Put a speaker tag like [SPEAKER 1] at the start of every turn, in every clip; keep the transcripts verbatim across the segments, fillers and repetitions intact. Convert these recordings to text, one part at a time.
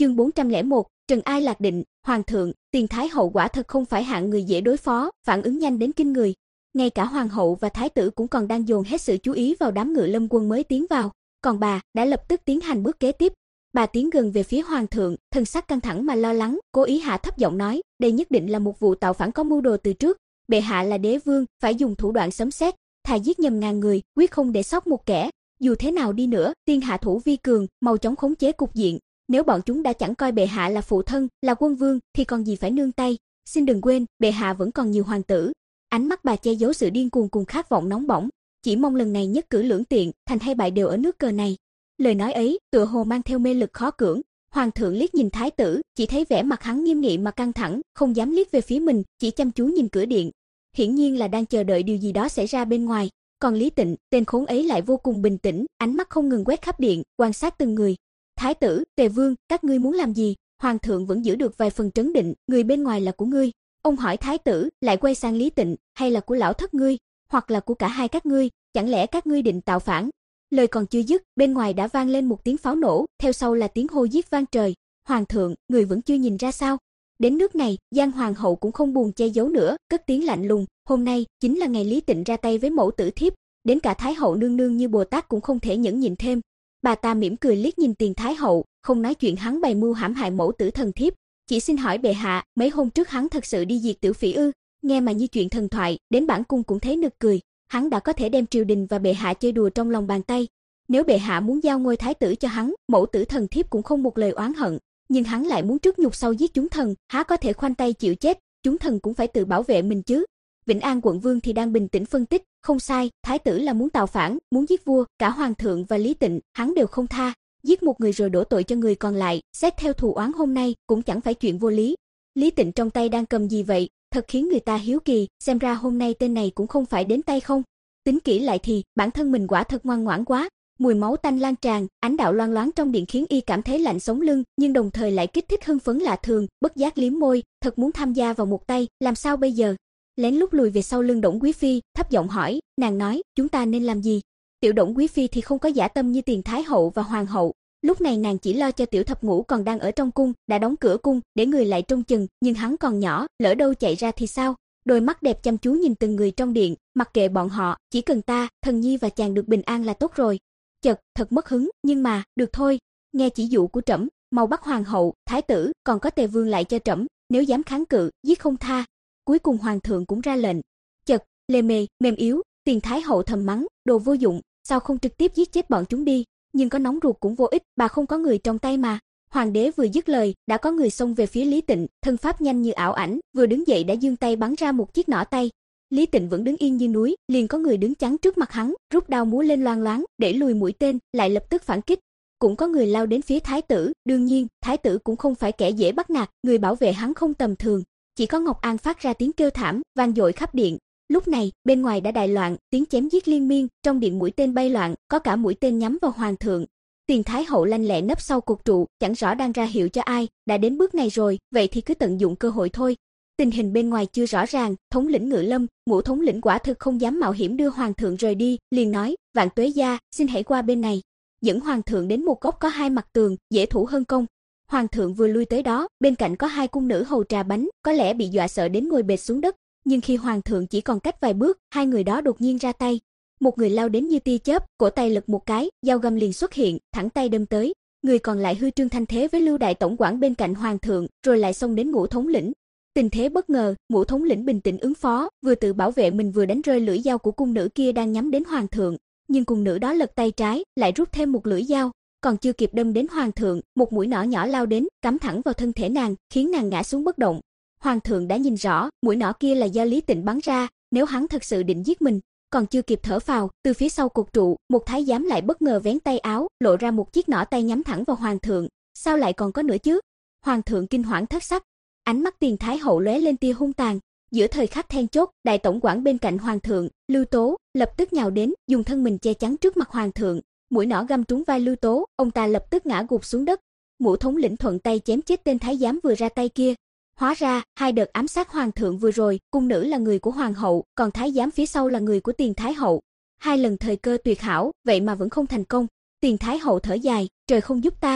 [SPEAKER 1] Chương bốn trăm lẻ một, Trần Ai Lạc Định. Hoàng thượng, Tiền Thái hậu quả thật không phải hạng người dễ đối phó, phản ứng nhanh đến kinh người. Ngay cả hoàng hậu và thái tử cũng còn đang dồn hết sự chú ý vào đám ngự lâm quân mới tiến vào, còn bà đã lập tức tiến hành bước kế tiếp. Bà tiến gần về phía hoàng thượng, thân sắc căng thẳng mà lo lắng, cố ý hạ thấp giọng nói, đây nhất định là một vụ tạo phản có mưu đồ từ trước. Bệ hạ là đế vương, phải dùng thủ đoạn sấm sét, thà giết nhầm ngàn người, quyết không để sót một kẻ. Dù thế nào đi nữa, tiên hạ thủ vi cường, mau chóng khống chế cục diện. Nếu bọn chúng đã chẳng coi bệ hạ là phụ thân, là quân vương, thì còn gì phải nương tay. Xin đừng quên, bệ hạ vẫn còn nhiều hoàng tử. Ánh mắt bà che giấu sự điên cuồng cùng khát vọng nóng bỏng, chỉ mong lần này nhất cử lưỡng tiện, thành hay bại đều ở nước cờ này. Lời nói ấy tựa hồ mang theo mê lực khó cưỡng. Hoàng thượng liếc nhìn thái tử, chỉ thấy vẻ mặt hắn nghiêm nghị mà căng thẳng, không dám liếc về phía mình, chỉ chăm chú nhìn cửa điện. Hiển nhiên là đang chờ đợi điều gì đó xảy ra bên ngoài. Còn Lý Tịnh, tên khốn ấy lại vô cùng bình tĩnh, ánh mắt không ngừng quét khắp điện, quan sát từng người. Thái tử, Tề vương, các ngươi muốn làm gì? Hoàng thượng vẫn giữ được vài phần trấn định, người bên ngoài là của ngươi. Ông hỏi thái tử, lại quay sang Lý Tịnh, hay là của lão thất ngươi, hoặc là của cả hai các ngươi, chẳng lẽ các ngươi định tạo phản? Lời còn chưa dứt, bên ngoài đã vang lên một tiếng pháo nổ, theo sau là tiếng hô giết vang trời. Hoàng thượng, người vẫn chưa nhìn ra sao? Đến nước này, Giang hoàng hậu cũng không buồn che giấu nữa, cất tiếng lạnh lùng, hôm nay chính là ngày Lý Tịnh ra tay với mẫu tử thiếp, đến cả thái hậu nương nương như Bồ Tát cũng không thể nhẫn nhịn thêm. Bà ta mỉm cười liếc nhìn Tiền Thái hậu, không nói chuyện hắn bày mưu hãm hại mẫu tử thần thiếp, chỉ xin hỏi bệ hạ, mấy hôm trước hắn thật sự đi diệt Tiểu Phỉ ư? Nghe mà như chuyện thần thoại, đến bản cung cũng thấy nực cười. Hắn đã có thể đem triều đình và bệ hạ chơi đùa trong lòng bàn tay. Nếu bệ hạ muốn giao ngôi thái tử cho hắn, mẫu tử thần thiếp cũng không một lời oán hận, nhưng hắn lại muốn trước nhục sau giết chúng thần, há có thể khoanh tay chịu chết? Chúng thần cũng phải tự bảo vệ mình chứ. Vĩnh An quận vương thì đang bình tĩnh phân tích, không sai, thái tử là muốn tạo phản, muốn giết vua, cả hoàng thượng và Lý Tịnh, hắn đều không tha. Giết một người rồi đổ tội cho người còn lại, xét theo thù oán hôm nay, cũng chẳng phải chuyện vô lý. Lý Tịnh trong tay đang cầm gì vậy? Thật khiến người ta hiếu kỳ, xem ra hôm nay tên này cũng không phải đến tay không. Tính kỹ lại thì, bản thân mình quả thật ngoan ngoãn quá. Mùi máu tanh lan tràn, ánh đạo loang loáng trong điện khiến y cảm thấy lạnh sống lưng, nhưng đồng thời lại kích thích hưng phấn lạ thường, bất giác liếm môi, thật muốn tham gia vào một tay, làm sao bây giờ? Lén lút lùi về sau lưng Đổng quý phi, thấp giọng hỏi, nàng nói, chúng ta nên làm gì? Tiểu Đổng quý phi thì không có dã tâm như Tiền Thái hậu và hoàng hậu, lúc này nàng chỉ lo cho Tiểu Thập Ngũ còn đang ở trong cung, đã đóng cửa cung để người lại trông chừng, nhưng hắn còn nhỏ, lỡ đâu chạy ra thì sao? Đôi mắt đẹp chăm chú nhìn từng người trong điện, mặc kệ bọn họ, chỉ cần ta, Thần Nhi và chàng được bình an là tốt rồi. Chật, thật mất hứng, nhưng mà, được thôi, nghe chỉ dụ của trẫm, mau bắt hoàng hậu, thái tử, còn có Tề vương lại cho trẫm, nếu dám kháng cự, giết không tha. Cuối cùng hoàng thượng cũng ra lệnh. Chật, lề mề, mềm yếu, Tiền Thái hậu thầm mắng, đồ vô dụng, sao không trực tiếp giết chết bọn chúng đi, nhưng có nóng ruột cũng vô ích, bà không có người trong tay mà. Hoàng đế vừa dứt lời, đã có người xông về phía Lý Tịnh, thân pháp nhanh như ảo ảnh, vừa đứng dậy đã giương tay bắn ra một chiếc nỏ tay. Lý Tịnh vẫn đứng yên như núi, liền có người đứng chắn trước mặt hắn, rút đao múa lên loang loáng, để lùi mũi tên, lại lập tức phản kích. Cũng có người lao đến phía thái tử, đương nhiên, thái tử cũng không phải kẻ dễ bắt nạt, người bảo vệ hắn không tầm thường. Chỉ có Ngọc An phát ra tiếng kêu thảm, vang dội khắp điện. Lúc này, bên ngoài đã đại loạn, tiếng chém giết liên miên, trong điện mũi tên bay loạn, có cả mũi tên nhắm vào hoàng thượng. Tiền Thái hậu lanh lẹ nấp sau cột trụ, chẳng rõ đang ra hiệu cho ai, đã đến bước này rồi, vậy thì cứ tận dụng cơ hội thôi. Tình hình bên ngoài chưa rõ ràng, thống lĩnh Ngự Lâm, Ngũ thống lĩnh quả thực không dám mạo hiểm đưa hoàng thượng rời đi, liền nói, Vạn Tuế gia, xin hãy qua bên này. Dẫn hoàng thượng đến một góc có hai mặt tường, dễ thủ hơn công. Hoàng thượng vừa lui tới đó, bên cạnh có hai cung nữ hầu trà bánh, có lẽ bị dọa sợ đến ngồi bệt xuống đất, nhưng khi hoàng thượng chỉ còn cách vài bước, hai người đó đột nhiên ra tay. Một người lao đến như tia chớp, cổ tay lật một cái, dao găm liền xuất hiện, thẳng tay đâm tới. Người còn lại hư trương thanh thế với Lưu đại tổng quản bên cạnh hoàng thượng, rồi lại xông đến Ngũ thống lĩnh. Tình thế bất ngờ, Ngũ thống lĩnh bình tĩnh ứng phó, vừa tự bảo vệ mình vừa đánh rơi lưỡi dao của cung nữ kia đang nhắm đến hoàng thượng, nhưng cung nữ đó lật tay trái, lại rút thêm một lưỡi dao, còn chưa kịp đâm đến hoàng thượng, một mũi nỏ nhỏ lao đến, cắm thẳng vào thân thể nàng, khiến nàng ngã xuống bất động. Hoàng thượng đã nhìn rõ, mũi nỏ kia là do Lý Tịnh bắn ra, nếu hắn thật sự định giết mình, còn chưa kịp thở phào, từ phía sau cột trụ, một thái giám lại bất ngờ vén tay áo, lộ ra một chiếc nỏ tay nhắm thẳng vào hoàng thượng. Sao lại còn có nữa chứ? Hoàng thượng kinh hoảng thất sắc, ánh mắt Tiền Thái hậu lóe lên tia hung tàn. Giữa thời khắc then chốt, đại tổng quản bên cạnh hoàng thượng, Lưu Tố, lập tức nhào đến, dùng thân mình che chắn trước mặt hoàng thượng. Mũi nỏ găm trúng vai Lưu Tố, ông ta lập tức ngã gục xuống đất. Ngũ thống lĩnh thuận tay chém chết tên thái giám vừa ra tay kia. Hóa ra, hai đợt ám sát hoàng thượng vừa rồi, cung nữ là người của hoàng hậu, còn thái giám phía sau là người của Tiền Thái hậu. Hai lần thời cơ tuyệt hảo, vậy mà vẫn không thành công. Tiền Thái hậu thở dài, trời không giúp ta.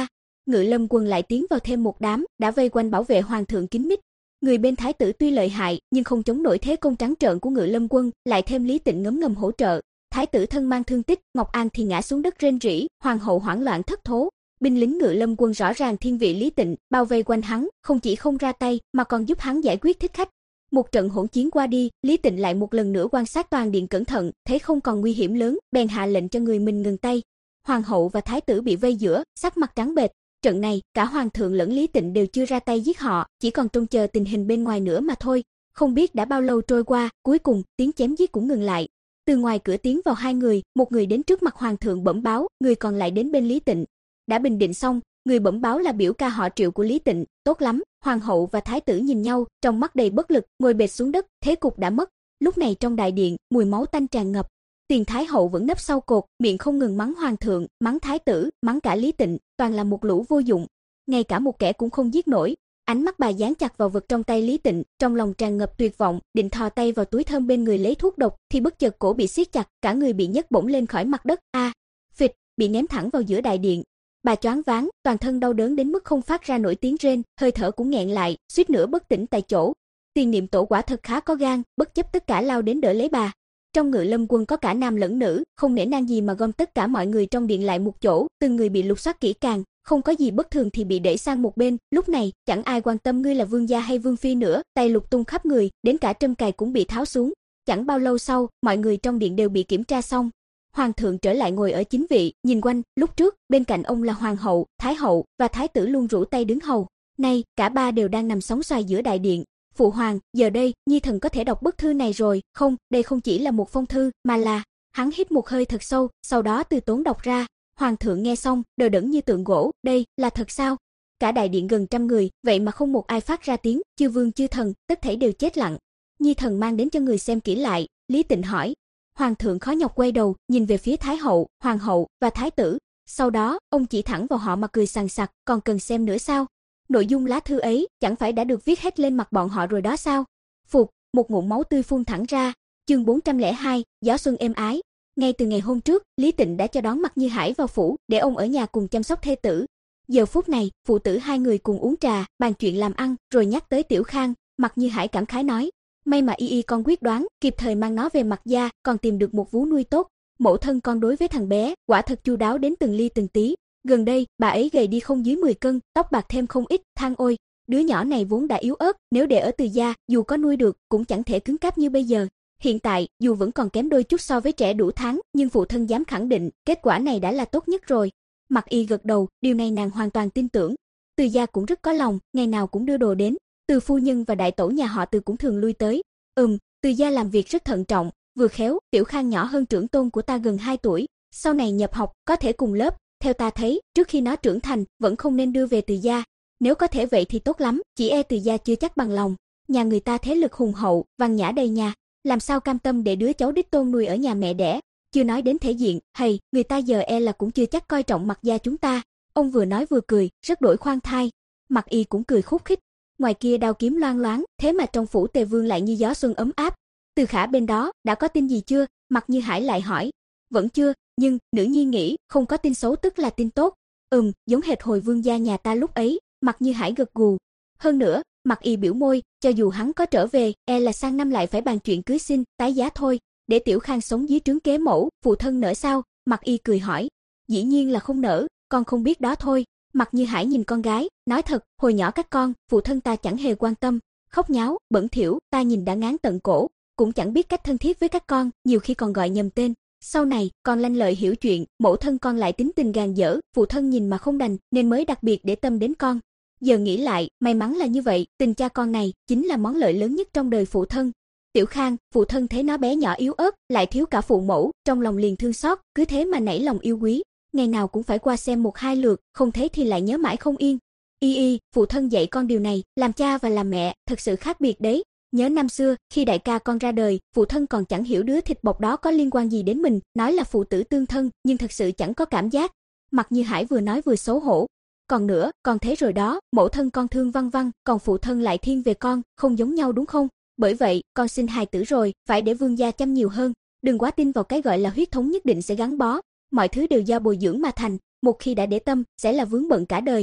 [SPEAKER 1] Ngự Lâm quân lại tiến vào thêm một đám, đã vây quanh bảo vệ hoàng thượng kín mít. Người bên thái tử tuy lợi hại, nhưng không chống nổi thế công trắng trợn của Ngự Lâm quân, lại thêm Lý Tịnh ngấm ngầm hỗ trợ. Thái tử thân mang thương tích, Ngọc An thì ngã xuống đất rên rỉ, hoàng hậu hoảng loạn thất thố. Binh lính Ngự Lâm quân rõ ràng thiên vị Lý Tịnh, bao vây quanh hắn, không chỉ không ra tay, mà còn giúp hắn giải quyết thích khách. Một trận hỗn chiến qua đi, Lý Tịnh lại một lần nữa quan sát toàn điện cẩn thận, thấy không còn nguy hiểm lớn, bèn hạ lệnh cho người mình ngừng tay. Hoàng hậu và thái tử bị vây giữa, sắc mặt trắng bệch. Trận này, cả hoàng thượng lẫn Lý Tịnh đều chưa ra tay giết họ, chỉ còn trông chờ tình hình bên ngoài nữa mà thôi. Không biết đã bao lâu trôi qua, cuối cùng tiếng chém giết cũng ngừng lại. Từ ngoài cửa tiến vào hai người, một người đến trước mặt hoàng thượng bẩm báo, người còn lại đến bên Lý Tịnh. Đã bình định xong, người bẩm báo là biểu ca họ Triệu của Lý Tịnh. Tốt lắm. Hoàng hậu và thái tử nhìn nhau, trong mắt đầy bất lực, ngồi bệt xuống đất, thế cục đã mất. Lúc này trong đại điện, mùi máu tanh tràn ngập. Tiền thái hậu vẫn nấp sau cột, miệng không ngừng mắng hoàng thượng, mắng thái tử, mắng cả Lý Tịnh, toàn là một lũ vô dụng, ngay cả một kẻ cũng không giết nổi. Ánh mắt bà dán chặt vào vật trong tay Lý Tịnh, trong lòng tràn ngập tuyệt vọng, định thò tay vào túi thơm bên người lấy thuốc độc, thì bất chợt cổ bị siết chặt, cả người bị nhấc bổng lên khỏi mặt đất, a, à, phịch, bị ném thẳng vào giữa đại điện. Bà choáng váng, toàn thân đau đớn đến mức không phát ra nổi tiếng rên, hơi thở cũng nghẹn lại, suýt nữa bất tỉnh tại chỗ. Tiền Niệm Tổ quả thật khá có gan, bất chấp tất cả lao đến đỡ lấy bà. Trong Ngự Lâm quân có cả nam lẫn nữ, không nể nang gì mà gom tất cả mọi người trong điện lại một chỗ, từng người bị lục soát kỹ càng, không có gì bất thường thì bị đẩy sang một bên. Lúc này, chẳng ai quan tâm ngươi là vương gia hay vương phi nữa, tay lục tung khắp người, đến cả trâm cài cũng bị tháo xuống. Chẳng bao lâu sau, mọi người trong điện đều bị kiểm tra xong. Hoàng thượng trở lại ngồi ở chính vị, nhìn quanh, lúc trước, bên cạnh ông là hoàng hậu, thái hậu và thái tử luôn rủ tay đứng hầu. Nay, cả ba đều đang nằm sóng xoài giữa đại điện. Phụ hoàng, giờ đây, nhi thần có thể đọc bức thư này rồi. Không, đây không chỉ là một phong thư, mà là... Hắn hít một hơi thật sâu, sau đó từ tốn đọc ra. Hoàng thượng nghe xong, đờ đẫn như tượng gỗ, đây, là thật sao? Cả đại điện gần trăm người, vậy mà không một ai phát ra tiếng, chư vương chư thần, tất thảy đều chết lặng. Nhi thần mang đến cho người xem kỹ lại, Lý Tịnh hỏi. Hoàng thượng khó nhọc quay đầu, nhìn về phía thái hậu, hoàng hậu và thái tử. Sau đó, ông chỉ thẳng vào họ mà cười sằng sặc, còn cần xem nữa sao? Nội dung lá thư ấy, chẳng phải đã được viết hết lên mặt bọn họ rồi đó sao? Phục, một ngụm máu tươi phun thẳng ra. Chương bốn trăm lẻ hai, gió xuân êm ái. Ngay từ ngày hôm trước, Lý Tịnh đã cho đón Mạc Như Hải vào phủ, để ông ở nhà cùng chăm sóc thê tử. Giờ phút này, phụ tử hai người cùng uống trà, bàn chuyện làm ăn, rồi nhắc tới Tiểu Khang. Mạc Như Hải cảm khái nói, may mà y y con quyết đoán, kịp thời mang nó về Mạc gia, còn tìm được một vú nuôi tốt. Mẫu thân con đối với thằng bé, quả thật chu đáo đến từng ly từng tí. Gần đây, bà ấy gầy đi không dưới mười cân, tóc bạc thêm không ít, than ôi, đứa nhỏ này vốn đã yếu ớt, nếu để ở Từ gia, dù có nuôi được, cũng chẳng thể cứng cáp như bây giờ. Hiện tại, dù vẫn còn kém đôi chút so với trẻ đủ tháng, nhưng phụ thân dám khẳng định, kết quả này đã là tốt nhất rồi. Mạc Y gật đầu, điều này nàng hoàn toàn tin tưởng. Từ gia cũng rất có lòng, ngày nào cũng đưa đồ đến. Từ phu nhân và đại tổ nhà họ Từ cũng thường lui tới. Ừm, Từ gia làm việc rất thận trọng, vừa khéo, Tiểu Khang nhỏ hơn trưởng tôn của ta gần hai tuổi, sau này nhập học, có thể cùng lớp. Theo ta thấy, trước khi nó trưởng thành, vẫn không nên đưa về Từ gia. Nếu có thể vậy thì tốt lắm, chỉ e Từ gia chưa chắc bằng lòng. Nhà người ta thế lực hùng hậu, văn nhã đầy nhà, làm sao cam tâm để đứa cháu đích tôn nuôi ở nhà mẹ đẻ. Chưa nói đến thể diện, hay, người ta giờ e là cũng chưa chắc coi trọng Mạc gia chúng ta. Ông vừa nói vừa cười, rất đổi khoan thai. Mạc Y cũng cười khúc khích. Ngoài kia đao kiếm loang loáng, thế mà trong phủ Tề Vương lại như gió xuân ấm áp. Từ Khả bên đó, đã có tin gì chưa? Mạc Như Hải lại hỏi. Vẫn chưa, nhưng nữ nhi nghĩ, không có tin xấu tức là tin tốt. Ừm, giống hệt hồi vương gia nhà ta lúc ấy. Mạc Như Hải gật gù. Hơn nữa, Mạc Y biểu môi, cho dù hắn có trở về, e là sang năm lại phải bàn chuyện cưới xin, tái giá thôi. Để Tiểu Khang sống dưới trướng kế mẫu, phụ thân nỡ sao? Mạc Y cười hỏi. Dĩ nhiên là không nỡ, con không biết đó thôi. Mạc Như Hải nhìn con gái, nói thật, hồi nhỏ các con, phụ thân ta chẳng hề quan tâm, khóc nháo, bẩn thỉu, ta nhìn đã ngán tận cổ, cũng chẳng biết cách thân thiết với các con, nhiều khi còn gọi nhầm tên. Sau này, con lanh lợi hiểu chuyện, mẫu thân con lại tính tình gàn dở, phụ thân nhìn mà không đành, nên mới đặc biệt để tâm đến con. Giờ nghĩ lại, may mắn là như vậy, tình cha con này chính là món lợi lớn nhất trong đời phụ thân. Tiểu Khang, phụ thân thấy nó bé nhỏ yếu ớt, lại thiếu cả phụ mẫu, trong lòng liền thương xót, cứ thế mà nảy lòng yêu quý. Ngày nào cũng phải qua xem một hai lượt, không thấy thì lại nhớ mãi không yên. Y y, phụ thân dạy con điều này, làm cha và làm mẹ, thật sự khác biệt đấy. Nhớ năm xưa, khi đại ca con ra đời, phụ thân còn chẳng hiểu đứa thịt bọc đó có liên quan gì đến mình, nói là phụ tử tương thân, nhưng thật sự chẳng có cảm giác. Mạc Như Hải vừa nói vừa xấu hổ. Còn nữa, con thấy rồi đó, mẫu thân con thương Văn Văn, còn phụ thân lại thiên về con, không giống nhau đúng không? Bởi vậy, con sinh hài tử rồi, phải để vương gia chăm nhiều hơn, đừng quá tin vào cái gọi là huyết thống nhất định sẽ gắn bó. Mọi thứ đều do bồi dưỡng mà thành, một khi đã để tâm, sẽ là vướng bận cả đời.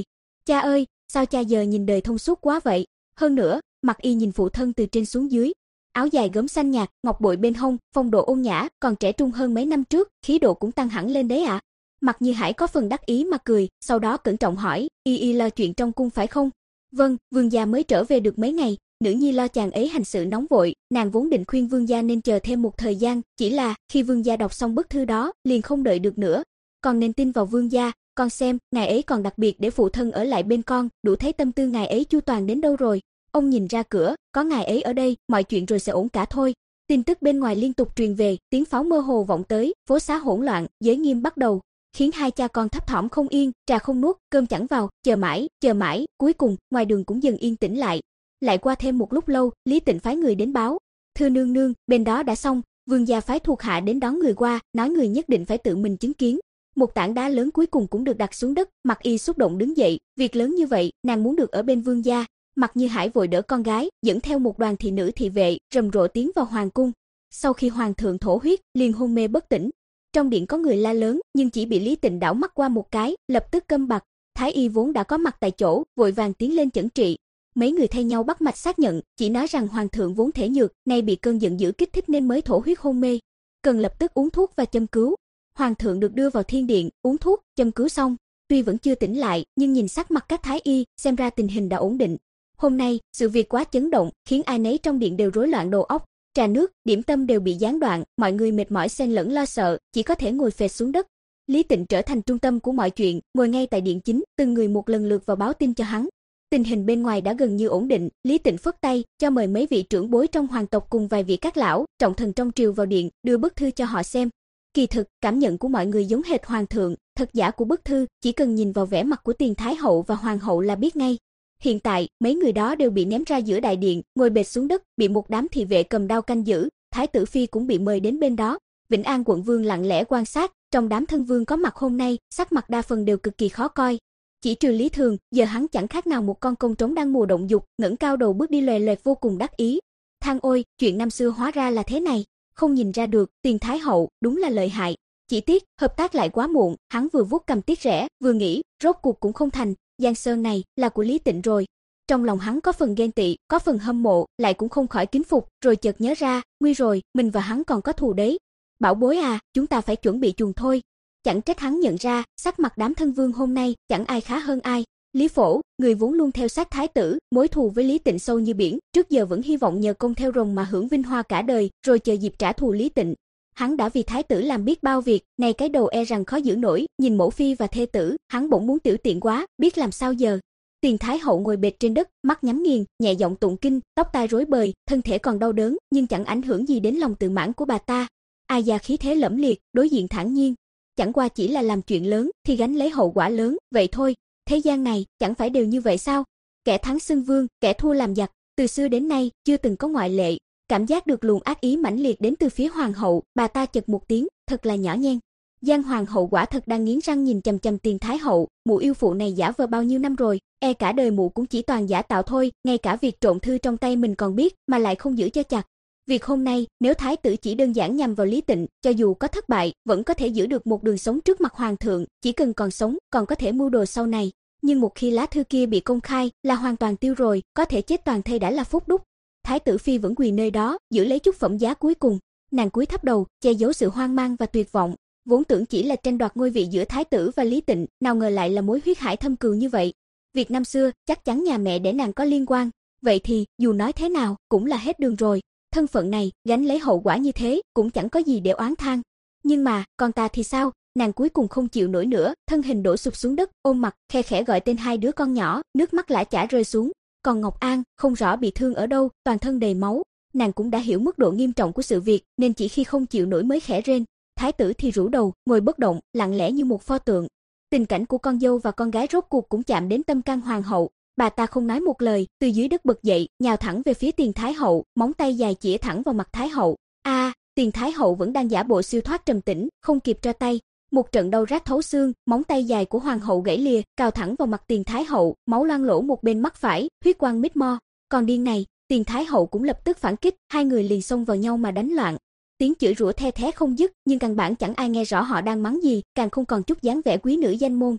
[SPEAKER 1] Cha ơi, sao cha giờ nhìn đời thông suốt quá vậy? Hơn nữa, Mặc Y nhìn phụ thân từ trên xuống dưới, áo dài gấm xanh nhạt, ngọc bội bên hông, phong độ ôn nhã, còn trẻ trung hơn mấy năm trước, khí độ cũng tăng hẳn lên đấy ạ. À. Mặc Như Hải có phần đắc ý mà cười, sau đó cẩn trọng hỏi, y y lo chuyện trong cung phải không? Vâng, vương gia mới trở về được mấy ngày, nữ nhi lo chàng ấy hành sự nóng vội, nàng vốn định khuyên vương gia nên chờ thêm một thời gian, chỉ là khi vương gia đọc xong bức thư đó, liền không đợi được nữa. Còn nên tin vào vương gia, con xem, ngài ấy còn đặc biệt để phụ thân ở lại bên con, đủ thấy tâm tư ngài ấy chu toàn đến đâu rồi. Ông nhìn ra cửa, có ngài ấy ở đây, mọi chuyện rồi sẽ ổn cả thôi. Tin tức bên ngoài liên tục truyền về, tiếng pháo mơ hồ vọng tới, phố xá hỗn loạn, giới nghiêm bắt đầu, khiến hai cha con thấp thỏm không yên, trà không nuốt, cơm chẳng vào, chờ mãi, chờ mãi, cuối cùng, ngoài đường cũng dần yên tĩnh lại. Lại qua thêm một lúc lâu, Lý Tịnh phái người đến báo, thưa nương nương, bên đó đã xong, vương gia phái thuộc hạ đến đón người qua, nói người nhất định phải tự mình chứng kiến. Một tảng đá lớn cuối cùng cũng được đặt xuống đất, Mặc Y xúc động đứng dậy, việc lớn như vậy, nàng muốn được ở bên vương gia. Mặc Như Hải vội đỡ con gái, dẫn theo một đoàn thị nữ thị vệ, rầm rộ tiến vào hoàng cung. Sau khi hoàng thượng thổ huyết, liền hôn mê bất tỉnh. Trong điện có người la lớn, nhưng chỉ bị Lý Tịnh đảo mắt qua một cái, lập tức câm bặt. Thái y vốn đã có mặt tại chỗ, vội vàng tiến lên chẩn trị. Mấy người thay nhau bắt mạch xác nhận, chỉ nói rằng hoàng thượng vốn thể nhược, nay bị cơn giận dữ kích thích nên mới thổ huyết hôn mê, cần lập tức uống thuốc và châm cứu. Hoàng thượng được đưa vào thiên điện, uống thuốc, châm cứu xong, tuy vẫn chưa tỉnh lại, nhưng nhìn sắc mặt các thái y, xem ra tình hình đã ổn định. Hôm nay, sự việc quá chấn động, khiến ai nấy trong điện đều rối loạn đầu óc, trà nước, điểm tâm đều bị gián đoạn, mọi người mệt mỏi xen lẫn lo sợ, chỉ có thể ngồi phệt xuống đất. Lý Tịnh trở thành trung tâm của mọi chuyện, ngồi ngay tại điện chính, từng người một lần lượt vào báo tin cho hắn. Tình hình bên ngoài đã gần như ổn định, Lý Tịnh phất tay, cho mời mấy vị trưởng bối trong hoàng tộc cùng vài vị các lão, trọng thần trong triều vào điện, đưa bức thư cho họ xem. Kỳ thực, cảm nhận của mọi người giống hệt hoàng thượng, thật giả của bức thư, chỉ cần nhìn vào vẻ mặt của tiền thái hậu và hoàng hậu là biết ngay. Hiện tại, mấy người đó đều bị ném ra giữa đại điện, ngồi bệt xuống đất, bị một đám thị vệ cầm đao canh giữ, thái tử phi cũng bị mời đến bên đó. Vĩnh An quận vương lặng lẽ quan sát, trong đám thân vương có mặt hôm nay, sắc mặt đa phần đều cực kỳ khó coi. Chỉ trừ Lý Thường, giờ hắn chẳng khác nào một con công trống đang mùa động dục, ngẩng cao đầu bước đi lòe loẹt vô cùng đắc ý. Than ôi, chuyện năm xưa hóa ra là thế này, không nhìn ra được, tiền thái hậu, đúng là lợi hại. Chỉ tiếc, hợp tác lại quá muộn, hắn vừa vuốt cầm tiếc rẻ, vừa nghĩ, rốt cuộc cũng không thành, Giang Sơn này là của Lý Tịnh rồi. Trong lòng hắn có phần ghen tị, có phần hâm mộ, lại cũng không khỏi kính phục, rồi chợt nhớ ra, nguy rồi, mình và hắn còn có thù đấy. Bảo bối à, chúng ta phải chuẩn bị chuồng thôi. Chẳng trách hắn nhận ra, sắc mặt đám thân vương hôm nay, chẳng ai khá hơn ai. Lý Phổ, người vốn luôn theo sát thái tử, mối thù với Lý Tịnh sâu như biển, trước giờ vẫn hy vọng nhờ công theo rồng mà hưởng vinh hoa cả đời, rồi chờ dịp trả thù Lý Tịnh. Hắn đã vì thái tử làm biết bao việc, này cái đầu e rằng khó giữ nổi, nhìn mẫu phi và thê tử, hắn bỗng muốn tiểu tiện quá, biết làm sao giờ. Tiền thái hậu ngồi bệt trên đất, mắt nhắm nghiền, nhẹ giọng tụng kinh, tóc tai rối bời, thân thể còn đau đớn, nhưng chẳng ảnh hưởng gì đến lòng tự mãn của bà ta. Ai già khí thế lẫm liệt, đối diện thản nhiên. Chẳng qua chỉ là làm chuyện lớn thì gánh lấy hậu quả lớn, vậy thôi. Thế gian này chẳng phải đều như vậy sao? Kẻ thắng xưng vương, kẻ thua làm giặc, từ xưa đến nay chưa từng có ngoại lệ. Cảm giác được luồng ác ý mãnh liệt đến từ phía hoàng hậu, bà ta chật một tiếng, thật là nhỏ nhen. Giang hoàng hậu quả thật đang nghiến răng nhìn chằm chằm tiền thái hậu, mụ yêu phụ này giả vờ bao nhiêu năm rồi, e cả đời mụ cũng chỉ toàn giả tạo thôi, ngay cả việc trộm thư trong tay mình còn biết, mà lại không giữ cho chặt. Việc hôm nay, nếu thái tử chỉ đơn giản nhằm vào Lý Tịnh, cho dù có thất bại, vẫn có thể giữ được một đường sống trước mặt hoàng thượng, chỉ cần còn sống, còn có thể mưu đồ sau này. Nhưng một khi lá thư kia bị công khai, là hoàn toàn tiêu rồi, có thể chết toàn thây đã là phúc đúc. Thái tử phi vẫn quỳ nơi đó, giữ lấy chút phẩm giá cuối cùng. Nàng cúi thấp đầu, che giấu sự hoang mang và tuyệt vọng. Vốn tưởng chỉ là tranh đoạt ngôi vị giữa thái tử và Lý Tịnh, nào ngờ lại là mối huyết hải thâm cừu như vậy. Việc năm xưa, chắc chắn nhà mẹ để nàng có liên quan. Vậy thì, dù nói thế nào, cũng là hết đường rồi. Thân phận này, gánh lấy hậu quả như thế, cũng chẳng có gì để oán than. Nhưng mà, con ta thì sao? Nàng cuối cùng không chịu nổi nữa, thân hình đổ sụp xuống đất, ôm mặt, khe khẽ gọi tên hai đứa con nhỏ, nước mắt lã chã rơi xuống. Còn Ngọc An, không rõ bị thương ở đâu, toàn thân đầy máu. Nàng cũng đã hiểu mức độ nghiêm trọng của sự việc, nên chỉ khi không chịu nổi mới khẽ rên. Thái tử thì rũ đầu, ngồi bất động, lặng lẽ như một pho tượng. Tình cảnh của con dâu và con gái rốt cuộc cũng chạm đến tâm can hoàng hậu. Bà ta không nói một lời, từ dưới đất bật dậy, nhào thẳng về phía tiền thái hậu, móng tay dài chĩa thẳng vào mặt thái hậu. A, à, tiền thái hậu vẫn đang giả bộ siêu thoát trầm tĩnh, không kịp tra tay. Một trận đau rát thấu xương, móng tay dài của hoàng hậu gãy lìa, cào thẳng vào mặt tiền thái hậu, máu loang lỗ một bên mắt phải, huyết quang mít mo. Còn điên này, tiền thái hậu cũng lập tức phản kích, hai người liền xông vào nhau mà đánh loạn. Tiếng chửi rủa the thé không dứt, nhưng căn bản chẳng ai nghe rõ họ đang mắng gì, càng không còn chút dáng vẻ quý nữ danh môn.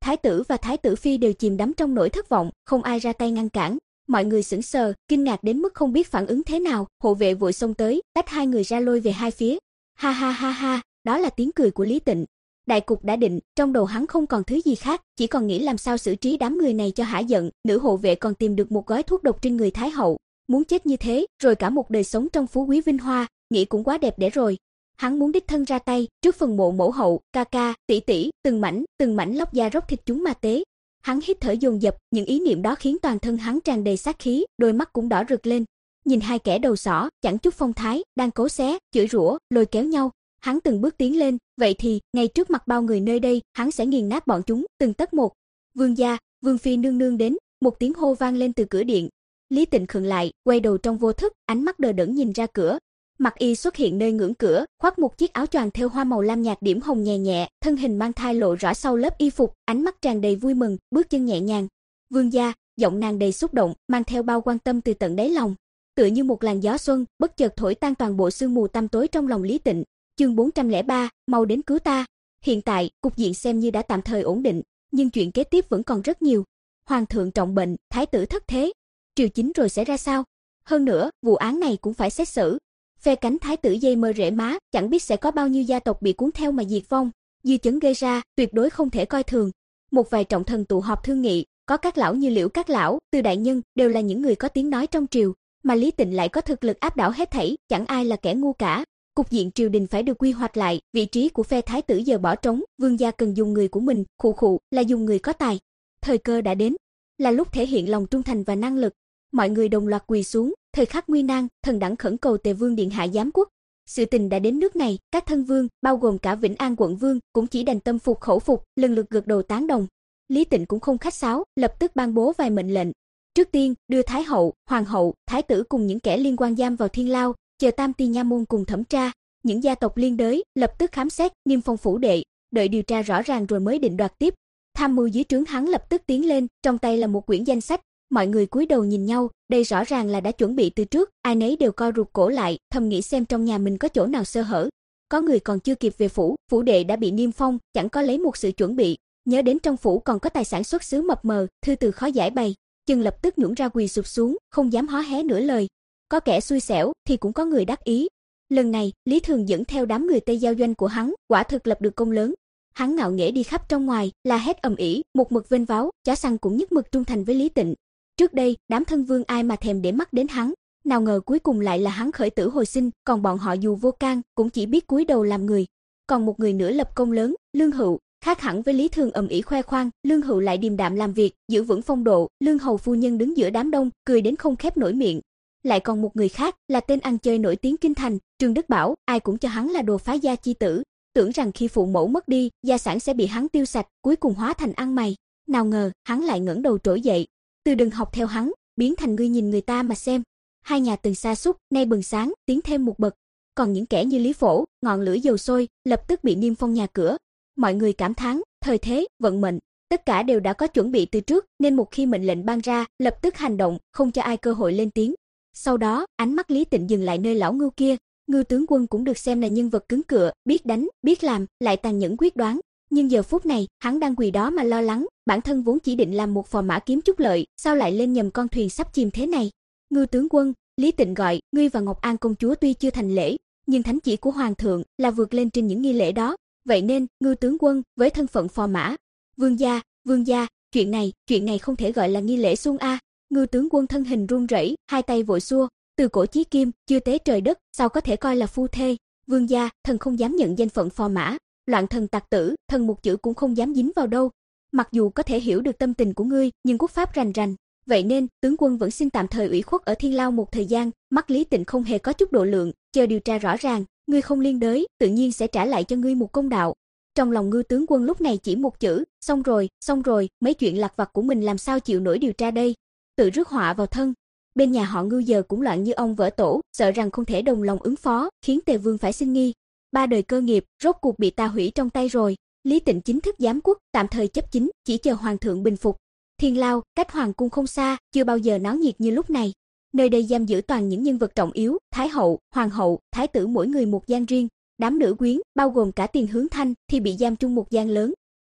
[SPEAKER 1] Thái tử và thái tử phi đều chìm đắm trong nỗi thất vọng, không ai ra tay ngăn cản. Mọi người sững sờ, kinh ngạc đến mức không biết phản ứng thế nào, hộ vệ vội xông tới, tách hai người ra lôi về hai phía. Ha ha ha ha, đó là tiếng cười của Lý Tịnh. Đại cục đã định, trong đầu hắn không còn thứ gì khác, chỉ còn nghĩ làm sao xử trí đám người này cho hả giận. Nữ hộ vệ còn tìm được một gói thuốc độc trên người thái hậu, muốn chết như thế, rồi cả một đời sống trong phú quý vinh hoa, nghĩ cũng quá đẹp để rồi. Hắn muốn đích thân ra tay, trước phần mộ mẫu hậu, ca ca, tỷ tỷ, từng mảnh, từng mảnh lóc da róc thịt chúng mà tế. Hắn hít thở dồn dập, những ý niệm đó khiến toàn thân hắn tràn đầy sát khí, đôi mắt cũng đỏ rực lên. Nhìn hai kẻ đầu sỏ, chẳng chút phong thái, đang cố xé, chửi rủa, lôi kéo nhau, hắn từng bước tiến lên, vậy thì, ngay trước mặt bao người nơi đây, hắn sẽ nghiền nát bọn chúng, từng tấc một. Vương gia, vương phi nương nương đến, một tiếng hô vang lên từ cửa điện. Lý Tịnh khựng lại, quay đầu trong vô thức, ánh mắt đờ đẫn nhìn ra cửa. Mặc Y xuất hiện nơi ngưỡng cửa, khoác một chiếc áo choàng thêu hoa màu lam nhạt điểm hồng nhẹ nhẹ, thân hình mang thai lộ rõ sau lớp y phục, ánh mắt tràn đầy vui mừng, bước chân nhẹ nhàng. Vương gia, giọng nàng đầy xúc động, mang theo bao quan tâm từ tận đáy lòng, tựa như một làn gió xuân, bất chợt thổi tan toàn bộ sương mù tăm tối trong lòng Lý Tịnh. Chương bốn trăm lẻ ba, mau đến cứu ta. Hiện tại, cục diện xem như đã tạm thời ổn định, nhưng chuyện kế tiếp vẫn còn rất nhiều. Hoàng thượng trọng bệnh, thái tử thất thế, triều chính rồi sẽ ra sao? Hơn nữa, vụ án này cũng phải xét xử. Phe cánh thái tử dây mơ rễ má, chẳng biết sẽ có bao nhiêu gia tộc bị cuốn theo mà diệt vong. Dư chấn gây ra, tuyệt đối không thể coi thường. Một vài trọng thần tụ họp thương nghị, có các lão như Liễu Các lão, Từ đại nhân, đều là những người có tiếng nói trong triều, mà Lý Tịnh lại có thực lực áp đảo hết thảy, chẳng ai là kẻ ngu cả. Cục diện triều đình phải được quy hoạch lại, vị trí của phe thái tử giờ bỏ trống, vương gia cần dùng người của mình, khụ khụ, là dùng người có tài. Thời cơ đã đến, là lúc thể hiện lòng trung thành và năng lực. Mọi người đồng loạt quỳ xuống, thời khắc nguy nan, thần đẳng khẩn cầu Tề vương điện hạ giám quốc. Sự tình đã đến nước này, các thân vương, bao gồm cả Vĩnh An quận vương, cũng chỉ đành tâm phục khẩu phục, lần lượt gật đầu tán đồng. Lý Tịnh cũng không khách sáo, lập tức ban bố vài mệnh lệnh. Trước tiên, đưa thái hậu, hoàng hậu, thái tử cùng những kẻ liên quan giam vào thiên lao, chờ tam ti nha môn cùng thẩm tra. Những gia tộc liên đới lập tức khám xét, niêm phong phủ đệ, đợi điều tra rõ ràng rồi mới định đoạt tiếp. Tham mưu dưới trướng hắn lập tức tiến lên, trong tay là một quyển danh sách. Mọi người cúi đầu nhìn nhau, đây rõ ràng là đã chuẩn bị từ trước, ai nấy đều co rụt cổ lại, thầm nghĩ xem trong nhà mình có chỗ nào sơ hở. Có người còn chưa kịp về phủ, phủ đệ đã bị niêm phong, chẳng có lấy một sự chuẩn bị. Nhớ đến trong phủ còn có tài sản xuất xứ mập mờ, thư từ khó giải bày, chân lập tức nhũn ra quỳ sụp xuống, không dám hó hé nửa lời. Có kẻ xui xẻo, thì cũng có người đắc ý. Lần này, Lý Thường dẫn theo đám người Tây giao doanh của hắn, quả thực lập được công lớn. Hắn ngạo nghễ đi khắp trong ngoài, la hét ầm ĩ, một mực vênh váo, chó săn cũng nhất mực trung thành với Lý Tịnh. Trước đây, đám thân vương ai mà thèm để mắt đến hắn, nào ngờ cuối cùng lại là hắn khởi tử hồi sinh, còn bọn họ dù vô can, cũng chỉ biết cúi đầu làm người. Còn một người nữa lập công lớn, Lương Hựu, khác hẳn với Lý Thường ầm ĩ khoe khoang, Lương Hựu lại điềm đạm làm việc, giữ vững phong độ, Lương hầu phu nhân đứng giữa đám đông, cười đến không khép nổi miệng. Lại còn một người khác, là tên ăn chơi nổi tiếng kinh thành, Trương Đức Bảo, ai cũng cho hắn là đồ phá gia chi tử, tưởng rằng khi phụ mẫu mất đi, gia sản sẽ bị hắn tiêu sạch, cuối cùng hóa thành ăn mày. Nào ngờ, hắn lại ngẩng đầu trỗi dậy. Từ đừng học theo hắn, biến thành ngươi nhìn người ta mà xem. Hai nhà từng sa sút, nay bừng sáng, tiến thêm một bậc. Còn những kẻ như Lý Phổ, ngọn lửa dầu sôi, lập tức bị niêm phong nhà cửa. Mọi người cảm thán, thời thế, vận mệnh, tất cả đều đã có chuẩn bị từ trước, nên một khi mệnh lệnh ban ra, lập tức hành động, không cho ai cơ hội lên tiếng. Sau đó, ánh mắt Lý Tịnh dừng lại nơi lão Ngưu kia. Ngưu tướng quân cũng được xem là nhân vật cứng cựa, biết đánh, biết làm, lại tàn nhẫn quyết đoán. Nhưng giờ phút này, hắn đang quỳ đó mà lo lắng, bản thân vốn chỉ định làm một phò mã kiếm chút lợi, sao lại lên nhầm con thuyền sắp chìm thế này? Ngưu tướng quân, Lý Tịnh gọi, ngươi và Ngọc An công chúa tuy chưa thành lễ, nhưng thánh chỉ của hoàng thượng là vượt lên trên những nghi lễ đó, vậy nên, Ngưu tướng quân, với thân phận phò mã, vương gia, vương gia, chuyện này, chuyện này không thể gọi là nghi lễ xuông a. Ngưu tướng quân thân hình run rẩy, hai tay vội xua, từ cổ chí kim, chưa tế trời đất, sao có thể coi là phu thê? Vương gia, thần không dám nhận danh phận phò mã. Loạn thần tặc tử, thần một chữ cũng không dám dính vào đâu. Mặc dù có thể hiểu được tâm tình của ngươi, nhưng quốc pháp rành rành, vậy nên tướng quân vẫn xin tạm thời ủy khuất ở thiên lao một thời gian. Mắt Lý Tịnh không hề có chút độ lượng, chờ điều tra rõ ràng, ngươi không liên đới, tự nhiên sẽ trả lại cho ngươi một công đạo. Trong lòng Ngưu tướng quân lúc này chỉ một chữ, xong rồi, xong rồi, mấy chuyện lặt vặt của mình làm sao chịu nổi điều tra đây? Tự rước họa vào thân. Bên nhà họ Ngưu giờ cũng loạn như ong vỡ tổ, sợ rằng không thể đồng lòng ứng phó, khiến Tề vương phải sinh nghi. Ba đời cơ nghiệp, rốt cuộc bị ta hủy trong tay rồi. Lý Tịnh chính thức giám quốc, tạm thời chấp chính, chỉ chờ hoàng thượng bình phục. Thiên lao, cách hoàng cung không xa, chưa bao giờ náo nhiệt như lúc này. Nơi đây giam giữ toàn những nhân vật trọng yếu, thái hậu, hoàng hậu, thái tử mỗi người một gian riêng. Đám nữ quyến, bao gồm cả Tiền Hướng Thanh, thì bị giam chung một gian lớn.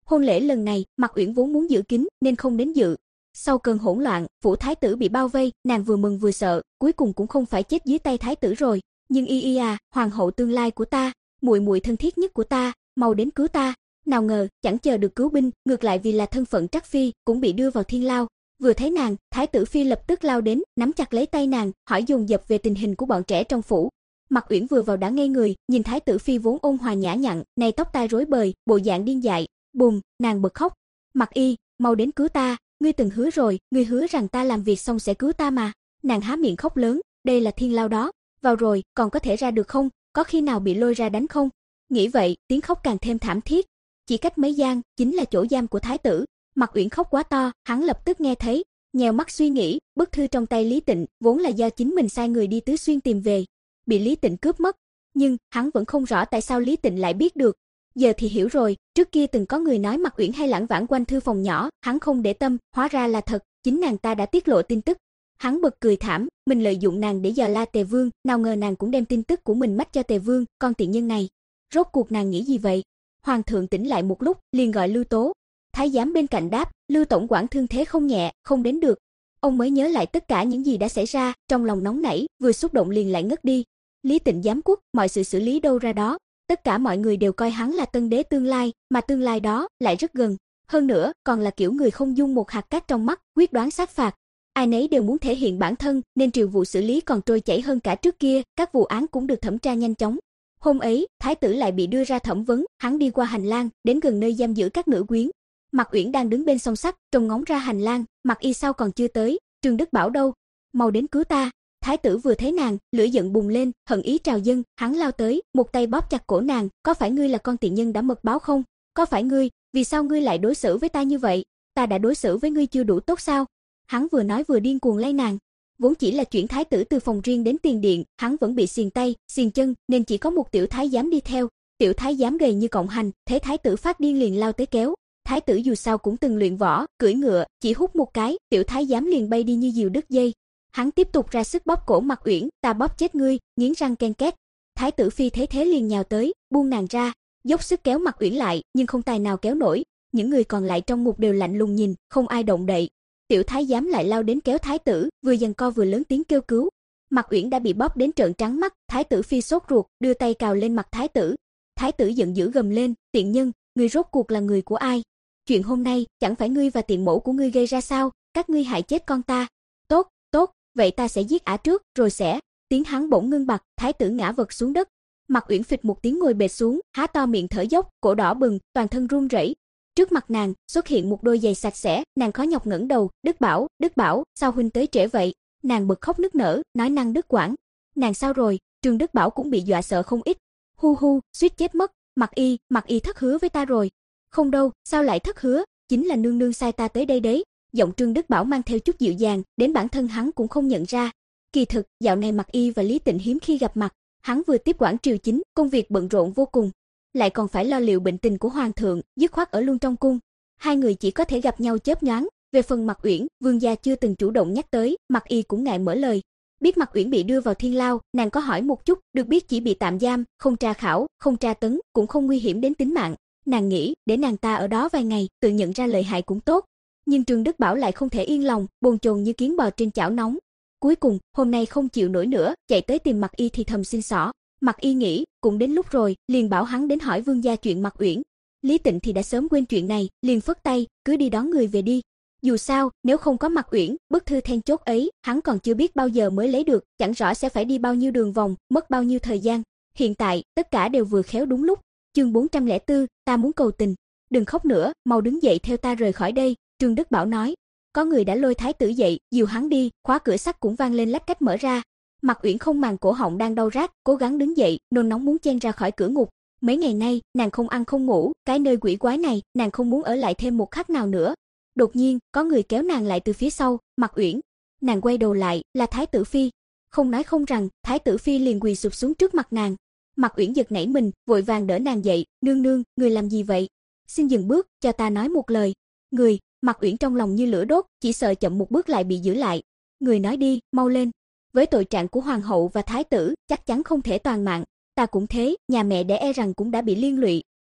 [SPEAKER 1] Hôn lễ lần này, Mạc Uyển vốn muốn giữ kín nên không đến dự. Sau cơn hỗn loạn, phủ thái tử bị bao vây, nàng vừa mừng vừa sợ, cuối cùng cũng không phải chết dưới tay thái tử rồi. Nhưng y y à, hoàng hậu tương lai của ta, muội muội thân thiết nhất của ta, mau đến cứu ta. Nào ngờ, chẳng chờ được cứu binh, ngược lại vì là thân phận trắc phi, cũng bị đưa vào thiên lao. Vừa thấy nàng, thái tử phi lập tức lao đến, nắm chặt lấy tay nàng, hỏi dồn dập về tình hình của bọn trẻ trong phủ. Mạc Uyển vừa vào đã ngây người, nhìn thái tử phi vốn ôn hòa nhã nhặn, này tóc tai rối bời, bộ dạng điên dại, bùm, nàng bật khóc. Mạc y, mau đến cứu ta, ngươi từng hứa rồi, ngươi hứa rằng ta làm việc xong sẽ cứu ta mà. Nàng há miệng khóc lớn, đây là thiên lao đó, vào rồi, còn có thể ra được không, có khi nào bị lôi ra đánh không? Nghĩ vậy, tiếng khóc càng thêm thảm thiết. Chỉ cách mấy gian, chính là chỗ giam của thái tử. Mạc Uyển khóc quá to, hắn lập tức nghe thấy, nhèo mắt suy nghĩ, bức thư trong tay Lý Tịnh vốn là do chính mình sai người đi Tứ Xuyên tìm về, bị Lý Tịnh cướp mất, nhưng hắn vẫn không rõ tại sao Lý Tịnh lại biết được. Giờ thì hiểu rồi, trước kia từng có người nói Mạc Uyển hay lãng vãng quanh thư phòng nhỏ, hắn không để tâm, hóa ra là thật, chính nàng ta đã tiết lộ tin tức. Hắn bật cười thảm, mình lợi dụng nàng để dò la Tề Vương, nào ngờ nàng cũng đem tin tức của mình mách cho Tề Vương, con tiện nhân này. Rốt cuộc nàng nghĩ gì vậy? Hoàng thượng tỉnh lại một lúc, liền gọi Lưu Tố. Thái giám bên cạnh đáp, Lưu tổng quản thương thế không nhẹ, không đến được. Ông mới nhớ lại tất cả những gì đã xảy ra, trong lòng nóng nảy, vừa xúc động liền lại ngất đi. Lý Tịnh giám quốc, mọi sự xử lý đâu ra đó. Tất cả mọi người đều coi hắn là tân đế tương lai, mà tương lai đó lại rất gần. Hơn nữa, còn là kiểu người không dung một hạt cát trong mắt, quyết đoán sát phạt. Ai nấy đều muốn thể hiện bản thân, nên triều vụ xử lý còn trôi chảy hơn cả trước kia, các vụ án cũng được thẩm tra nhanh chóng. Hôm ấy, thái tử lại bị đưa ra thẩm vấn, hắn đi qua hành lang, đến gần nơi giam giữ các nữ quyến. Mạc Uyển đang đứng bên song sắt, trông ngóng ra hành lang, Mạc y sao còn chưa tới, Trương Đức Bảo đâu? Mau đến cứu ta. Thái tử vừa thấy nàng, lửa giận bùng lên, hận ý trào dâng, hắn lao tới, một tay bóp chặt cổ nàng, có phải ngươi là con tiện nhân đã mật báo không? Có phải ngươi, vì sao ngươi lại đối xử với ta như vậy? Ta đã đối xử với ngươi chưa đủ tốt sao? Hắn vừa nói vừa điên cuồng lay nàng. Vốn chỉ là chuyển thái tử từ phòng riêng đến tiền điện, hắn vẫn bị xiềng tay, xiềng chân, nên chỉ có một tiểu thái giám đi theo. Tiểu thái giám gầy như cọng hành, thấy thái tử phát điên liền lao tới kéo. Thái tử dù sao cũng từng luyện võ, cưỡi ngựa, chỉ hút một cái, tiểu thái giám liền bay đi như diều đứt dây. Hắn tiếp tục ra sức bóp cổ Mạc Uyển, ta bóp chết ngươi, nghiến răng ken két. Thái tử phi thấy thế liền nhào tới, buông nàng ra, dốc sức kéo Mạc Uyển lại, nhưng không tài nào kéo nổi. Những người còn lại trong ngục đều lạnh lùng nhìn, không ai động đậy. Tiểu thái giám lại lao đến kéo thái tử, vừa giằng co vừa lớn tiếng kêu cứu. Mạc Uyển đã bị bóp đến trợn trắng mắt, thái tử phi sốt ruột, đưa tay cào lên mặt thái tử. Thái tử giận dữ gầm lên, tiện nhân, ngươi rốt cuộc là người của ai? Chuyện hôm nay, chẳng phải ngươi và tiện mẫu của ngươi gây ra sao? Các ngươi hại chết con ta. Tốt, tốt, vậy ta sẽ giết ả trước, rồi sẽ. Tiếng hắn bỗng ngưng bặt, thái tử ngã vật xuống đất. Mạc Uyển phịch một tiếng ngồi bệt xuống, há to miệng thở dốc, cổ đỏ bừng, toàn thân run rẩy. Trước mặt nàng xuất hiện một đôi giày sạch sẽ, nàng khó nhọc ngẩng đầu, "Đức Bảo, Đức Bảo, sao huynh tới trễ vậy?" Nàng bật khóc nức nở, nói năng đứt quãng. "Nàng sao rồi?" Trương Đức Bảo cũng bị dọa sợ không ít. "Hu hu, suýt chết mất, Mạc y, Mạc y thất hứa với ta rồi." "Không đâu, sao lại thất hứa, chính là nương nương sai ta tới đây đấy." Giọng Trương Đức Bảo mang theo chút dịu dàng, đến bản thân hắn cũng không nhận ra. Kỳ thực, dạo này Mạc y và Lý Tịnh hiếm khi gặp mặt, hắn vừa tiếp quản triều chính, công việc bận rộn vô cùng, lại còn phải lo liệu bệnh tình của hoàng thượng, dứt khoát ở luôn trong cung. Hai người chỉ có thể gặp nhau chớp nhoáng. Về phần Mạc Uyển, vương gia chưa từng chủ động nhắc tới, Mạc y cũng ngại mở lời. Biết Mạc Uyển bị đưa vào thiên lao, nàng có hỏi một chút, được biết chỉ bị tạm giam, không tra khảo, không tra tấn, cũng không nguy hiểm đến tính mạng. Nàng nghĩ, để nàng ta ở đó vài ngày, tự nhận ra lợi hại cũng tốt. Nhưng Trương Đức Bảo lại không thể yên lòng, bồn chồn như kiến bò trên chảo nóng. Cuối cùng, hôm nay không chịu nổi nữa, chạy tới tìm Mạc y thì thầm xin xỏ. Mạc y nghĩ, cũng đến lúc rồi, liền bảo hắn đến hỏi vương gia chuyện Mạc Uyển. Lý Tịnh thì đã sớm quên chuyện này, liền phất tay, cứ đi đón người về đi. Dù sao, nếu không có Mạc Uyển, bức thư then chốt ấy, hắn còn chưa biết bao giờ mới lấy được, chẳng rõ sẽ phải đi bao nhiêu đường vòng, mất bao nhiêu thời gian. Hiện tại, tất cả đều vừa khéo đúng lúc. Chương bốn trăm lẻ bốn, ta muốn cầu tình. Đừng khóc nữa, mau đứng dậy theo ta rời khỏi đây, Trương Đức Bảo nói. Có người đã lôi thái tử dậy, dìu hắn đi, khóa cửa sắt cũng vang lên lách cách mở ra. Mạc Uyển không màng cổ họng đang đau rát, cố gắng đứng dậy, nôn nóng muốn chen ra khỏi cửa ngục. Mấy ngày nay, nàng không ăn không ngủ, cái nơi quỷ quái này, nàng không muốn ở lại thêm một khắc nào nữa. Đột nhiên, có người kéo nàng lại từ phía sau, Mạc Uyển. Nàng quay đầu lại, là thái tử phi. Không nói không rằng, thái tử phi liền quỳ sụp xuống trước mặt nàng. Mạc Uyển giật nảy mình, vội vàng đỡ nàng dậy, "Nương nương, người làm gì vậy? Xin dừng bước, cho ta nói một lời." "Người?" Mạc Uyển trong lòng như lửa đốt, chỉ sợ chậm một bước lại bị giữ lại. "Người nói đi, mau lên. Với tội trạng của hoàng hậu và thái tử, chắc chắn không thể toàn mạng. Ta cũng thế, nhà mẹ đẻ e rằng cũng đã bị liên lụy."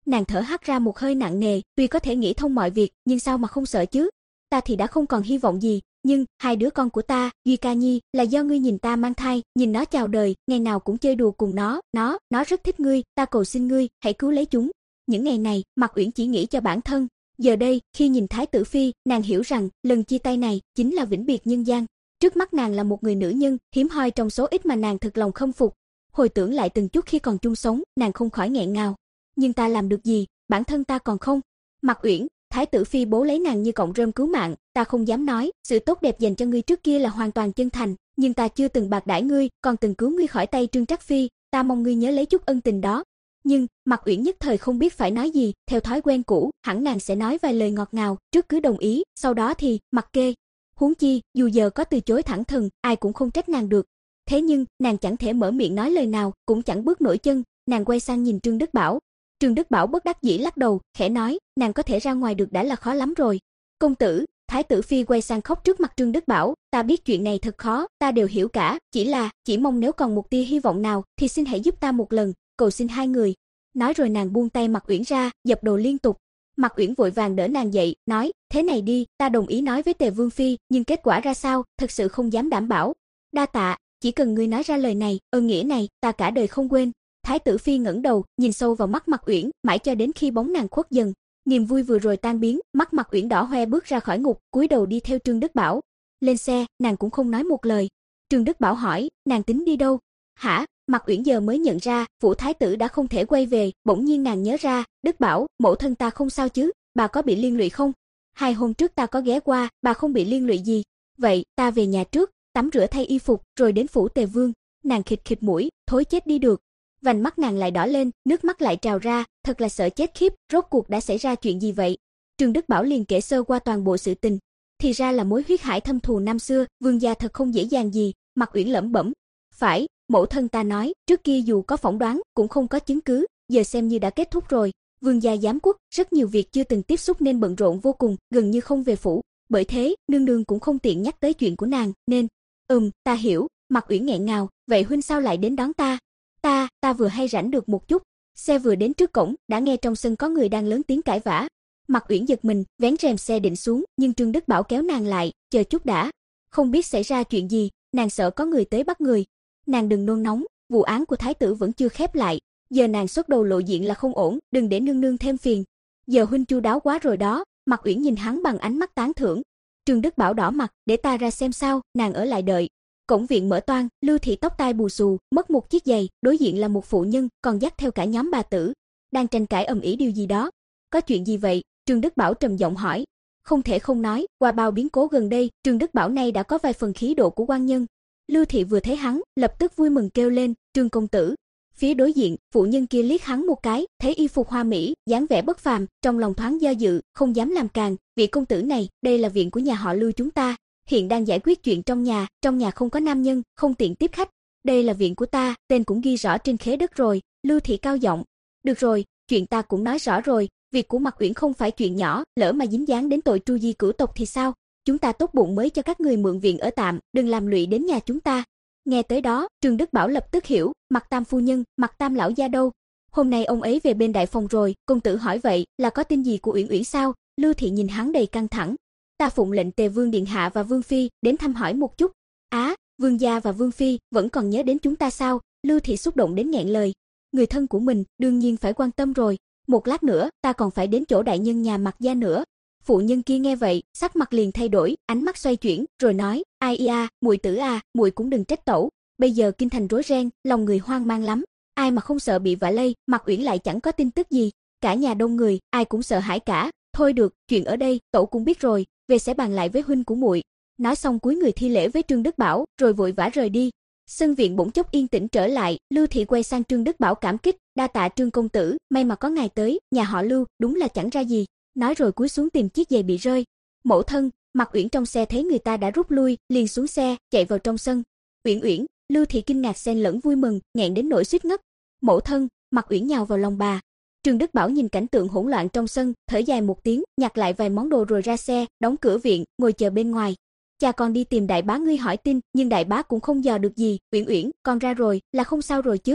[SPEAKER 1] Nàng thở hắt ra một hơi nặng nề, tuy có thể nghĩ thông mọi việc, nhưng sao mà không sợ chứ? Ta thì đã không còn hy vọng gì, nhưng hai đứa con của ta, Duy Ca Nhi, là do ngươi nhìn ta mang thai, nhìn nó chào đời, ngày nào cũng chơi đùa cùng nó, nó, nó rất thích ngươi, ta cầu xin ngươi, hãy cứu lấy chúng. Những ngày này, Mạc Uyển chỉ nghĩ cho bản thân. Giờ đây, khi nhìn Thái tử phi, nàng hiểu rằng lần chia tay này chính là vĩnh biệt nhân gian. Trước mắt nàng là một người nữ nhân, hiếm hoi trong số ít mà nàng thực lòng khâm phục. Hồi tưởng lại từng chút khi còn chung sống, nàng không khỏi nghẹn ngào. Nhưng ta làm được gì, bản thân ta còn không. Mạc Uyển, Thái tử phi bố lấy nàng như cọng rơm cứu mạng, ta không dám nói, sự tốt đẹp dành cho ngươi trước kia là hoàn toàn chân thành, nhưng ta chưa từng bạc đãi ngươi, còn từng cứu ngươi khỏi tay Trương Trắc phi, ta mong ngươi nhớ lấy chút ân tình đó. Nhưng, Mạc Uyển nhất thời không biết phải nói gì, theo thói quen cũ, hẳn nàng sẽ nói vài lời ngọt ngào, trước cứ đồng ý, sau đó thì mặc kệ. Huống chi, dù giờ có từ chối thẳng thừng, ai cũng không trách nàng được. Thế nhưng, nàng chẳng thể mở miệng nói lời nào, cũng chẳng bước nổi chân, nàng quay sang nhìn Trương Đức Bảo. Trương Đức Bảo bất đắc dĩ lắc đầu, khẽ nói, nàng có thể ra ngoài được đã là khó lắm rồi. Công tử, Thái tử phi quay sang khóc trước mặt Trương Đức Bảo, ta biết chuyện này thật khó, ta đều hiểu cả, chỉ là, chỉ mong nếu còn một tia hy vọng nào, thì xin hãy giúp ta một lần, cầu xin hai người. Nói rồi nàng buông tay Mạc Uyển ra, dập đầu liên tục. Mạc Uyển vội vàng đỡ nàng dậy, nói, thế này đi, ta đồng ý nói với Tề Vương phi, nhưng kết quả ra sao, thật sự không dám đảm bảo. Đa tạ, chỉ cần ngươi nói ra lời này, ơn nghĩa này, ta cả đời không quên. Thái tử phi ngẩng đầu, nhìn sâu vào mắt Mạc Uyển, mãi cho đến khi bóng nàng khuất dần, niềm vui vừa rồi tan biến, mắt Mạc Uyển đỏ hoe bước ra khỏi ngục, cúi đầu đi theo Trương Đức Bảo. Lên xe, nàng cũng không nói một lời. Trương Đức Bảo hỏi, nàng tính đi đâu? Hả? Mạc Uyển giờ mới nhận ra, phủ thái tử đã không thể quay về, bỗng nhiên nàng nhớ ra, Đức Bảo, mẫu thân ta không sao chứ, bà có bị liên lụy không? Hai hôm trước ta có ghé qua, bà không bị liên lụy gì. Vậy, ta về nhà trước, tắm rửa thay y phục, rồi đến phủ Tề Vương. Nàng khịt khịt mũi, thối chết đi được. Vành mắt nàng lại đỏ lên, nước mắt lại trào ra, thật là sợ chết khiếp, rốt cuộc đã xảy ra chuyện gì vậy? Trương Đức Bảo liền kể sơ qua toàn bộ sự tình. Thì ra là mối huyết hải thâm thù năm xưa, Vương gia thật không dễ dàng gì. Mạc Uyển lẩm bẩm, phải, mẫu thân ta nói, trước kia dù có phỏng đoán, cũng không có chứng cứ, giờ xem như đã kết thúc rồi. Vương gia giám quốc, rất nhiều việc chưa từng tiếp xúc nên bận rộn vô cùng, gần như không về phủ. Bởi thế, nương nương cũng không tiện nhắc tới chuyện của nàng, nên, ừm, ta hiểu. Mạc Uyển nghẹn ngào, vậy huynh sao lại đến đón ta? Ta, ta vừa hay rảnh được một chút. Xe vừa đến trước cổng, đã nghe trong sân có người đang lớn tiếng cãi vã. Mạc Uyển giật mình, vén rèm xe định xuống, nhưng Trương Đức Bảo kéo nàng lại, chờ chút đã. Không biết xảy ra chuyện gì, nàng sợ có người tới bắt người. Nàng đừng nôn nóng, vụ án của thái tử vẫn chưa khép lại, giờ nàng xuất đầu lộ diện là không ổn, đừng để nương nương thêm phiền. Giờ huynh chu đáo quá rồi đó. Mạc Uyển nhìn hắn bằng ánh mắt tán thưởng. Trương Đức Bảo đỏ mặt, để ta ra xem sao, nàng ở lại đợi. Cổng viện mở toang, Lưu thị tóc tai bù xù, mất một chiếc giày, đối diện là một phụ nhân, còn dắt theo cả nhóm bà tử, đang tranh cãi ầm ĩ điều gì đó. Có chuyện gì vậy? Trương Đức Bảo trầm giọng hỏi. Không thể không nói, qua bao biến cố gần đây, Trương Đức Bảo nay đã có vài phần khí độ của quan nhân. Lưu thị vừa thấy hắn, lập tức vui mừng kêu lên, Trương công tử. Phía đối diện, phụ nhân kia liếc hắn một cái, thấy y phục hoa mỹ, dáng vẻ bất phàm, trong lòng thoáng do dự, không dám làm càng. Vị công tử này, đây là viện của nhà họ Lưu chúng ta, hiện đang giải quyết chuyện trong nhà, trong nhà không có nam nhân, không tiện tiếp khách. Đây là viện của ta, tên cũng ghi rõ trên khế đất rồi. Lưu thị cao giọng. Được rồi, chuyện ta cũng nói rõ rồi, việc của Mạc Uyển không phải chuyện nhỏ, lỡ mà dính dáng đến tội tru di cửu tộc thì sao? Chúng ta tốt bụng mới cho các người mượn viện ở tạm, đừng làm lụy đến nhà chúng ta. Nghe tới đó, Trương Đức Bảo lập tức hiểu, Mạc Tam phu nhân, Mạc Tam lão gia đâu? Hôm nay ông ấy về bên đại phòng rồi, công tử hỏi vậy, là có tin gì của Uyển Uyển sao? Lưu thị nhìn hắn đầy căng thẳng. Ta phụng lệnh Tề Vương điện hạ và Vương phi đến thăm hỏi một chút. Á, à, Vương gia và Vương phi vẫn còn nhớ đến chúng ta sao? Lưu thị xúc động đến nghẹn lời. Người thân của mình, đương nhiên phải quan tâm rồi. Một lát nữa, ta còn phải đến chỗ đại nhân nhà Mạc gia nữa. Phụ nhân kia nghe vậy, sắc mặt liền thay đổi, ánh mắt xoay chuyển, rồi nói, ai ia, muội tử à, muội cũng đừng trách tẩu. Bây giờ kinh thành rối ren, lòng người hoang mang lắm. Ai mà không sợ bị vạ lây, Mạc Uyển lại chẳng có tin tức gì. Cả nhà đông người, ai cũng sợ hãi cả. Thôi được, chuyện ở đây, tẩu cũng biết rồi, về sẽ bàn lại với huynh của muội. Nói xong cúi người thi lễ với Trương Đức Bảo, rồi vội vã rời đi. Sân viện bỗng chốc yên tĩnh trở lại, Lưu thị quay sang Trương Đức Bảo cảm kích, đa tạ Trương công tử, may mà có ngài tới, nhà họ Lưu, đúng là chẳng ra gì. Nói rồi cúi xuống tìm chiếc giày bị rơi. Mẫu thân, Mạc Uyển trong xe thấy người ta đã rút lui, liền xuống xe, chạy vào trong sân. Uyển Uyển, Lưu thị kinh ngạc xen lẫn vui mừng, nghẹn đến nỗi suýt ngất. Mẫu thân, Mạc Uyển nhào vào lòng bà. Trương Đức Bảo nhìn cảnh tượng hỗn loạn trong sân, thở dài một tiếng, nhặt lại vài món đồ rồi ra xe, đóng cửa viện, ngồi chờ bên ngoài. Cha con đi tìm đại bá ngươi hỏi tin, nhưng đại bá cũng không dò được gì. Uyển Uyển, con ra rồi, là không sao rồi chứ?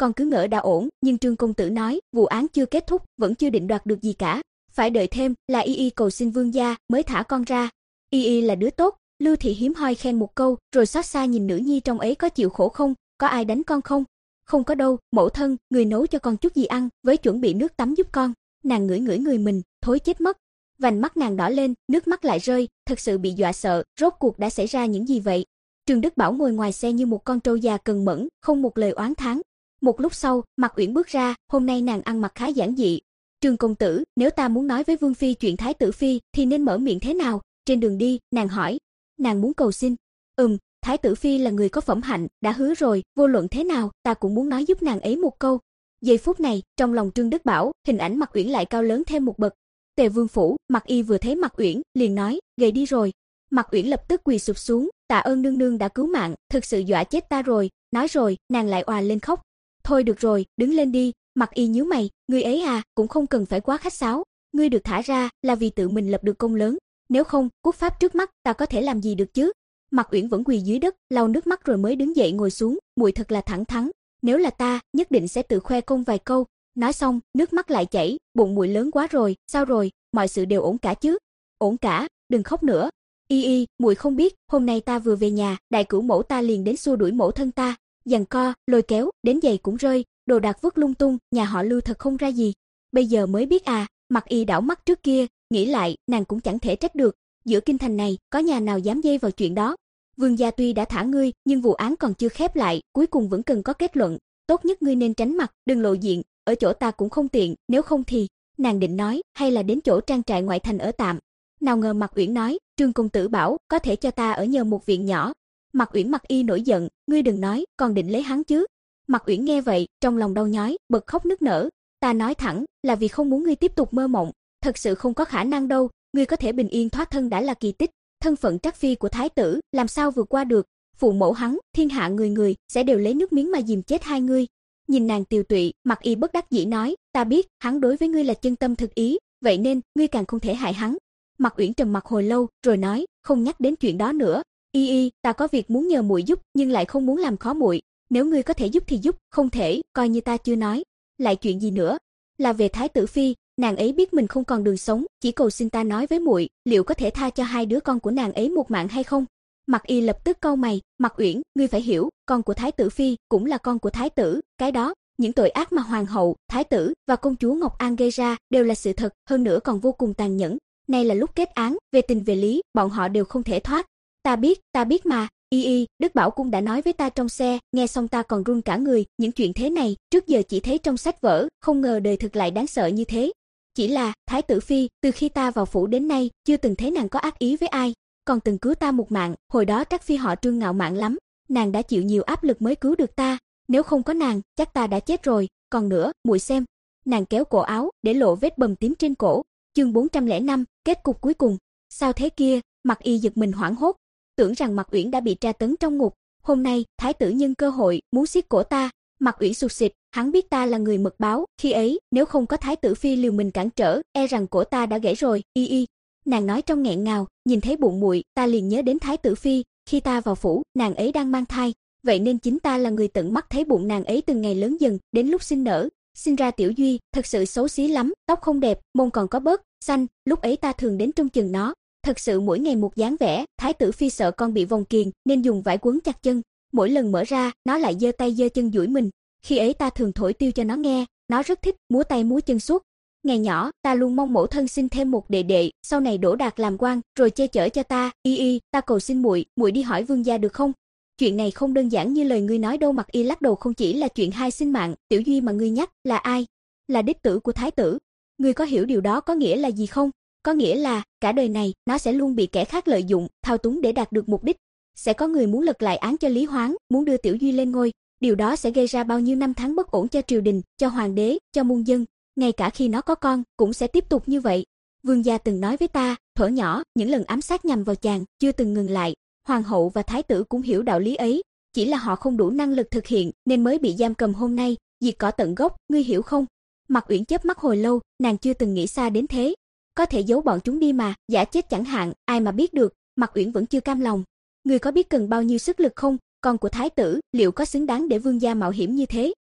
[SPEAKER 1] con cứ ngỡ đã ổn, nhưng Trương công tử nói, vụ án chưa kết thúc, vẫn chưa định đoạt được gì cả, phải đợi thêm, là y y cầu xin vương gia mới thả con ra. Y y là đứa tốt. Lưu thị hiếm hoi khen một câu, rồi xót xa nhìn nữ nhi trong ấy có chịu khổ không, có ai đánh con không? Không có đâu, mẫu thân, người nấu cho con chút gì ăn, với chuẩn bị nước tắm giúp con. Nàng ngửi ngửi người mình, thối chết mất. Vành mắt nàng đỏ lên, nước mắt lại rơi, thật sự bị dọa sợ, rốt cuộc đã xảy ra những gì vậy? Trương Đức Bảo ngồi ngoài xe như một con trâu già cần mẫn, không một lời oán thán. Một lúc sau, Mạc Uyển bước ra, hôm nay nàng ăn mặc khá giản dị. Trương công tử, nếu ta muốn nói với vương phi chuyện thái tử phi, thì nên mở miệng thế nào? Trên đường đi, nàng hỏi. Nàng muốn cầu xin. Ừm, thái tử phi là người có phẩm hạnh, đã hứa rồi, vô luận thế nào, ta cũng muốn nói giúp nàng ấy một câu. Giây phút này, trong lòng Trương Đức Bảo, hình ảnh Mạc Uyển lại cao lớn thêm một bậc. Tề Vương phủ, Mạc Y vừa thấy Mạc Uyển, liền nói, gầy đi rồi. Mạc Uyển lập tức quỳ sụp xuống, tạ ơn nương nương đã cứu mạng, thực sự dọa chết ta rồi. Nói rồi, nàng lại òa lên khóc. Thôi được rồi, đứng lên đi. Mạc Y nhíu mày, ngươi ấy à, cũng không cần phải quá khách sáo. Ngươi được thả ra là vì tự mình lập được công lớn, nếu không, quốc pháp trước mắt, ta có thể làm gì được chứ? Mạc Uyển vẫn quỳ dưới đất, lau nước mắt rồi mới đứng dậy ngồi xuống, muội thật là thẳng thắn, nếu là ta, nhất định sẽ tự khoe công vài câu. Nói xong, nước mắt lại chảy, bụng muội lớn quá rồi, sao rồi, mọi sự đều ổn cả chứ? Ổn cả, đừng khóc nữa. Y y, muội không biết, hôm nay ta vừa về nhà, đại cửu mẫu ta liền đến xua đuổi mẫu thân ta, giằng co, lôi kéo, đến giày cũng rơi, đồ đạc vứt lung tung, nhà họ Lưu thật không ra gì. Bây giờ mới biết à? Mạc Y đảo mắt trước kia, nghĩ lại, nàng cũng chẳng thể trách được, giữa kinh thành này, có nhà nào dám dây vào chuyện đó. Vương gia tuy đã thả ngươi, nhưng vụ án còn chưa khép lại, cuối cùng vẫn cần có kết luận, tốt nhất ngươi nên tránh mặt, đừng lộ diện, ở chỗ ta cũng không tiện, nếu không thì, nàng định nói, hay là đến chỗ trang trại ngoại thành ở tạm. Nào ngờ Mạc Uyển nói, Trương công tử bảo, có thể cho ta ở nhờ một viện nhỏ. Mạc Uyển Mạc Y nổi giận, ngươi đừng nói, còn định lấy hắn chứ? Mạc Uyển nghe vậy, trong lòng đau nhói, bật khóc nức nở, ta nói thẳng, là vì không muốn ngươi tiếp tục mơ mộng, thật sự không có khả năng đâu, ngươi có thể bình yên thoát thân đã là kỳ tích, thân phận trắc phi của thái tử, làm sao vượt qua được, phụ mẫu hắn, thiên hạ người người sẽ đều lấy nước miếng mà dìm chết hai ngươi. Nhìn nàng tiều tụy, Mạc Y bất đắc dĩ nói, ta biết, hắn đối với ngươi là chân tâm thực ý, vậy nên ngươi càng không thể hại hắn. Mạc Uyển trầm mặc hồi lâu, rồi nói, không nhắc đến chuyện đó nữa. Y y, ta có việc muốn nhờ muội giúp, nhưng lại không muốn làm khó muội. Nếu ngươi có thể giúp thì giúp, không thể, coi như ta chưa nói. Lại chuyện gì nữa? Là về thái tử phi, nàng ấy biết mình không còn đường sống, chỉ cầu xin ta nói với muội, liệu có thể tha cho hai đứa con của nàng ấy một mạng hay không? Mạc Y lập tức cau mày, Mạc Uyển, ngươi phải hiểu, con của thái tử phi cũng là con của thái tử, cái đó, những tội ác mà hoàng hậu, thái tử và công chúa Ngọc An gây ra đều là sự thật, hơn nữa còn vô cùng tàn nhẫn. Nay là lúc kết án, về tình về lý, bọn họ đều không thể thoát. Ta biết, ta biết mà. Y y, Đức Bảo cũng đã nói với ta trong xe, nghe xong ta còn run cả người, những chuyện thế này, trước giờ chỉ thấy trong sách vở, không ngờ đời thực lại đáng sợ như thế. Chỉ là, thái tử phi, từ khi ta vào phủ đến nay, chưa từng thấy nàng có ác ý với ai, còn từng cứu ta một mạng, hồi đó trắc phi họ Trương ngạo mạn lắm, nàng đã chịu nhiều áp lực mới cứu được ta, nếu không có nàng, chắc ta đã chết rồi, còn nữa, muội xem. Nàng kéo cổ áo, để lộ vết bầm tím trên cổ. Chương bốn trăm lẻ năm, kết cục cuối cùng. Sao thế kia? Mạc Y giật mình hoảng hốt, tưởng rằng Mạc Uyển đã bị tra tấn trong ngục, hôm nay, thái tử nhân cơ hội muốn siết cổ ta. Mạc Uyển sụt sịt, hắn biết ta là người mật báo, khi ấy, nếu không có thái tử phi liều mình cản trở, e rằng cổ ta đã gãy rồi. Y y, nàng nói trong nghẹn ngào, nhìn thấy bụng muội, ta liền nhớ đến thái tử phi, khi ta vào phủ, nàng ấy đang mang thai, vậy nên chính ta là người tận mắt thấy bụng nàng ấy từng ngày lớn dần, đến lúc sinh nở, sinh ra Tiểu Duy, thật sự xấu xí lắm, tóc không đẹp, mông còn có bớt xanh, lúc ấy ta thường đến trông chừng nó, thật sự mỗi ngày một dáng vẻ, thái tử phi sợ con bị vòng kiềng nên dùng vải quấn chặt chân, mỗi lần mở ra, nó lại giơ tay giơ chân duỗi mình, khi ấy ta thường thổi tiêu cho nó nghe, nó rất thích, múa tay múa chân suốt. Ngày nhỏ, ta luôn mong mẫu thân sinh thêm một đệ đệ, sau này đỗ đạt làm quan, rồi che chở cho ta. Y y, ta cầu xin muội, muội đi hỏi vương gia được không? Chuyện này không đơn giản như lời ngươi nói đâu. Mạc Y lắc đầu, không chỉ là chuyện hai sinh mạng, Tiểu Duy mà ngươi nhắc là ai? Là đích tử của thái tử. Ngươi có hiểu điều đó có nghĩa là gì không? Có nghĩa là cả đời này nó sẽ luôn bị kẻ khác lợi dụng, thao túng để đạt được mục đích. Sẽ có người muốn lật lại án cho Lý Hoáng, muốn đưa Tiểu Duy lên ngôi. Điều đó sẽ gây ra bao nhiêu năm tháng bất ổn cho triều đình, cho hoàng đế, cho muôn dân. Ngay cả khi nó có con, cũng sẽ tiếp tục như vậy. Vương gia từng nói với ta, thuở nhỏ, những lần ám sát nhằm vào chàng, chưa từng ngừng lại. Hoàng hậu và thái tử cũng hiểu đạo lý ấy, chỉ là họ không đủ năng lực thực hiện, nên mới bị giam cầm hôm nay, diệt cỏ tận gốc, ngươi hiểu không? Mạc Uyển chớp mắt hồi lâu, nàng chưa từng nghĩ xa đến thế. Có thể giấu bọn chúng đi mà, giả chết chẳng hạn, ai mà biết được. Mạc Uyển vẫn chưa cam lòng. Ngươi có biết cần bao nhiêu sức lực không? Con của thái tử, liệu có xứng đáng để vương gia mạo hiểm như thế?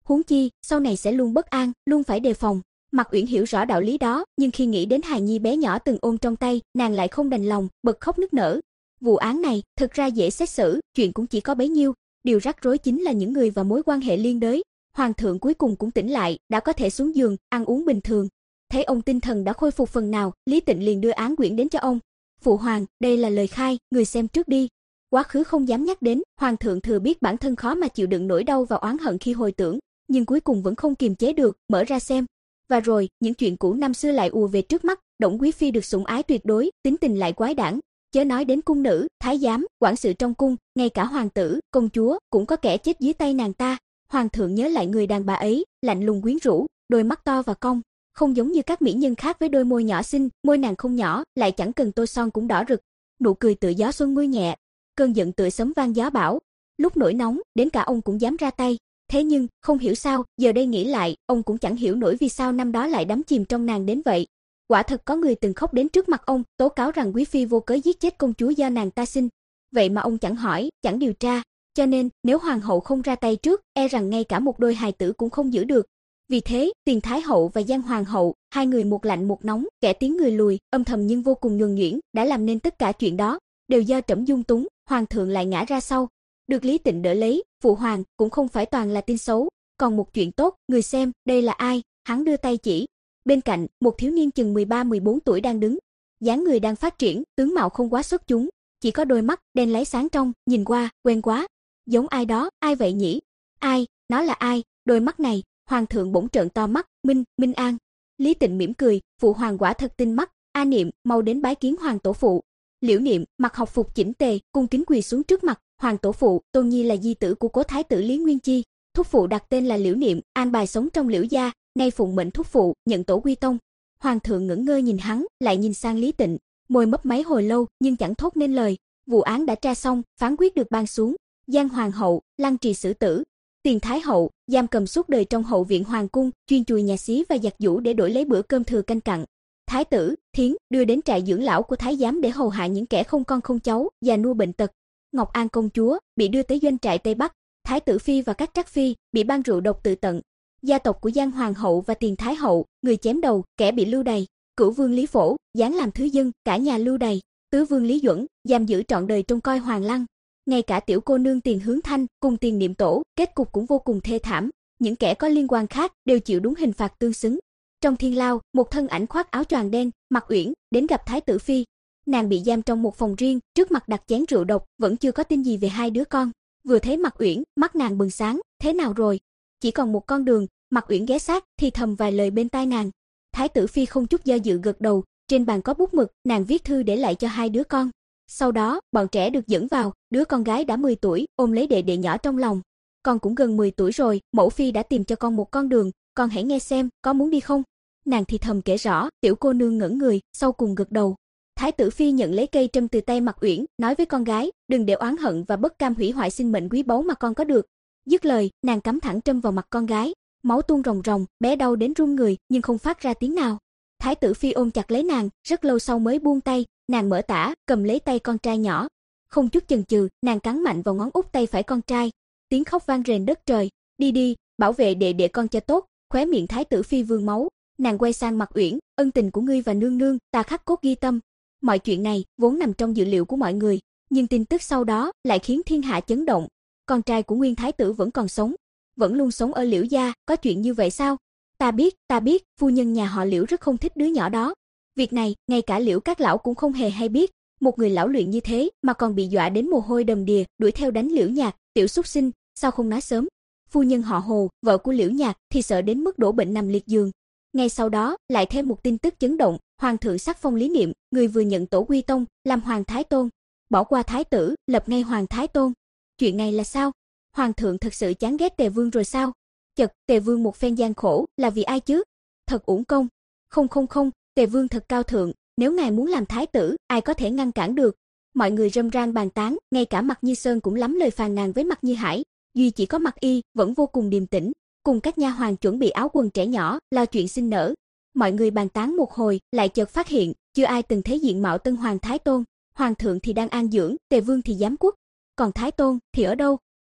[SPEAKER 1] Huống chi, sau này sẽ luôn bất an, luôn phải đề phòng. Mạc Uyển hiểu rõ đạo lý đó, nhưng khi nghĩ đến hài nhi bé nhỏ từng ôm trong tay, nàng lại không đành lòng, bật khóc nức nở. Vụ án này, thực ra dễ xét xử, chuyện cũng chỉ có bấy nhiêu, điều rắc rối chính là những người và mối quan hệ liên đới. Hoàng thượng cuối cùng cũng tỉnh lại, đã có thể xuống giường, ăn uống bình thường. Thấy ông tinh thần đã khôi phục phần nào, Lý Tịnh liền đưa án quyển đến cho ông. Phụ hoàng, đây là lời khai, người xem trước đi. Quá khứ không dám nhắc đến, hoàng thượng thừa biết bản thân khó mà chịu đựng nỗi đau và oán hận khi hồi tưởng, nhưng cuối cùng vẫn không kiềm chế được, mở ra xem. Và rồi, những chuyện cũ năm xưa lại ùa về trước mắt, Đổng quý phi được sủng ái tuyệt đối, tính tình lại quái đản, chớ nói đến cung nữ, thái giám, quản sự trong cung, ngay cả hoàng tử, công chúa cũng có kẻ chết dưới tay nàng ta. Hoàng thượng nhớ lại người đàn bà ấy, lạnh lùng quyến rũ, đôi mắt to và cong, không giống như các mỹ nhân khác với đôi môi nhỏ xinh, môi nàng không nhỏ, lại chẳng cần tô son cũng đỏ rực, nụ cười tựa gió xuân mưa nhẹ, cơn giận tựa sấm vang gió bão. Lúc nổi nóng, đến cả ông cũng dám ra tay. Thế nhưng, không hiểu sao, giờ đây nghĩ lại, ông cũng chẳng hiểu nổi vì sao năm đó lại đắm chìm trong nàng đến vậy. Quả thật có người từng khóc đến trước mặt ông, tố cáo rằng quý phi vô cớ giết chết công chúa do nàng ta sinh. Vậy mà ông chẳng hỏi, chẳng điều tra. Cho nên, nếu hoàng hậu không ra tay trước, e rằng ngay cả một đôi hài tử cũng không giữ được. Vì thế, Tiền Thái hậu và Giang hoàng hậu, hai người một lạnh một nóng, kẻ tiếng người lùi, âm thầm nhưng vô cùng nhuần nhuyễn, đã làm nên tất cả chuyện đó, đều do trẫm dung túng, hoàng thượng lại ngã ra sau. Được Lý Tịnh đỡ lấy, phụ hoàng cũng không phải toàn là tin xấu, còn một chuyện tốt, người xem, đây là ai? Hắn đưa tay chỉ. Bên cạnh, một thiếu niên chừng mười ba mười bốn tuổi đang đứng, dáng người đang phát triển, tướng mạo không quá xuất chúng, chỉ có đôi mắt đen láy sáng trong, nhìn qua, quen quá, giống ai đó, ai vậy nhỉ? Ai, nó là ai? Đôi mắt này, hoàng thượng bỗng trợn to mắt, Minh, Minh An. Lý Tịnh mỉm cười, phụ hoàng quả thật tinh mắt, A Niệm, mau đến bái kiến hoàng tổ phụ. Liễu Niệm mặc học phục chỉnh tề, cung kính quỳ xuống trước mặt, hoàng tổ phụ, Tôn Nhi là di tử của cố thái tử Lý Nguyên Chi, thúc phụ đặt tên là Liễu Niệm, an bài sống trong Liễu gia, nay phụng mệnh thúc phụ, nhận tổ quy tông. Hoàng thượng ngẩn ngơ nhìn hắn, lại nhìn sang Lý Tịnh, môi mấp máy hồi lâu nhưng chẳng thốt nên lời. Vụ án đã tra xong, phán quyết được ban xuống. Giang hoàng hậu, lăng trì xử tử. Tiền Thái hậu, giam cầm suốt đời trong hậu viện hoàng cung, chuyên chùi nhà xí và giặt giũ để đổi lấy bữa cơm thừa canh cặn. Thái tử, Thiến, đưa đến trại dưỡng lão của thái giám để hầu hạ những kẻ không con không cháu, già nua bệnh tật. Ngọc An công chúa, bị đưa tới doanh trại Tây Bắc. Thái tử phi và các trắc phi, bị ban rượu độc tự tận. Gia tộc của Giang hoàng hậu và Tiền Thái hậu, người chém đầu, kẻ bị lưu đày. Cửu vương Lý Phổ, giáng làm thứ dân, cả nhà lưu đày. Tứ vương Lý Duẩn, giam giữ trọn đời trông coi hoàng lăng. Ngay cả tiểu cô nương Tiền Hướng Thanh cùng Tiền Niệm Tổ, kết cục cũng vô cùng thê thảm. Những kẻ có liên quan khác đều chịu đúng hình phạt tương xứng. Trong thiên lao, một thân ảnh khoác áo choàng đen, Mạc Uyển, đến gặp thái tử phi. Nàng bị giam trong một phòng riêng, trước mặt đặt chén rượu độc, vẫn chưa có tin gì về hai đứa con. Vừa thấy Mạc Uyển, mắt nàng bừng sáng, thế nào rồi? Chỉ còn một con đường. Mạc Uyển ghé sát, thì thầm vài lời bên tai nàng. Thái tử phi không chút do dự gật đầu, trên bàn có bút mực, nàng viết thư để lại cho hai đứa con. Sau đó, bọn trẻ được dẫn vào, đứa con gái đã mười tuổi, ôm lấy đệ đệ nhỏ trong lòng. Con cũng gần mười tuổi rồi, mẫu phi đã tìm cho con một con đường, con hãy nghe xem, có muốn đi không? Nàng thì thầm kể rõ, tiểu cô nương ngẩn người, sau cùng gật đầu. Thái tử phi nhận lấy cây trâm từ tay Mạc Uyển, nói với con gái, đừng để oán hận và bất cam hủy hoại sinh mệnh quý báu mà con có được. Dứt lời, nàng cắm thẳng trâm vào mặt con gái, máu tuôn ròng ròng, bé đau đến run người nhưng không phát ra tiếng nào. Thái tử phi ôm chặt lấy nàng, rất lâu sau mới buông tay, nàng mở tả, cầm lấy tay con trai nhỏ. Không chút chần chừ, nàng cắn mạnh vào ngón út tay phải con trai. Tiếng khóc vang rền đất trời, đi đi, bảo vệ đệ đệ con cho tốt. Khóe miệng thái tử phi vương máu, nàng quay sang Mạc Uyển, ân tình của ngươi và nương nương, ta khắc cốt ghi tâm. Mọi chuyện này vốn nằm trong dự liệu của mọi người, nhưng tin tức sau đó lại khiến thiên hạ chấn động. Con trai của nguyên thái tử vẫn còn sống, vẫn luôn sống ở Liễu gia, có chuyện như vậy sao? Ta biết, ta biết, phu nhân nhà họ Liễu rất không thích đứa nhỏ đó. Việc này, ngay cả Liễu các lão cũng không hề hay biết. Một người lão luyện như thế mà còn bị dọa đến mồ hôi đầm đìa, đuổi theo đánh Liễu Nhạc, tiểu súc sinh, sao không nói sớm? Phu nhân họ Hồ, vợ của Liễu Nhạc thì sợ đến mức đổ bệnh nằm liệt giường. Ngay sau đó, lại thêm một tin tức chấn động, hoàng thượng sắc phong Lý Niệm, người vừa nhận tổ quy tông, làm hoàng thái tôn, bỏ qua thái tử, lập ngay hoàng thái tôn. Chuyện này là sao? Hoàng thượng thật sự chán ghét Tề Vương rồi sao? Chật, Tề Vương một phen gian khổ, là vì ai chứ? Thật uổng công. Không không không, Tề Vương thật cao thượng, nếu ngài muốn làm thái tử, ai có thể ngăn cản được? Mọi người râm ran bàn tán, ngay cả Mạc Như Sơn cũng lắm lời phàn nàn với Mạc Như Hải, duy chỉ có Mạc Y vẫn vô cùng điềm tĩnh, cùng các nha hoàn chuẩn bị áo quần trẻ nhỏ, lo chuyện sinh nở. Mọi người bàn tán một hồi, lại chợt phát hiện, chưa ai từng thấy diện mạo tân hoàng thái tôn. Hoàng thượng thì đang an dưỡng, Tề Vương thì giám quốc, còn thái tôn thì ở đâu?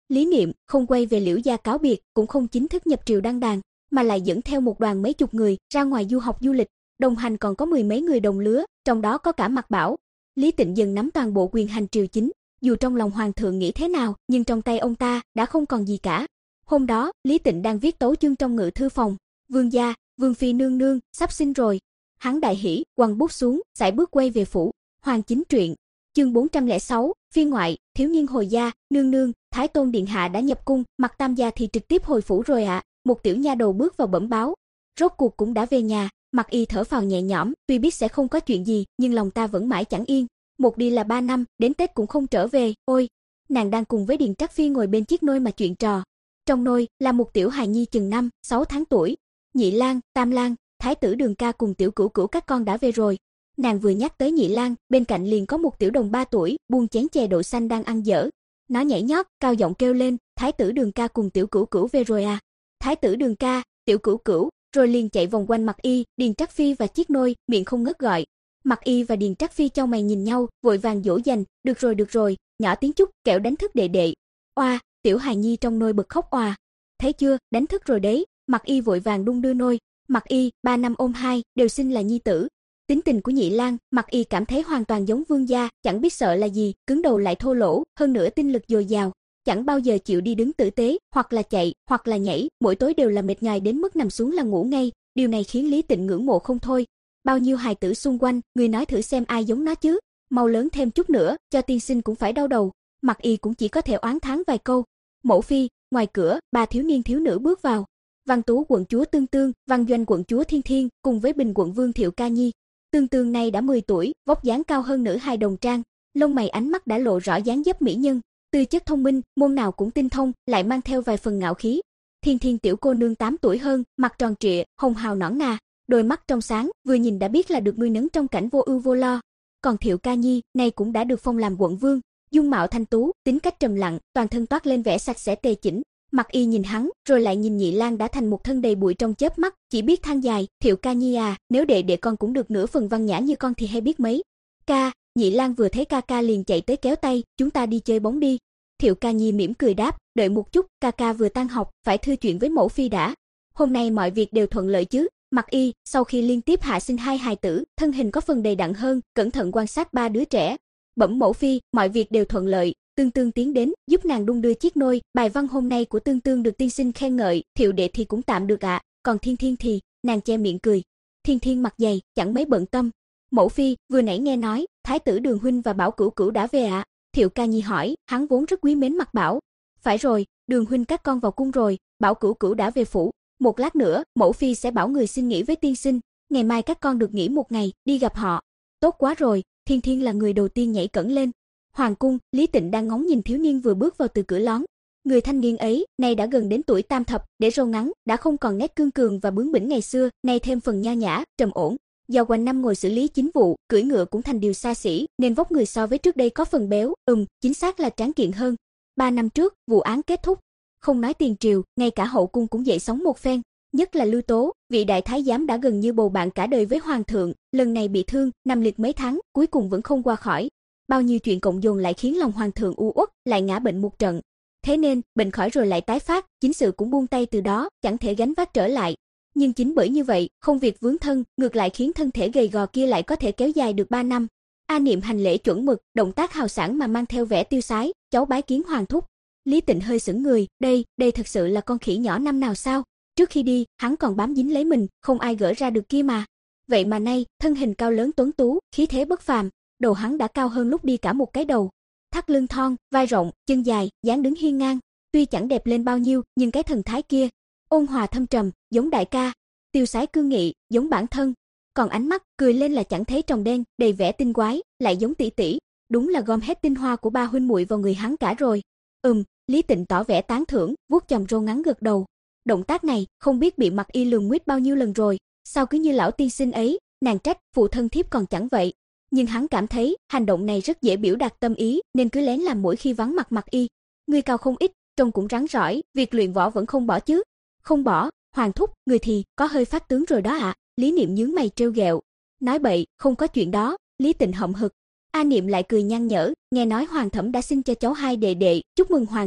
[SPEAKER 1] Lý Niệm không quay về Liễu gia cáo biệt, cũng không chính thức nhập triều đăng đàn, mà lại dẫn theo một đoàn mấy chục người ra ngoài du học du lịch, đồng hành còn có mười mấy người đồng lứa, trong đó có cả Mạc Bảo. Lý Tịnh dần nắm toàn bộ quyền hành triều chính, dù trong lòng hoàng thượng nghĩ thế nào, nhưng trong tay ông ta đã không còn gì cả. Hôm đó, Lý Tịnh đang viết tấu chương trong ngự thư phòng, "Vương gia, Vương phi nương nương sắp sinh rồi." Hắn đại hỉ, quăng bút xuống, sải bước quay về phủ. Hoàng chính truyện, chương bốn trăm lẻ sáu, phiên ngoại, thiếu niên hồi gia, nương nương, Thái tôn điện hạ đã nhập cung, Mạc tam gia thì trực tiếp hồi phủ rồi ạ. À. Một tiểu nha đầu bước vào bẩm báo. Rốt cuộc cũng đã về nhà, Mạc Y thở phào nhẹ nhõm, tuy biết sẽ không có chuyện gì, nhưng lòng ta vẫn mãi chẳng yên. Một đi là ba năm, đến Tết cũng không trở về, ôi. Nàng đang cùng với Điền Trắc Phi ngồi bên chiếc nôi mà chuyện trò. Trong nôi là một tiểu hài nhi chừng năm, sáu tháng tuổi. Nhị Lang, Tam Lang, Thái tử Đường ca cùng tiểu cửu cửu các con đã về rồi. Nàng vừa nhắc tới Nhị Lang, bên cạnh liền có một tiểu đồng ba tuổi, buông chén chè đậu xanh đang ăn dở. Nó nhảy nhót, cao giọng kêu lên, Thái tử Đường ca cùng tiểu cửu cửu về rồi à. Thái tử Đường ca, tiểu cửu cửu, rồi liền chạy vòng quanh Mạc Y, Điền Trắc Phi và chiếc nôi, miệng không ngớt gọi. Mạc Y và Điền Trắc Phi chau mày nhìn nhau, vội vàng dỗ dành, được rồi được rồi, nhỏ tiếng chút, kẻo đánh thức đệ đệ. Oa, tiểu hài nhi trong nôi bật khóc oà. Thấy chưa, đánh thức rồi đấy. Mạc Y vội vàng đung đưa nôi. Mạc Y, ba năm ôm hai, đều sinh là nhi tử. Tính tình của Nhị Lang, Mạc Y cảm thấy hoàn toàn giống Vương gia, chẳng biết sợ là gì, cứng đầu lại thô lỗ, hơn nữa tinh lực dồi dào, chẳng bao giờ chịu đi đứng tử tế, hoặc là chạy, hoặc là nhảy, mỗi tối đều là mệt nhoài đến mức nằm xuống là ngủ ngay, điều này khiến Lý Tịnh ngưỡng mộ không thôi. Bao nhiêu hài tử xung quanh, người nói thử xem ai giống nó chứ, mau lớn thêm chút nữa, cho tiên sinh cũng phải đau đầu. Mạc Y cũng chỉ có thể oán thán vài câu. Mẫu phi, ngoài cửa, ba thiếu niên thiếu nữ bước vào. Văn Tú quận chúa Tương Tương, Văn Doanh quận chúa Thiên Thiên, cùng với Bình quận vương Thiệu Ca Nhi. Tương Tương nay đã mười tuổi, vóc dáng cao hơn nữ hài đồng trang, lông mày ánh mắt đã lộ rõ dáng dấp mỹ nhân, tư chất thông minh, môn nào cũng tinh thông, lại mang theo vài phần ngạo khí. Thiên Thiên tiểu cô nương tám tuổi hơn, mặt tròn trịa, hồng hào nõn nà, đôi mắt trong sáng, vừa nhìn đã biết là được nuôi nấng trong cảnh vô ưu vô lo. Còn Thiệu Ca Nhi, nay cũng đã được phong làm quận vương, dung mạo thanh tú, tính cách trầm lặng, toàn thân toát lên vẻ sạch sẽ tề chỉnh. Mạc Y nhìn hắn, rồi lại nhìn Nhị Lang đã thành một thân đầy bụi trong chớp mắt, chỉ biết than dài, Thiệu Ca Nhi à, nếu đệ đệ con cũng được nửa phần văn nhã như con thì hay biết mấy. Ca, Nhị Lang vừa thấy ca ca liền chạy tới kéo tay, chúng ta đi chơi bóng đi. Thiệu Ca Nhi mỉm cười đáp, đợi một chút, ca ca vừa tan học, phải thư chuyện với mẫu phi đã. Hôm nay mọi việc đều thuận lợi chứ? Mạc Y, sau khi liên tiếp hạ sinh hai hài tử, thân hình có phần đầy đặn hơn, cẩn thận quan sát ba đứa trẻ. Bẩm mẫu phi, mọi việc đều thuận lợi. Tương Tương tiến đến, giúp nàng đung đưa chiếc nôi, bài văn hôm nay của Tương Tương được tiên sinh khen ngợi, Thiệu đệ thì cũng tạm được ạ, à. Còn Thiên Thiên thì, nàng che miệng cười. Thiên Thiên mặt dày, chẳng mấy bận tâm. Mẫu phi, vừa nãy nghe nói, Thái tử Đường huynh và Bảo Cửu Cửu đã về ạ. À? Thiệu Ca Nhi hỏi, hắn vốn rất quý mến Mạc Bảo. Phải rồi, Đường huynh các con vào cung rồi, Bảo Cửu Cửu đã về phủ. Một lát nữa, mẫu phi sẽ bảo người xin nghỉ với tiên sinh, ngày mai các con được nghỉ một ngày, đi gặp họ. Tốt quá rồi, Thiên Thiên là người đầu tiên nhảy cẫng lên. Hoàng cung, Lý Tịnh đang ngóng nhìn thiếu niên vừa bước vào từ cửa lón. Người thanh niên ấy, nay đã gần đến tuổi tam thập, để râu ngắn, đã không còn nét cương cường và bướng bỉnh ngày xưa, nay thêm phần nho nhã, trầm ổn. Do quanh năm ngồi xử lý chính vụ, cưỡi ngựa cũng thành điều xa xỉ, nên vóc người so với trước đây có phần béo, ừm, chính xác là tráng kiện hơn. Ba năm trước, vụ án kết thúc, không nói tiền triều, ngay cả hậu cung cũng dậy sóng một phen. Nhất là Lưu Tố, vị đại thái giám đã gần như bầu bạn cả đời với hoàng thượng, lần này bị thương, nằm liệt mấy tháng, cuối cùng vẫn không qua khỏi. Bao nhiêu chuyện cộng dồn lại khiến lòng hoàng thượng u uất, lại ngã bệnh một trận. Thế nên, bệnh khỏi rồi lại tái phát, chính sự cũng buông tay từ đó, chẳng thể gánh vác trở lại. Nhưng chính bởi như vậy, không việc vướng thân, ngược lại khiến thân thể gầy gò kia lại có thể kéo dài được ba năm. A Niệm hành lễ chuẩn mực, động tác hào sảng mà mang theo vẻ tiêu sái, cháu bái kiến hoàng thúc. Lý Tịnh hơi sững người, đây, đây thật sự là con khỉ nhỏ năm nào sao? Trước khi đi, hắn còn bám dính lấy mình, không ai gỡ ra được kia mà. Vậy mà nay, thân hình cao lớn tuấn tú, khí thế bất phàm, đầu hắn đã cao hơn lúc đi cả một cái đầu. Thắt lưng thon, vai rộng, chân dài, dáng đứng hiên ngang, tuy chẳng đẹp lên bao nhiêu, nhưng cái thần thái kia, ôn hòa thâm trầm, giống đại ca, tiêu sái cương nghị, giống bản thân. Còn ánh mắt, cười lên là chẳng thấy tròng đen, đầy vẻ tinh quái, lại giống tỷ tỷ, đúng là gom hết tinh hoa của ba huynh muội vào người hắn cả rồi. Ừm, Lý Tịnh tỏ vẻ tán thưởng, vuốt chòm râu ngắn gật đầu. Động tác này, không biết bị Mạc Y lườm nguyết bao nhiêu lần rồi, sao cứ như lão tiên sinh ấy, nàng trách, phụ thân thiếp còn chẳng vậy. Nhưng hắn cảm thấy, hành động này rất dễ biểu đạt tâm ý, nên cứ lén làm mỗi khi vắng mặt Mạc Y. Người cao không ít, trông cũng rắn rỏi, việc luyện võ vẫn không bỏ chứ? Không bỏ, hoàng thúc, người thì có hơi phát tướng rồi đó ạ. À. Lý Niệm nhướng mày trêu ghẹo, nói bậy, không có chuyện đó. Lý Tịnh hậm hực. A Niệm lại cười nhăn nhở, nghe nói hoàng thẩm đã sinh cho cháu hai đệ đệ, chúc mừng hoàng thúc.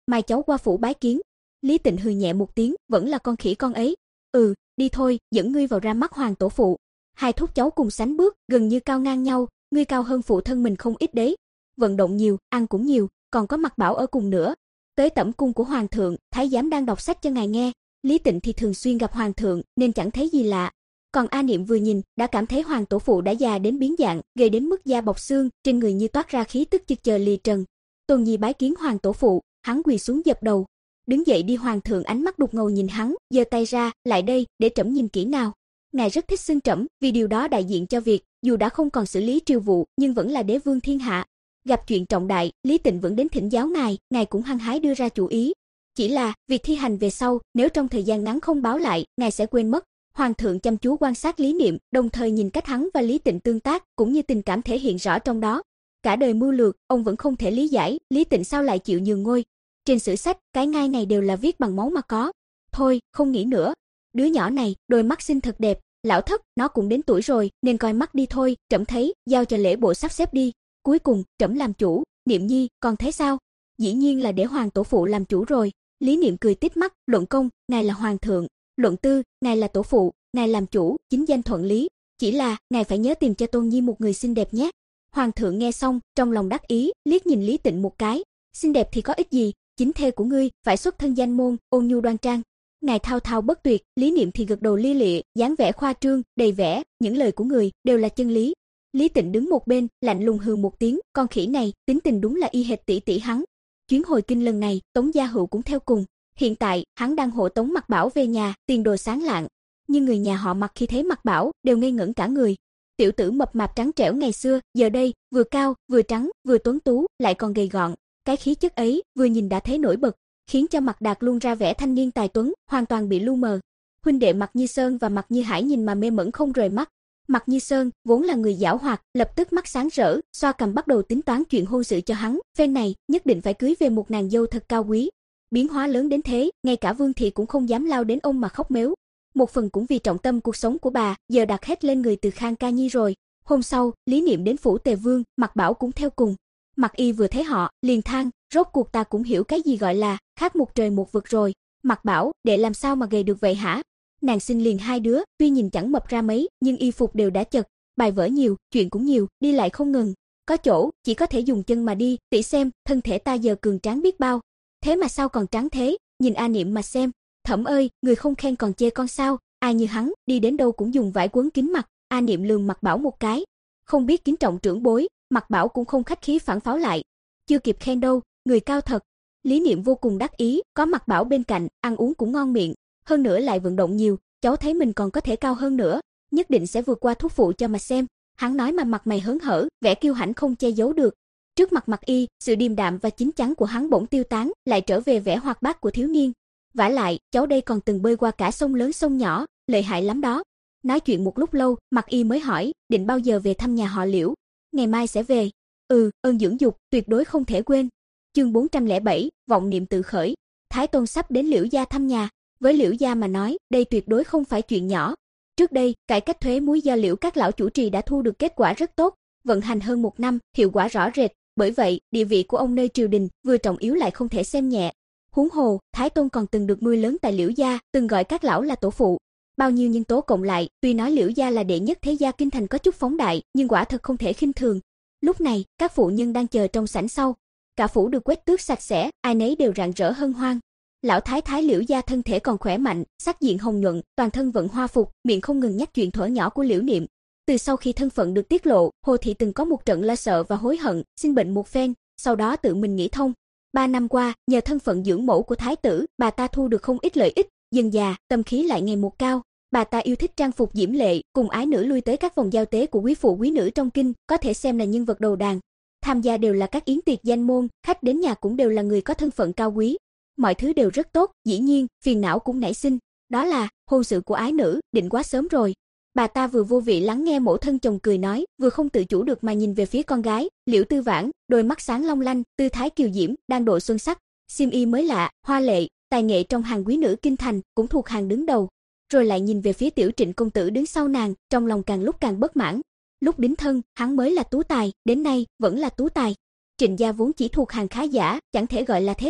[SPEAKER 1] mai cháu qua phủ bái kiến. Lý Tịnh hừ nhẹ một tiếng, vẫn là con khỉ con ấy. Ừ, đi thôi, dẫn ngươi vào ra mắt hoàng tổ phụ. Hai thúc cháu cùng sánh bước, gần như cao ngang nhau, ngươi cao hơn phụ thân mình không ít đấy. Vận động nhiều, ăn cũng nhiều, còn có Mạc Bảo ở cùng nữa. Tới tẩm cung của hoàng thượng, thái giám đang đọc sách cho ngài nghe. Lý Tịnh thì thường xuyên gặp hoàng thượng nên chẳng thấy gì lạ. Còn A Niệm vừa nhìn đã cảm thấy hoàng tổ phụ đã già đến biến dạng, gầy đến mức da bọc xương, trên người như toát ra khí tức chực chờ lì trần. Tôn Nhi bái kiến hoàng tổ phụ, hắn quỳ xuống dập đầu. Đứng dậy đi, hoàng thượng ánh mắt đục ngầu nhìn hắn, giơ tay ra, lại đây, để trẫm nhìn kỹ nào. Ngài rất thích xưng trẫm, vì điều đó đại diện cho việc, dù đã không còn xử lý triều vụ, nhưng vẫn là đế vương thiên hạ. Gặp chuyện trọng đại, Lý Tịnh vẫn đến thỉnh giáo ngài, ngài cũng hăng hái đưa ra chủ ý. Chỉ là, việc thi hành về sau, nếu trong thời gian ngắn không báo lại, ngài sẽ quên mất. Hoàng thượng chăm chú quan sát Lý Niệm, đồng thời nhìn cách hắn và Lý Tịnh tương tác, cũng như tình cảm thể hiện rõ trong đó. Cả đời mưu lược, ông vẫn không thể lý giải, Lý Tịnh sao lại chịu nhường ngôi. Trên sử sách, cái ngai này đều là viết bằng máu mà có. Thôi, không nghĩ nữa. Đứa nhỏ này, đôi mắt xinh thật đẹp, lão thất, nó cũng đến tuổi rồi, nên coi mắt đi thôi, trẫm thấy, giao cho lễ bộ sắp xếp đi. Cuối cùng, trẫm làm chủ, Niệm nhi, còn thấy sao? Dĩ nhiên là để hoàng tổ phụ làm chủ rồi. Lý Niệm cười tít mắt, luận công, ngài là hoàng thượng, luận tư, ngài là tổ phụ, ngài làm chủ, chính danh thuận lý. Chỉ là, ngài phải nhớ tìm cho Tôn Nhi một người xinh đẹp nhé. Hoàng thượng nghe xong, trong lòng đắc ý, liếc nhìn Lý Tịnh một cái. Xinh đẹp thì có ích gì, chính thê của ngươi phải xuất thân danh môn, ôn nhu đoan trang. Ngài thao thao bất tuyệt, Lý Niệm thì gật đầu lia lịa, dáng vẻ khoa trương, đầy vẻ, những lời của người đều là chân lý. Lý Tịnh đứng một bên, lạnh lùng hừ một tiếng, con khỉ này, tính tình đúng là y hệt tỷ tỷ hắn. Chuyến hồi kinh lần này, Tống Gia Hữu cũng theo cùng. Hiện tại, hắn đang hộ Tống Mạc Bảo về nhà, tiền đồ sáng lạng. Nhưng người nhà họ Mạc khi thấy Mạc Bảo, đều ngây ngẩn cả người. Tiểu tử mập mạp trắng trẻo ngày xưa, giờ đây, vừa cao, vừa trắng, vừa tuấn tú, lại còn gầy gọn. Cái khí chất ấy, vừa nhìn đã thấy nổi bật, khiến cho Mạc Đạt luôn ra vẻ thanh niên tài tuấn, hoàn toàn bị lu mờ. Huynh đệ Mạc Như Sơn và Mạc Như Hải nhìn mà mê mẩn không rời mắt. Mạc Như Sơn vốn là người giảo hoạt, lập tức mắt sáng rỡ, xoa cằm bắt đầu tính toán chuyện hôn sự cho hắn, phen này nhất định phải cưới về một nàng dâu thật cao quý. Biến hóa lớn đến thế, ngay cả Vương thị cũng không dám lao đến ông mà khóc mếu. Một phần cũng vì trọng tâm cuộc sống của bà giờ đặt hết lên người Từ Khang ca nhi rồi. Hôm sau, Lý Niệm đến phủ Tề Vương, Mạc Bảo cũng theo cùng. Mạc Y vừa thấy họ, liền than, rốt cuộc ta cũng hiểu cái gì gọi là khác một trời một vực rồi. Mạc Bảo, đệ làm sao mà gầy được vậy hả? Nàng sinh liền hai đứa, tuy nhìn chẳng mập ra mấy, nhưng y phục đều đã chật, bài vở nhiều, chuyện cũng nhiều, đi lại không ngừng. Có chỗ, chỉ có thể dùng chân mà đi, tỷ xem, thân thể ta giờ cường tráng biết bao. Thế mà sao còn trắng thế, nhìn A Niệm mà xem. Thẩm ơi, người không khen còn chê con sao, ai như hắn, đi đến đâu cũng dùng vải quấn kín mặt. A Niệm lườm Mạc Bảo một cái, không biết kính trọng trưởng bối, Mạc Bảo cũng không khách khí phản pháo lại. Chưa kịp khen đâu, người cao thật. Lý Niệm vô cùng đắc ý, có Mạc Bảo bên cạnh, ăn uống cũng ngon miệng, hơn nữa lại vận động nhiều, cháu thấy mình còn có thể cao hơn nữa, nhất định sẽ vượt qua thúc phụ cho mà xem. Hắn nói mà mặt mày hớn hở, vẻ kiêu hãnh không che giấu được. Trước mặt Mạc Y, sự điềm đạm và chín chắn của hắn bỗng tiêu tán, lại trở về vẻ hoạt bát của thiếu niên. Vả lại, cháu đây còn từng bơi qua cả sông lớn sông nhỏ, lợi hại lắm đó. Nói chuyện một lúc lâu, Mạc Y mới hỏi, định bao giờ về thăm nhà họ Liễu? Ngày mai sẽ về. Ừ, ơn dưỡng dục, tuyệt đối không thể quên. Chương bốn trăm lẻ bảy, vọng niệm tự khởi. Thái Tôn sắp đến Liễu gia thăm nhà. Với Liễu gia mà nói, đây tuyệt đối không phải chuyện nhỏ. Trước đây, cải cách thuế muối do Liễu các lão chủ trì đã thu được kết quả rất tốt, vận hành hơn một năm, hiệu quả rõ rệt. Bởi vậy, địa vị của ông nơi triều đình vừa trọng yếu lại không thể xem nhẹ. Huống hồ, Thái Tôn còn từng được nuôi lớn tại Liễu gia, từng gọi các lão là tổ phụ. Bao nhiêu nhân tố cộng lại, tuy nói Liễu gia là đệ nhất thế gia kinh thành có chút phóng đại, nhưng quả thật không thể khinh thường. Lúc này, các phụ nhân đang chờ trong sảnh sau. Cả phủ được quét tước sạch sẽ, ai nấy đều rạng rỡ hân hoan. Lão thái thái Liễu gia thân thể còn khỏe mạnh, sắc diện hồng nhuận, toàn thân vận hoa phục, miệng không ngừng nhắc chuyện thuở nhỏ của Liễu Niệm. Từ sau khi thân phận được tiết lộ, Hồ thị từng có một trận lo sợ và hối hận, sinh bệnh một phen, sau đó tự mình nghĩ thông. Ba năm qua, nhờ thân phận dưỡng mẫu của thái tử, bà ta thu được không ít lợi ích, dần già, tâm khí lại ngày một cao. Bà ta yêu thích trang phục diễm lệ, cùng ái nữ lui tới các vòng giao tế của quý phụ quý nữ trong kinh, có thể xem là nhân vật đầu đàn. Tham gia đều là các yến tiệc danh môn, khách đến nhà cũng đều là người có thân phận cao quý. Mọi thứ đều rất tốt, dĩ nhiên, phiền não cũng nảy sinh, đó là hôn sự của ái nữ, định quá sớm rồi. Bà ta vừa vô vị lắng nghe mẫu thân chồng cười nói, vừa không tự chủ được mà nhìn về phía con gái, Liễu Tư Vãn, đôi mắt sáng long lanh, tư thái kiều diễm, đang độ xuân sắc, xiêm y mới lạ, hoa lệ, tài nghệ trong hàng quý nữ kinh thành, cũng thuộc hàng đứng đầu. Rồi lại nhìn về phía Tiểu Trịnh công tử đứng sau nàng, trong lòng càng lúc càng bất mãn. Lúc đính thân, hắn mới là tú tài, đến nay vẫn là tú tài. Trịnh gia vốn chỉ thuộc hàng khá giả, chẳng thể gọi là thế tộc.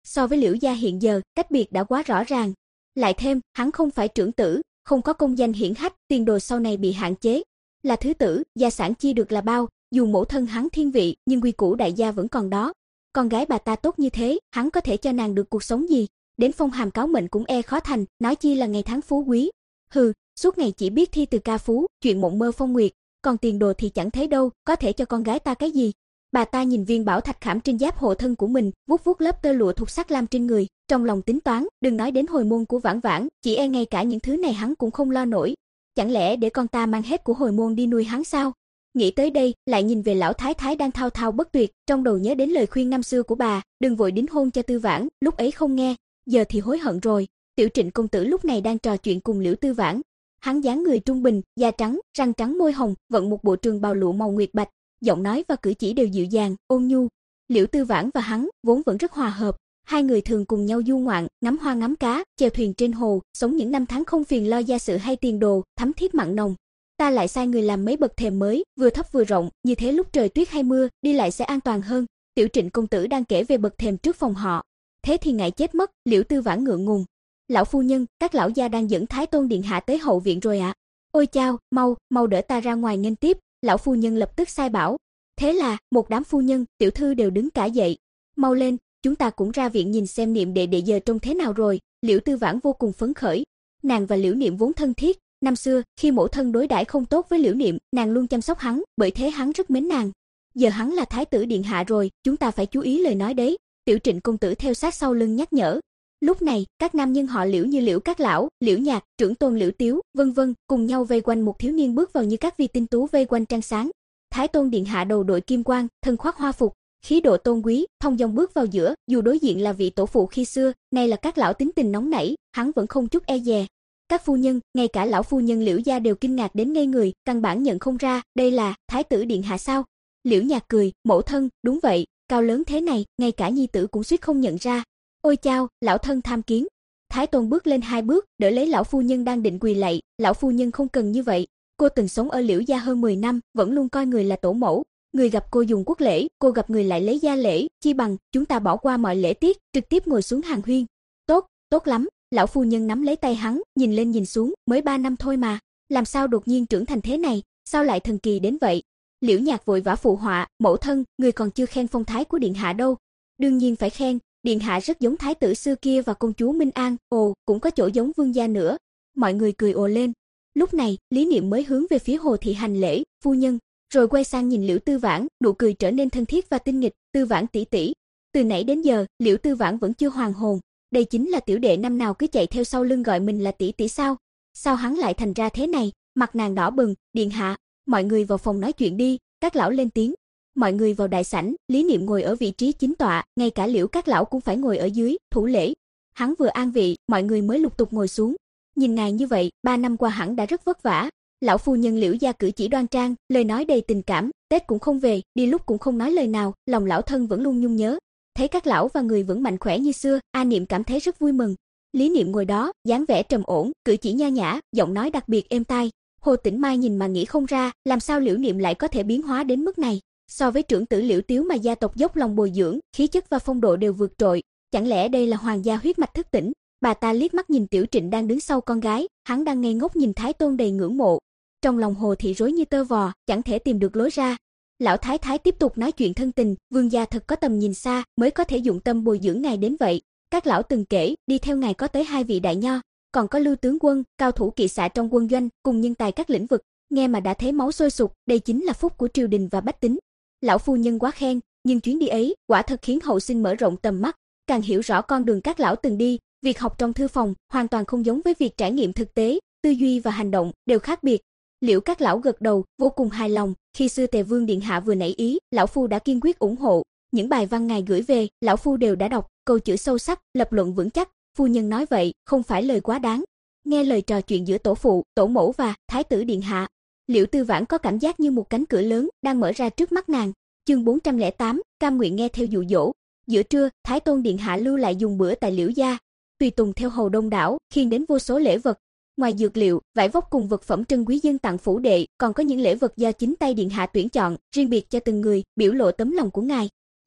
[SPEAKER 1] so với Liễu gia hiện giờ, cách biệt đã quá rõ ràng. Lại thêm, hắn không phải trưởng tử, không có công danh hiển hách, tiền đồ sau này bị hạn chế. Là thứ tử, gia sản chia được là bao, dù mẫu thân hắn thiên vị, nhưng quy củ đại gia vẫn còn đó. Con gái bà ta tốt như thế, hắn có thể cho nàng được cuộc sống gì? Đến phong hàm cáo mệnh cũng e khó thành, nói chi là ngày tháng phú quý. Hừ, suốt ngày chỉ biết thi từ ca phú, chuyện mộng mơ phong nguyệt, còn tiền đồ thì chẳng thấy đâu, có thể cho con gái ta cái gì? Bà ta nhìn viên bảo thạch khảm trên giáp hộ thân của mình, vuốt vuốt lớp tơ lụa thuộc sắc lam trên người, trong lòng tính toán, đừng nói đến hồi môn của Vãn Vãn, chỉ e ngay cả những thứ này hắn cũng không lo nổi. Chẳng lẽ để con ta mang hết của hồi môn đi nuôi hắn sao? Nghĩ tới đây, lại nhìn về lão thái thái đang thao thao bất tuyệt, trong đầu nhớ đến lời khuyên năm xưa của bà, đừng vội đính hôn cho Tư Vãn, lúc ấy không nghe, giờ thì hối hận rồi. Tiểu Trịnh công tử lúc này đang trò chuyện cùng Liễu Tư Vãn. Hắn dáng người trung bình, da trắng, răng trắng môi hồng, vận một bộ trường bào lụa màu nguyệt bạch, giọng nói và cử chỉ đều dịu dàng, ôn nhu. Liễu Tư Vãn và hắn vốn vẫn rất hòa hợp, hai người thường cùng nhau du ngoạn, ngắm hoa ngắm cá, chèo thuyền trên hồ, sống những năm tháng không phiền lo gia sự hay tiền đồ, thắm thiết mặn nồng. Ta lại sai người làm mấy bậc thềm mới, vừa thấp vừa rộng, như thế lúc trời tuyết hay mưa, đi lại sẽ an toàn hơn. Tiểu Trịnh công tử đang kể về bậc thềm trước phòng họ. Thế thì ngại chết mất, Liễu Tư Vãn ngượng ngùng. Lão phu nhân, các lão gia đang dẫn Thái Tôn điện hạ tới hậu viện rồi ạ. À? Ôi chao, mau, mau đỡ ta ra ngoài nghênh tiếp. Lão phu nhân lập tức sai bảo. Thế là, một đám phu nhân, tiểu thư đều đứng cả dậy. Mau lên, chúng ta cũng ra viện nhìn xem Niệm đệ đệ giờ trông thế nào rồi. Liễu Tư Vãn vô cùng phấn khởi. Nàng và Liễu Niệm vốn thân thiết, năm xưa, khi mẫu thân đối đãi không tốt với Liễu Niệm, nàng luôn chăm sóc hắn, bởi thế hắn rất mến nàng. Giờ hắn là thái tử điện hạ rồi, chúng ta phải chú ý lời nói đấy. Tiểu Trịnh công tử theo sát sau lưng nhắc nhở. Lúc này, các nam nhân họ Liễu như Liễu Các lão, Liễu Nhạc, trưởng tôn Liễu Tiếu, vân vân, cùng nhau vây quanh một thiếu niên bước vào như các vi tinh tú vây quanh trăng sáng. Thái Tôn điện hạ đầu đội kim quang, thân khoác hoa phục, khí độ tôn quý, thông dong bước vào giữa, dù đối diện là vị tổ phụ khi xưa, nay là các lão tính tình nóng nảy, hắn vẫn không chút e dè. Các phu nhân, ngay cả lão phu nhân Liễu gia đều kinh ngạc đến ngây người, căn bản nhận không ra, đây là thái tử điện hạ sao? Liễu Nhạc cười, mẫu thân, đúng vậy, cao lớn thế này, ngay cả nhi tử cũng suýt không nhận ra. Ôi chao, lão thân tham kiến. Thái Tôn bước lên hai bước, đỡ lấy lão phu nhân đang định quỳ lạy, lão phu nhân không cần như vậy, cô từng sống ở Liễu gia hơn mười năm, vẫn luôn coi người là tổ mẫu, người gặp cô dùng quốc lễ, cô gặp người lại lấy gia lễ, chi bằng chúng ta bỏ qua mọi lễ tiết, trực tiếp ngồi xuống hàng huyên. Tốt, tốt lắm. Lão phu nhân nắm lấy tay hắn, nhìn lên nhìn xuống, mới ba năm thôi mà, làm sao đột nhiên trưởng thành thế này, sao lại thần kỳ đến vậy? Liễu Nhạc vội vã phụ họa, mẫu thân, người còn chưa khen phong thái của điện hạ đâu. Đương nhiên phải khen, điện hạ rất giống thái tử xưa kia và công chúa Minh An, ồ, cũng có chỗ giống vương gia nữa. Mọi người cười ồ lên. Lúc này, Lý Niệm mới hướng về phía Hồ thị hành lễ, phu nhân, rồi quay sang nhìn Liễu Tư Vãn, nụ cười trở nên thân thiết và tinh nghịch, Tư Vãn tỷ tỷ. Từ nãy đến giờ, Liễu Tư Vãn vẫn chưa hoàn hồn. Đây chính là tiểu đệ năm nào cứ chạy theo sau lưng gọi mình là tỷ tỷ sao? Sao hắn lại thành ra thế này? Mặt nàng đỏ bừng, điện hạ, mọi người vào phòng nói chuyện đi, các lão lên tiếng. Mọi người vào đại sảnh, Lý Niệm ngồi ở vị trí chính tọa, ngay cả Liễu các lão cũng phải ngồi ở dưới, thủ lễ. Hắn vừa an vị, mọi người mới lục tục ngồi xuống. Nhìn ngài như vậy, ba năm qua hẳn đã rất vất vả. Lão phu nhân Liễu gia cử chỉ đoan trang, lời nói đầy tình cảm, Tết cũng không về, đi lúc cũng không nói lời nào, lòng lão thân vẫn luôn nhung nhớ. Thấy các lão và người vẫn mạnh khỏe như xưa, A Niệm cảm thấy rất vui mừng. Lý Niệm ngồi đó, dáng vẻ trầm ổn, cử chỉ nho nhã, giọng nói đặc biệt êm tai. Hồ Tĩnh Mai nhìn mà nghĩ không ra, làm sao Liễu Niệm lại có thể biến hóa đến mức này. So với trưởng tử Liễu Tiếu mà gia tộc dốc lòng bồi dưỡng, khí chất và phong độ đều vượt trội, chẳng lẽ đây là hoàng gia huyết mạch thức tỉnh? Bà ta liếc mắt nhìn Tiểu Trịnh đang đứng sau con gái, hắn đang ngây ngốc nhìn Thái Tôn đầy ngưỡng mộ. Trong lòng Hồ thị rối như tơ vò, chẳng thể tìm được lối ra. Lão thái thái tiếp tục nói chuyện thân tình, vương gia thật có tầm nhìn xa, mới có thể dụng tâm bồi dưỡng ngài đến vậy. Các lão từng kể, đi theo ngài có tới hai vị đại nho, còn có Lưu tướng quân, cao thủ kỵ xạ trong quân doanh, cùng nhân tài các lĩnh vực, nghe mà đã thấy máu sôi sục, đây chính là phúc của triều đình và bách tính. Lão phu nhân quá khen, nhưng chuyến đi ấy, quả thật khiến hậu sinh mở rộng tầm mắt, càng hiểu rõ con đường các lão từng đi, việc học trong thư phòng hoàn toàn không giống với việc trải nghiệm thực tế, tư duy và hành động đều khác biệt. Liễu các lão gật đầu, vô cùng hài lòng, khi xưa Tề Vương điện hạ vừa nảy ý, lão phu đã kiên quyết ủng hộ, những bài văn ngài gửi về, lão phu đều đã đọc, câu chữ sâu sắc, lập luận vững chắc, phu nhân nói vậy, không phải lời quá đáng. Nghe lời trò chuyện giữa tổ phụ, tổ mẫu và thái tử điện hạ, Liễu Tư Vãn có cảm giác như một cánh cửa lớn đang mở ra trước mắt nàng. Chương bốn trăm lẻ tám, cam nguyện nghe theo dụ dỗ. Giữa trưa, Thái Tôn điện hạ lưu lại dùng bữa tại Liễu gia, tùy tùng theo hầu đông đảo, khiêng đến vô số lễ vật. Ngoài dược liệu, vải vóc cùng vật phẩm trân quý dân tặng phủ đệ, còn có những lễ vật do chính tay điện hạ tuyển chọn, riêng biệt cho từng người, biểu lộ tấm lòng của ngài.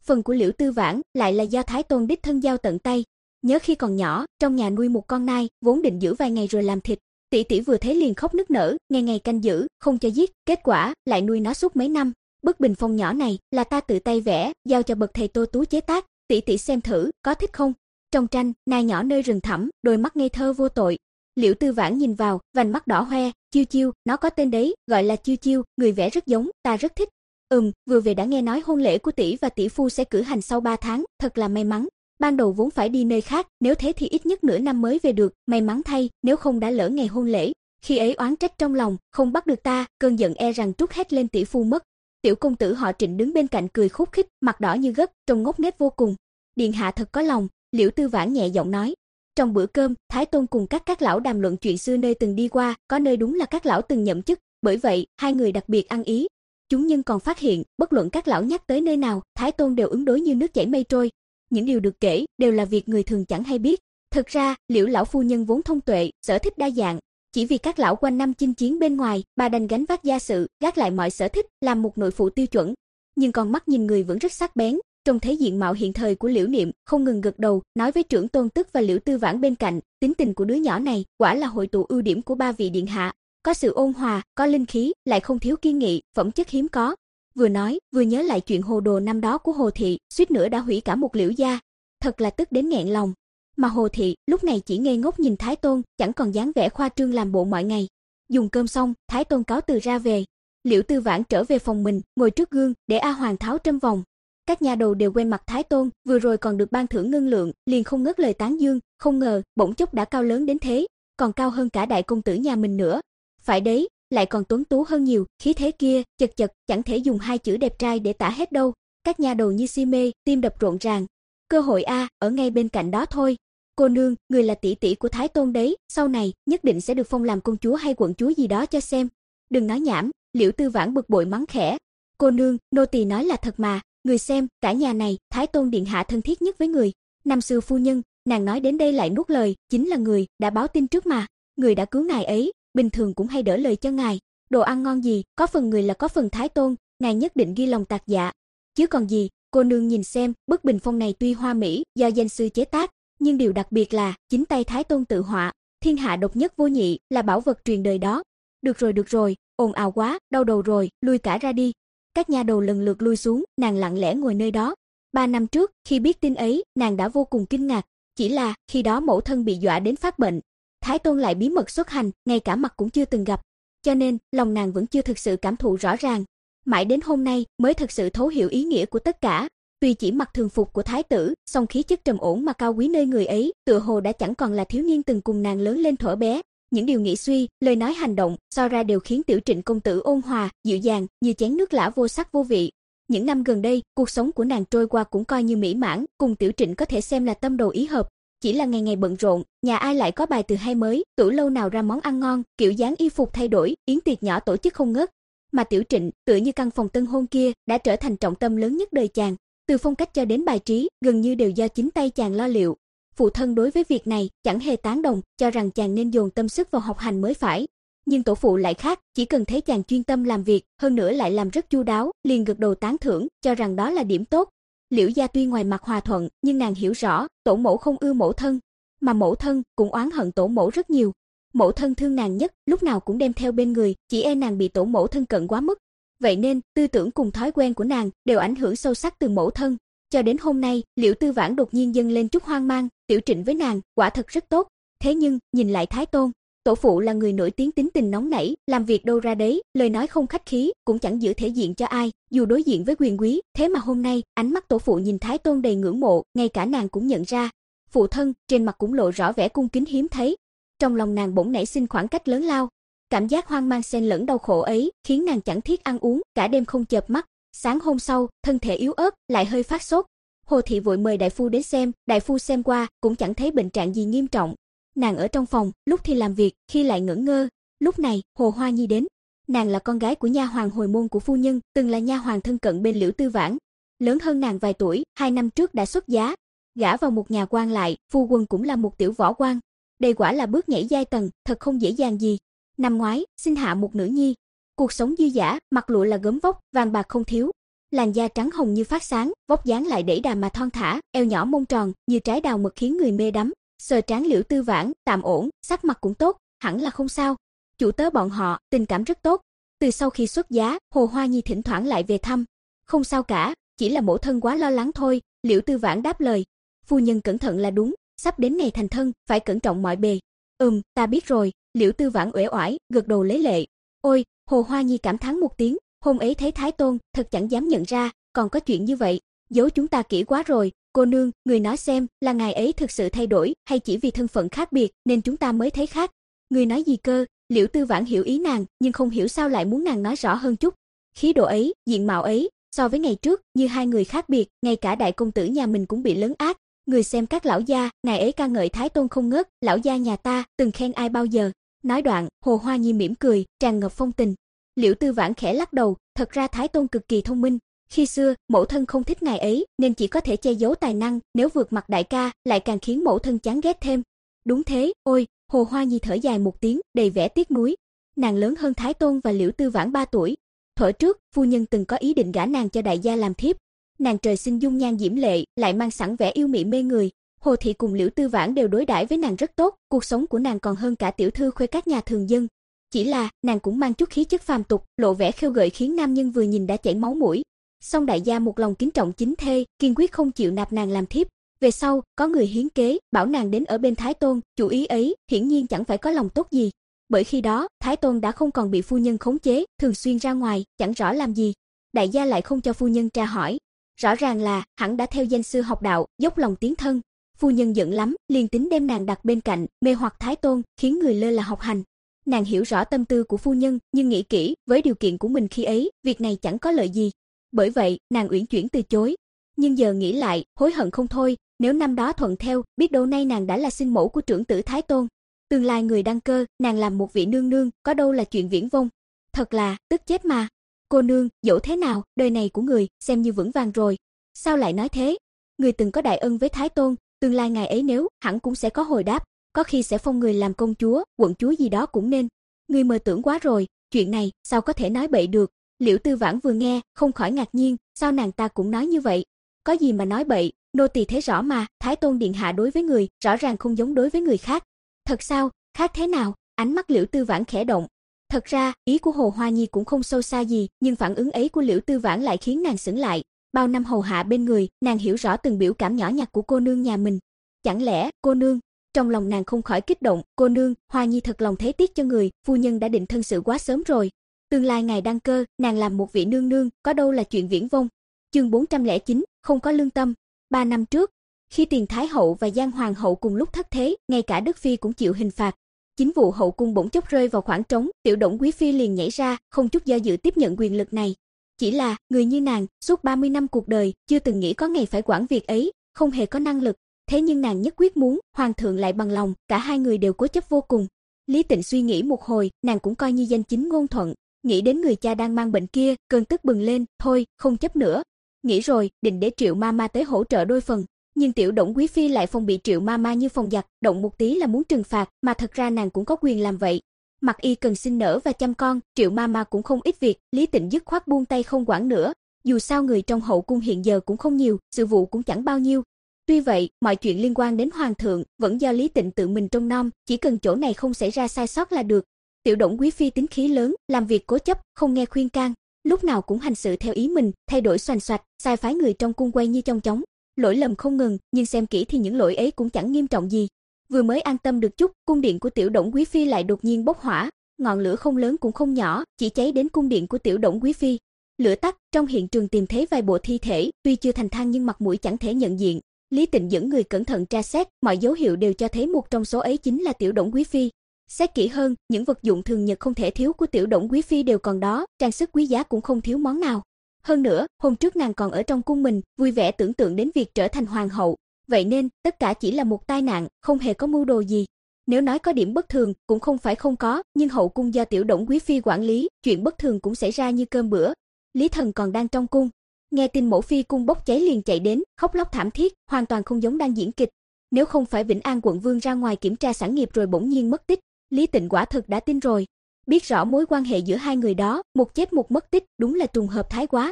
[SPEAKER 1] phần của Liễu Tư Vãn lại là do Thái Tôn đích thân giao tận tay. Nhớ khi còn nhỏ, trong nhà nuôi một con nai, vốn định giữ vài ngày rồi làm thịt. Tỷ tỷ vừa thấy liền khóc nức nở, ngày ngày canh giữ, không cho giết, kết quả lại nuôi nó suốt mấy năm. Bức bình phong nhỏ này là ta tự tay vẽ, giao cho bậc thầy Tô Tú chế tác, tỷ tỷ xem thử, có thích không? Trong tranh, nai nhỏ nơi rừng thẳm, đôi mắt ngây thơ vô tội. Liễu Tư Vãn nhìn vào, vành mắt đỏ hoe, Chiêu Chiêu, nó có tên đấy, gọi là Chiêu Chiêu, người vẽ rất giống, ta rất thích. Ừm, vừa về đã nghe nói hôn lễ của tỷ và tỷ phu sẽ cử hành sau ba tháng, thật là may mắn. Ban đầu vốn phải đi nơi khác, nếu thế thì ít nhất nửa năm mới về được, may mắn thay, nếu không đã lỡ ngày hôn lễ. Khi ấy oán trách trong lòng, không bắt được ta, cơn giận e rằng trút hết lên tỷ phu mất. Tiểu công tử họ Trịnh đứng bên cạnh cười khúc khích, mặt đỏ như gấc, trông ngốc nghếch vô cùng. Điện hạ thật có lòng, Liễu Tư Vãn nhẹ giọng nói. Trong bữa cơm, Thái Tôn cùng các các lão đàm luận chuyện xưa nơi từng đi qua, có nơi đúng là các lão từng nhậm chức, bởi vậy hai người đặc biệt ăn ý. Chúng nhân còn phát hiện, bất luận các lão nhắc tới nơi nào, Thái Tôn đều ứng đối như nước chảy mây trôi. Những điều được kể đều là việc người thường chẳng hay biết. Thực ra, Liễu lão phu nhân vốn thông tuệ, sở thích đa dạng, chỉ vì các lão quanh năm chinh chiến bên ngoài, bà đành gánh vác gia sự, gác lại mọi sở thích, làm một nội phụ tiêu chuẩn. Nhưng con mắt nhìn người vẫn rất sắc bén, trông thấy diện mạo hiện thời của Liễu Niệm, không ngừng gật đầu, nói với trưởng tôn tức và Liễu Tư Vãn bên cạnh, tính tình của đứa nhỏ này quả là hội tụ ưu điểm của ba vị điện hạ, có sự ôn hòa, có linh khí, lại không thiếu kiên nghị, phẩm chất hiếm có. Vừa nói, vừa nhớ lại chuyện hồ đồ năm đó của Hồ thị, suýt nữa đã hủy cả một Liễu gia, thật là tức đến nghẹn lòng. Mà Hồ thị lúc này chỉ ngây ngốc nhìn Thái Tôn, chẳng còn dáng vẻ khoa trương làm bộ mọi ngày. Dùng cơm xong, Thái Tôn cáo từ ra về. Liễu Tư Vãn trở về phòng mình, ngồi trước gương, để A Hoàng tháo trâm vòng. Các nhà đầu đều quen mặt Thái Tôn, vừa rồi còn được ban thưởng ngân lượng, liền không ngớt lời tán dương, không ngờ bỗng chốc đã cao lớn đến thế, còn cao hơn cả đại công tử nhà mình nữa. Phải đấy, lại còn tuấn tú hơn nhiều, khí thế kia, chật chật, chẳng thể dùng hai chữ đẹp trai để tả hết đâu. Các nhà đầu như si mê, tim đập rộn ràng. Cơ hội a, ở ngay bên cạnh đó thôi. Cô nương, người là tỷ tỷ của Thái Tôn đấy, sau này nhất định sẽ được phong làm công chúa hay quận chúa gì đó cho xem. Đừng nói nhảm, Liễu Tư Vãn bực bội mắng khẽ. Cô nương, nô tỳ nói là thật mà, người xem, cả nhà này, Thái Tôn điện hạ thân thiết nhất với người. Năm xưa phu nhân, nàng nói đến đây lại nuốt lời, chính là người đã báo tin trước mà, người đã cứu ngài ấy, bình thường cũng hay đỡ lời cho ngài. Đồ ăn ngon gì, có phần người là có phần Thái Tôn, ngài nhất định ghi lòng tạc dạ. Chứ còn gì, cô nương nhìn xem, bức bình phong này tuy hoa mỹ, do danh sư chế tác, nhưng điều đặc biệt là chính tay Thái Tôn tự họa, thiên hạ độc nhất vô nhị, là bảo vật truyền đời đó. Được rồi được rồi, ồn ào quá, đau đầu rồi, lui cả ra đi. Các nha đầu lần lượt lui xuống, nàng lặng lẽ ngồi nơi đó. Ba năm trước, khi biết tin ấy, nàng đã vô cùng kinh ngạc, chỉ là khi đó mẫu thân bị dọa đến phát bệnh, Thái Tôn lại bí mật xuất hành, ngay cả mặt cũng chưa từng gặp, cho nên lòng nàng vẫn chưa thực sự cảm thụ rõ ràng. Mãi đến hôm nay mới thực sự thấu hiểu ý nghĩa của tất cả. Tuy chỉ mặc thường phục của thái tử, song khí chất trầm ổn mà cao quý nơi người ấy, tựa hồ đã chẳng còn là thiếu niên từng cùng nàng lớn lên thuở bé. Những điều nghĩ suy, lời nói hành động, so ra đều khiến Tiểu Trịnh công tử ôn hòa, dịu dàng, như chén nước lã vô sắc vô vị. Những năm gần đây, cuộc sống của nàng trôi qua cũng coi như mỹ mãn, cùng Tiểu Trịnh có thể xem là tâm đầu ý hợp. Chỉ là ngày ngày bận rộn, nhà ai lại có bài từ hay mới, tủ lâu nào ra món ăn ngon, kiểu dáng y phục thay đổi, yến tiệc nhỏ tổ chức không ngớt. Mà Tiểu Trịnh, tựa như căn phòng tân hôn kia, đã trở thành trọng tâm lớn nhất đời chàng. Từ phong cách cho đến bài trí, gần như đều do chính tay chàng lo liệu. Phụ thân đối với việc này chẳng hề tán đồng, cho rằng chàng nên dồn tâm sức vào học hành mới phải. Nhưng tổ phụ lại khác, chỉ cần thấy chàng chuyên tâm làm việc, hơn nữa lại làm rất chu đáo, liền gật đầu tán thưởng, cho rằng đó là điểm tốt. Liễu gia tuy ngoài mặt hòa thuận, nhưng nàng hiểu rõ, tổ mẫu không ưa mẫu thân, mà mẫu thân cũng oán hận tổ mẫu rất nhiều. Mẫu thân thương nàng nhất, lúc nào cũng đem theo bên người, chỉ e nàng bị tổ mẫu thân cận quá mức. Vậy nên, tư tưởng cùng thói quen của nàng đều ảnh hưởng sâu sắc từ mẫu thân. Cho đến hôm nay, Liễu Tư Vãn đột nhiên dâng lên chút hoang mang, Tiểu Trịnh với nàng, quả thật rất tốt. Thế nhưng, nhìn lại Thái Tôn, tổ phụ là người nổi tiếng tính tình nóng nảy, làm việc đâu ra đấy, lời nói không khách khí, cũng chẳng giữ thể diện cho ai, dù đối diện với quyền quý. Thế mà hôm nay, ánh mắt tổ phụ nhìn Thái Tôn đầy ngưỡng mộ, ngay cả nàng cũng nhận ra. Phụ thân, trên mặt cũng lộ rõ vẻ cung kính hiếm thấy. Trong lòng nàng bỗng nảy sinh khoảng cách lớn lao. Cảm giác hoang mang xen lẫn đau khổ ấy, khiến nàng chẳng thiết ăn uống, cả đêm không chợp mắt. Sáng hôm sau, thân thể yếu ớt, lại hơi phát sốt. Hồ thị vội mời đại phu đến xem, đại phu xem qua, cũng chẳng thấy bệnh trạng gì nghiêm trọng. Nàng ở trong phòng, lúc thì làm việc, khi lại ngẩn ngơ. Lúc này, Hồ Hoa Nhi đến. Nàng là con gái của nha hoàn hồi môn của phu nhân, từng là nha hoàn thân cận bên Liễu Tư Vãn. Lớn hơn nàng vài tuổi, hai năm trước đã xuất giá, gả vào một nhà quan lại, phu quân cũng là một tiểu võ quan. Đây quả là bước nhảy giai tầng, thật không dễ dàng gì. Năm ngoái, sinh hạ một nữ nhi. Cuộc sống dư dả, mặc lụa là gấm vóc, vàng bạc không thiếu. làn da trắng hồng như phát sáng, vóc dáng lại đẩy đà mà thon thả, eo nhỏ mông tròn như trái đào mật khiến người mê đắm. Sờ trán Liễu Tư Vãn, tạm ổn, sắc mặt cũng tốt, hẳn là không sao. Chủ tớ bọn họ, tình cảm rất tốt. Từ sau khi xuất giá, Hồ Hoa Nhi thỉnh thoảng lại về thăm. Không sao cả, chỉ là mẫu thân quá lo lắng thôi, Liễu Tư Vãn đáp lời. Phu nhân cẩn thận là đúng, sắp đến ngày thành thân, phải cẩn trọng mọi bề. Ừm, ta biết rồi, Liễu Tư Vãn uể oải, gật đầu lấy lệ. Ôi, Hồ Hoa Nhi cảm thán một tiếng, hôm ấy thấy Thái Tôn, thật chẳng dám nhận ra, còn có chuyện như vậy, giấu chúng ta kỹ quá rồi. Cô nương, người nói xem, là ngài ấy thực sự thay đổi, hay chỉ vì thân phận khác biệt, nên chúng ta mới thấy khác? Người nói gì cơ? Liễu Tư Vãn hiểu ý nàng, nhưng không hiểu sao lại muốn nàng nói rõ hơn chút. Khí độ ấy, diện mạo ấy, so với ngày trước, như hai người khác biệt, ngay cả đại công tử nhà mình cũng bị lấn át. Người xem các lão gia, ngài ấy ca ngợi Thái Tôn không ngớt, lão gia nhà ta, từng khen ai bao giờ? Nói đoạn, Hồ Hoa Nhi mỉm cười, tràn ngập phong tình. Liễu Tư Vãn khẽ lắc đầu, thật ra Thái Tôn cực kỳ thông minh. Khi xưa, mẫu thân không thích ngài ấy, nên chỉ có thể che giấu tài năng, nếu vượt mặt đại ca, lại càng khiến mẫu thân chán ghét thêm. Đúng thế, ôi, Hồ Hoa Nhi thở dài một tiếng, đầy vẻ tiếc nuối. Nàng lớn hơn Thái Tôn và Liễu Tư Vãn ba tuổi. Thuở trước, phu nhân từng có ý định gả nàng cho đại gia làm thiếp. Nàng trời sinh dung nhan diễm lệ, lại mang sẵn vẻ yêu mị mê người. Hồ thị cùng Liễu Tư Vãn đều đối đãi với nàng rất tốt, cuộc sống của nàng còn hơn cả tiểu thư khuê các nhà thường dân. Chỉ là, nàng cũng mang chút khí chất phàm tục, lộ vẻ khêu gợi khiến nam nhân vừa nhìn đã chảy máu mũi. Song đại gia một lòng kính trọng chính thê, kiên quyết không chịu nạp nàng làm thiếp. Về sau, có người hiến kế, bảo nàng đến ở bên Thái Tôn, chủ ý ấy, hiển nhiên chẳng phải có lòng tốt gì. Bởi khi đó, Thái Tôn đã không còn bị phu nhân khống chế, thường xuyên ra ngoài, chẳng rõ làm gì. Đại gia lại không cho phu nhân tra hỏi. Rõ ràng là, hẳn đã theo danh sư học đạo, dốc lòng tiến thân. Phu nhân giận lắm, liền tính đem nàng đặt bên cạnh, mê hoặc Thái Tôn, khiến người lơ là học hành. Nàng hiểu rõ tâm tư của phu nhân, nhưng nghĩ kỹ, với điều kiện của mình khi ấy, việc này chẳng có lợi gì. Bởi vậy, nàng uyển chuyển từ chối. Nhưng giờ nghĩ lại, hối hận không thôi, nếu năm đó thuận theo, biết đâu nay nàng đã là sinh mẫu của trưởng tử Thái Tôn. Tương lai người đăng cơ, nàng làm một vị nương nương, có đâu là chuyện viển vông. Thật là, tức chết mà. Cô nương, dẫu thế nào, đời này của người, xem như vững vàng rồi. Sao lại nói thế? Người từng có đại ân với Thái Tôn, tương lai ngài ấy nếu, hẳn cũng sẽ có hồi đáp, có khi sẽ phong người làm công chúa, quận chúa gì đó cũng nên. Người mơ tưởng quá rồi, chuyện này, sao có thể nói bậy được. Liễu Tư Vãn vừa nghe, không khỏi ngạc nhiên, sao nàng ta cũng nói như vậy? Có gì mà nói bậy, nô tỳ thấy rõ mà, Thái Tôn điện hạ đối với người, rõ ràng không giống đối với người khác. Thật sao, khác thế nào? Ánh mắt Liễu Tư Vãn khẽ động. Thật ra, ý của Hồ Hoa Nhi cũng không sâu xa gì, nhưng phản ứng ấy của Liễu Tư Vãn lại khiến nàng sững lại. Bao năm hầu hạ bên người, nàng hiểu rõ từng biểu cảm nhỏ nhặt của cô nương nhà mình. Chẳng lẽ, cô nương? Trong lòng nàng không khỏi kích động, cô nương, Hoa Nhi thật lòng thấy tiếc cho người, phu nhân đã định thân sự quá sớm rồi. Tương lai ngài đăng cơ, nàng làm một vị nương nương, có đâu là chuyện viển vông. Chương bốn trăm lẻ chín, không có lương tâm. Ba năm trước, khi Tiền Thái hậu và Giang hoàng hậu cùng lúc thất thế, ngay cả Đức phi cũng chịu hình phạt. Chính vụ hậu cung bỗng chốc rơi vào khoảng trống, Tiểu Đổng quý phi liền nhảy ra, không chút do dự tiếp nhận quyền lực này. Chỉ là, người như nàng, suốt ba mươi năm cuộc đời, chưa từng nghĩ có ngày phải quản việc ấy, không hề có năng lực. Thế nhưng nàng nhất quyết muốn, hoàng thượng lại bằng lòng, cả hai người đều cố chấp vô cùng. Lý Tịnh suy nghĩ một hồi, nàng cũng coi như danh chính ngôn thuận. Nghĩ đến người cha đang mang bệnh kia, cơn tức bừng lên, thôi, không chấp nữa. Nghĩ rồi, định để Triệu Mama tới hỗ trợ đôi phần. Nhưng Tiểu Đổng quý phi lại phong bị Triệu Mama như phòng giặc, động một tí là muốn trừng phạt, mà thật ra nàng cũng có quyền làm vậy. Mặc y cần sinh nở và chăm con, Triệu Mama cũng không ít việc, Lý Tịnh dứt khoát buông tay không quản nữa. Dù sao người trong hậu cung hiện giờ cũng không nhiều, sự vụ cũng chẳng bao nhiêu. Tuy vậy, mọi chuyện liên quan đến hoàng thượng vẫn do Lý Tịnh tự mình trông nom, chỉ cần chỗ này không xảy ra sai sót là được. Tiểu Đổng quý phi tính khí lớn, làm việc cố chấp, không nghe khuyên can, lúc nào cũng hành sự theo ý mình, thay đổi xoành xoạch, sai phái người trong cung quay như chong chóng. Lỗi lầm không ngừng, nhưng xem kỹ thì những lỗi ấy cũng chẳng nghiêm trọng gì. Vừa mới an tâm được chút, cung điện của Tiểu Đổng quý phi lại đột nhiên bốc hỏa, ngọn lửa không lớn cũng không nhỏ, chỉ cháy đến cung điện của Tiểu Đổng quý phi. Lửa tắt, trong hiện trường tìm thấy vài bộ thi thể, tuy chưa thành than nhưng mặt mũi chẳng thể nhận diện. Lý Tịnh dẫn người cẩn thận tra xét, mọi dấu hiệu đều cho thấy một trong số ấy chính là Tiểu Đổng quý phi. Xét kỹ hơn, những vật dụng thường nhật không thể thiếu của Tiểu Đổng quý phi đều còn đó, trang sức quý giá cũng không thiếu món nào. Hơn nữa, hôm trước nàng còn ở trong cung mình, vui vẻ tưởng tượng đến việc trở thành hoàng hậu. Vậy nên, tất cả chỉ là một tai nạn, không hề có mưu đồ gì. Nếu nói có điểm bất thường, cũng không phải không có, nhưng hậu cung do Tiểu Đổng quý phi quản lý, chuyện bất thường cũng xảy ra như cơm bữa. Lý Thần còn đang trong cung, nghe tin mẫu phi cung bốc cháy liền chạy đến, khóc lóc thảm thiết, hoàn toàn không giống đang diễn kịch. Nếu không phải Vĩnh An quận vương ra ngoài kiểm tra sản nghiệp rồi bỗng nhiên mất tích, Lý Tịnh quả thực đã tin rồi. Biết rõ mối quan hệ giữa hai người đó, một chết một mất tích, đúng là trùng hợp thái quá.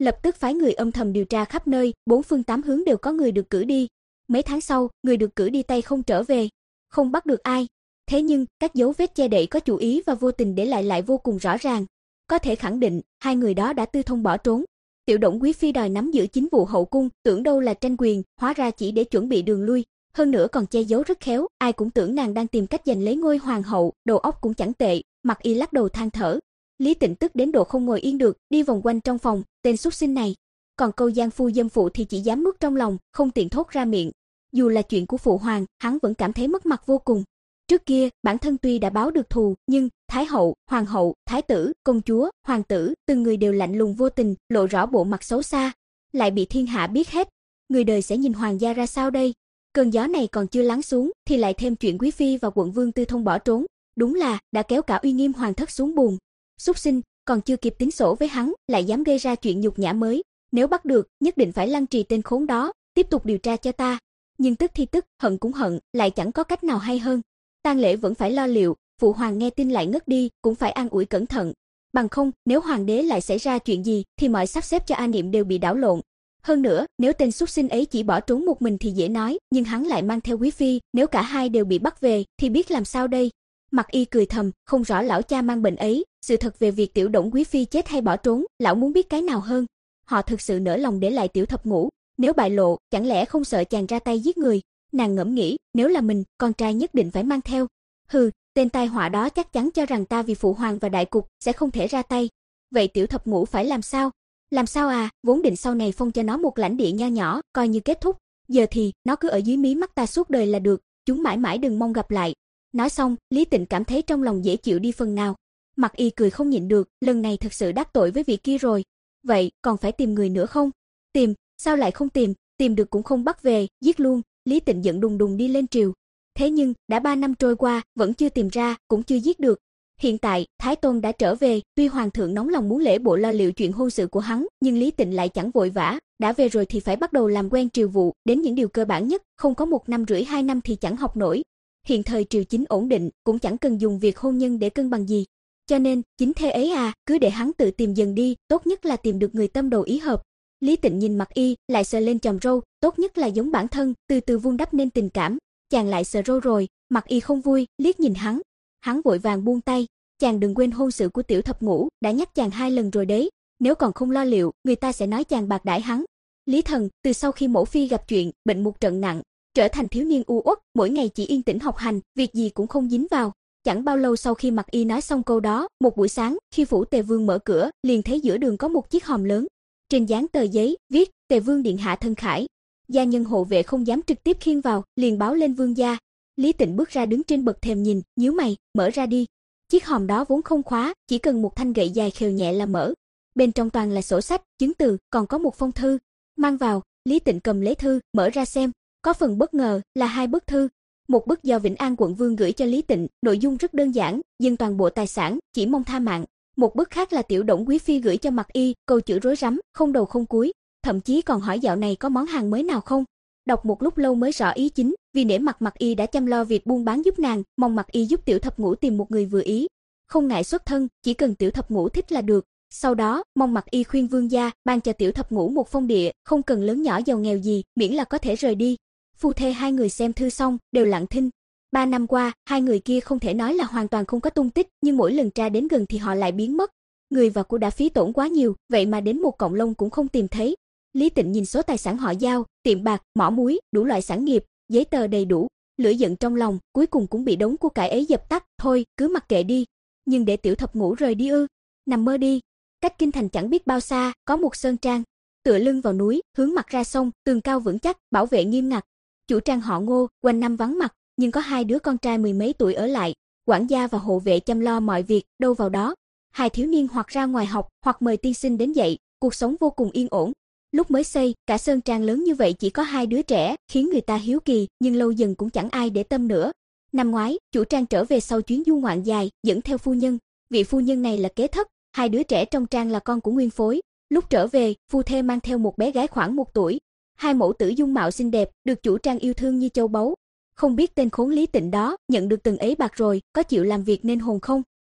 [SPEAKER 1] lập tức phái người âm thầm điều tra khắp nơi, bốn phương tám hướng đều có người được cử đi. Mấy tháng sau, người được cử đi tay không trở về, không bắt được ai. Thế nhưng, các dấu vết che đậy có chủ ý và vô tình để lại lại vô cùng rõ ràng. Có thể khẳng định, hai người đó đã tư thông bỏ trốn. Tiểu Đổng quý phi đòi nắm giữ chính vụ hậu cung, tưởng đâu là tranh quyền, hóa ra chỉ để chuẩn bị đường lui. Hơn nữa còn che giấu rất khéo, ai cũng tưởng nàng đang tìm cách giành lấy ngôi hoàng hậu, đầu óc cũng chẳng tệ. Mặc Y lắc đầu than thở. Lý Tịnh tức đến độ không ngồi yên được, đi vòng quanh trong phòng, tên súc sinh này. Còn câu giang phu dâm phụ thì chỉ dám nuốt trong lòng, không tiện thốt ra miệng. Dù là chuyện của phụ hoàng, hắn vẫn cảm thấy mất mặt vô cùng. Trước kia, bản thân tuy đã báo được thù, nhưng thái hậu, hoàng hậu, thái tử, công chúa, hoàng tử, từng người đều lạnh lùng vô tình, lộ rõ bộ mặt xấu xa, lại bị thiên hạ biết hết. Người đời sẽ nhìn hoàng gia ra sao đây? Cơn gió này còn chưa lắng xuống, thì lại thêm chuyện quý phi và quận vương tư thông bỏ trốn, đúng là đã kéo cả uy nghiêm hoàng thất xuống bùn. Súc sinh, còn chưa kịp tính sổ với hắn, lại dám gây ra chuyện nhục nhã mới. Nếu bắt được, nhất định phải lăng trì tên khốn đó, tiếp tục điều tra cho ta. Nhưng tức thì tức, hận cũng hận, lại chẳng có cách nào hay hơn. Tang lễ vẫn phải lo liệu, phụ hoàng nghe tin lại ngất đi, cũng phải an ủi cẩn thận. Bằng không, nếu hoàng đế lại xảy ra chuyện gì, thì mọi sắp xếp cho an niệm đều bị đảo lộn. Hơn nữa, nếu tên súc sinh ấy chỉ bỏ trốn một mình thì dễ nói, nhưng hắn lại mang theo quý phi, nếu cả hai đều bị bắt về, thì biết làm sao đây? Mặc Y cười thầm, không rõ lão cha mang bệnh ấy, sự thật về việc Tiểu Đổng quý phi chết hay bỏ trốn, lão muốn biết cái nào hơn. Họ thực sự nỡ lòng để lại Tiểu Thập Ngũ, nếu bại lộ, chẳng lẽ không sợ chàng ra tay giết người? Nàng ngẫm nghĩ, nếu là mình, con trai nhất định phải mang theo. Hừ, tên tai họa đó chắc chắn cho rằng ta vì phụ hoàng và đại cục sẽ không thể ra tay. Vậy Tiểu Thập Ngũ phải làm sao? Làm sao à, vốn định sau này phong cho nó một lãnh địa nho nhỏ, coi như kết thúc. Giờ thì, nó cứ ở dưới mí mắt ta suốt đời là được, chúng mãi mãi đừng mong gặp lại. Nói xong, Lý Tịnh cảm thấy trong lòng dễ chịu đi phần nào. Mặc Y cười không nhịn được, lần này thật sự đắc tội với vị kia rồi. Vậy, còn phải tìm người nữa không? Tìm, sao lại không tìm, tìm được cũng không bắt về, giết luôn. Lý Tịnh giận đùng đùng đi lên triều. Thế nhưng, đã ba năm trôi qua, vẫn chưa tìm ra, cũng chưa giết được. Hiện tại, Thái Tôn đã trở về, tuy hoàng thượng nóng lòng muốn lễ bộ lo liệu chuyện hôn sự của hắn, nhưng Lý Tịnh lại chẳng vội vã, đã về rồi thì phải bắt đầu làm quen triều vụ, đến những điều cơ bản nhất, không có một năm rưỡi hai năm thì chẳng học nổi. Hiện thời triều chính ổn định, cũng chẳng cần dùng việc hôn nhân để cân bằng gì. Cho nên, chính thế ấy à, cứ để hắn tự tìm dần đi, tốt nhất là tìm được người tâm đầu ý hợp. Lý Tịnh nhìn Mặc Y, lại sờ lên chòm râu, tốt nhất là giống bản thân, từ từ vun đắp nên tình cảm. Chàng lại sờ râu rồi, Mặc Y không vui, liếc nhìn hắn. Hắn vội vàng buông tay, chàng đừng quên hôn sự của Tiểu Thập Ngũ, đã nhắc chàng hai lần rồi đấy, nếu còn không lo liệu, người ta sẽ nói chàng bạc đãi hắn. Lý Thần, từ sau khi mẫu phi gặp chuyện, bệnh một trận nặng, trở thành thiếu niên u uất, mỗi ngày chỉ yên tĩnh học hành, việc gì cũng không dính vào. Chẳng bao lâu sau khi Mặc Y nói xong câu đó, một buổi sáng, khi phủ Tề Vương mở cửa, liền thấy giữa đường có một chiếc hòm lớn. Trên dán tờ giấy, viết, Tề Vương điện hạ thân khải. Gia nhân hộ vệ không dám trực tiếp khiêng vào, liền báo lên vương gia. Lý Tịnh bước ra đứng trên bậc thềm nhìn, nhíu mày, mở ra đi. Chiếc hòm đó vốn không khóa, chỉ cần một thanh gậy dài khều nhẹ là mở. Bên trong toàn là sổ sách, chứng từ, còn có một phong thư. Mang vào, Lý Tịnh cầm lấy thư, mở ra xem. Có phần bất ngờ là hai bức thư. Một bức do Vĩnh An quận vương gửi cho Lý Tịnh, nội dung rất đơn giản, dâng toàn bộ tài sản, chỉ mong tha mạng. Một bức khác là Tiểu Đổng quý phi gửi cho Mặc Y, câu chữ rối rắm, không đầu không cuối, thậm chí còn hỏi dạo này có món hàng mới nào không. Đọc một lúc lâu mới rõ ý chính, vì nể mặt Mặc Y đã chăm lo việc buôn bán giúp nàng, mong Mặc Y giúp Tiểu Thập Ngũ tìm một người vừa ý. Không ngại xuất thân, chỉ cần Tiểu Thập Ngũ thích là được. Sau đó, mong Mặc Y khuyên vương gia ban cho Tiểu Thập Ngũ một phong địa, không cần lớn nhỏ giàu nghèo gì, miễn là có thể rời đi. Phu thê hai người xem thư xong, đều lặng thinh. Ba năm qua, hai người kia không thể nói là hoàn toàn không có tung tích, nhưng mỗi lần tra đến gần thì họ lại biến mất. Người và của đã phí tổn quá nhiều, vậy mà đến một cọng lông cũng không tìm thấy. Lý Tịnh nhìn số tài sản họ giao, tiệm bạc, mỏ muối, đủ loại sản nghiệp, giấy tờ đầy đủ, lửa giận trong lòng, cuối cùng cũng bị đống của cải ấy dập tắt, thôi, cứ mặc kệ đi. Nhưng để Tiểu Thập Ngũ rời đi ư? Nằm mơ đi. Cách kinh thành chẳng biết bao xa, có một sơn trang, tựa lưng vào núi, hướng mặt ra sông, tường cao vững chắc, bảo vệ nghiêm ngặt. Chủ trang họ Ngô, quanh năm vắng mặt, nhưng có hai đứa con trai mười mấy tuổi ở lại, quản gia và hộ vệ chăm lo mọi việc, đâu vào đó. Hai thiếu niên hoặc ra ngoài học, hoặc mời tiên sinh đến dạy, cuộc sống vô cùng yên ổn. Lúc mới xây, cả sơn trang lớn như vậy chỉ có hai đứa trẻ, khiến người ta hiếu kỳ, nhưng lâu dần cũng chẳng ai để tâm nữa. Năm ngoái, chủ trang trở về sau chuyến du ngoạn dài, dẫn theo phu nhân. Vị phu nhân này là kế thất, hai đứa trẻ trong trang là con của nguyên phối. Lúc trở về, phu thê mang theo một bé gái khoảng một tuổi. Hai mẫu tử dung mạo xinh đẹp, được chủ trang yêu thương như châu báu. Không biết tên khốn Lý Tịnh đó, nhận được từng ấy bạc rồi, có chịu làm việc nên hồn không?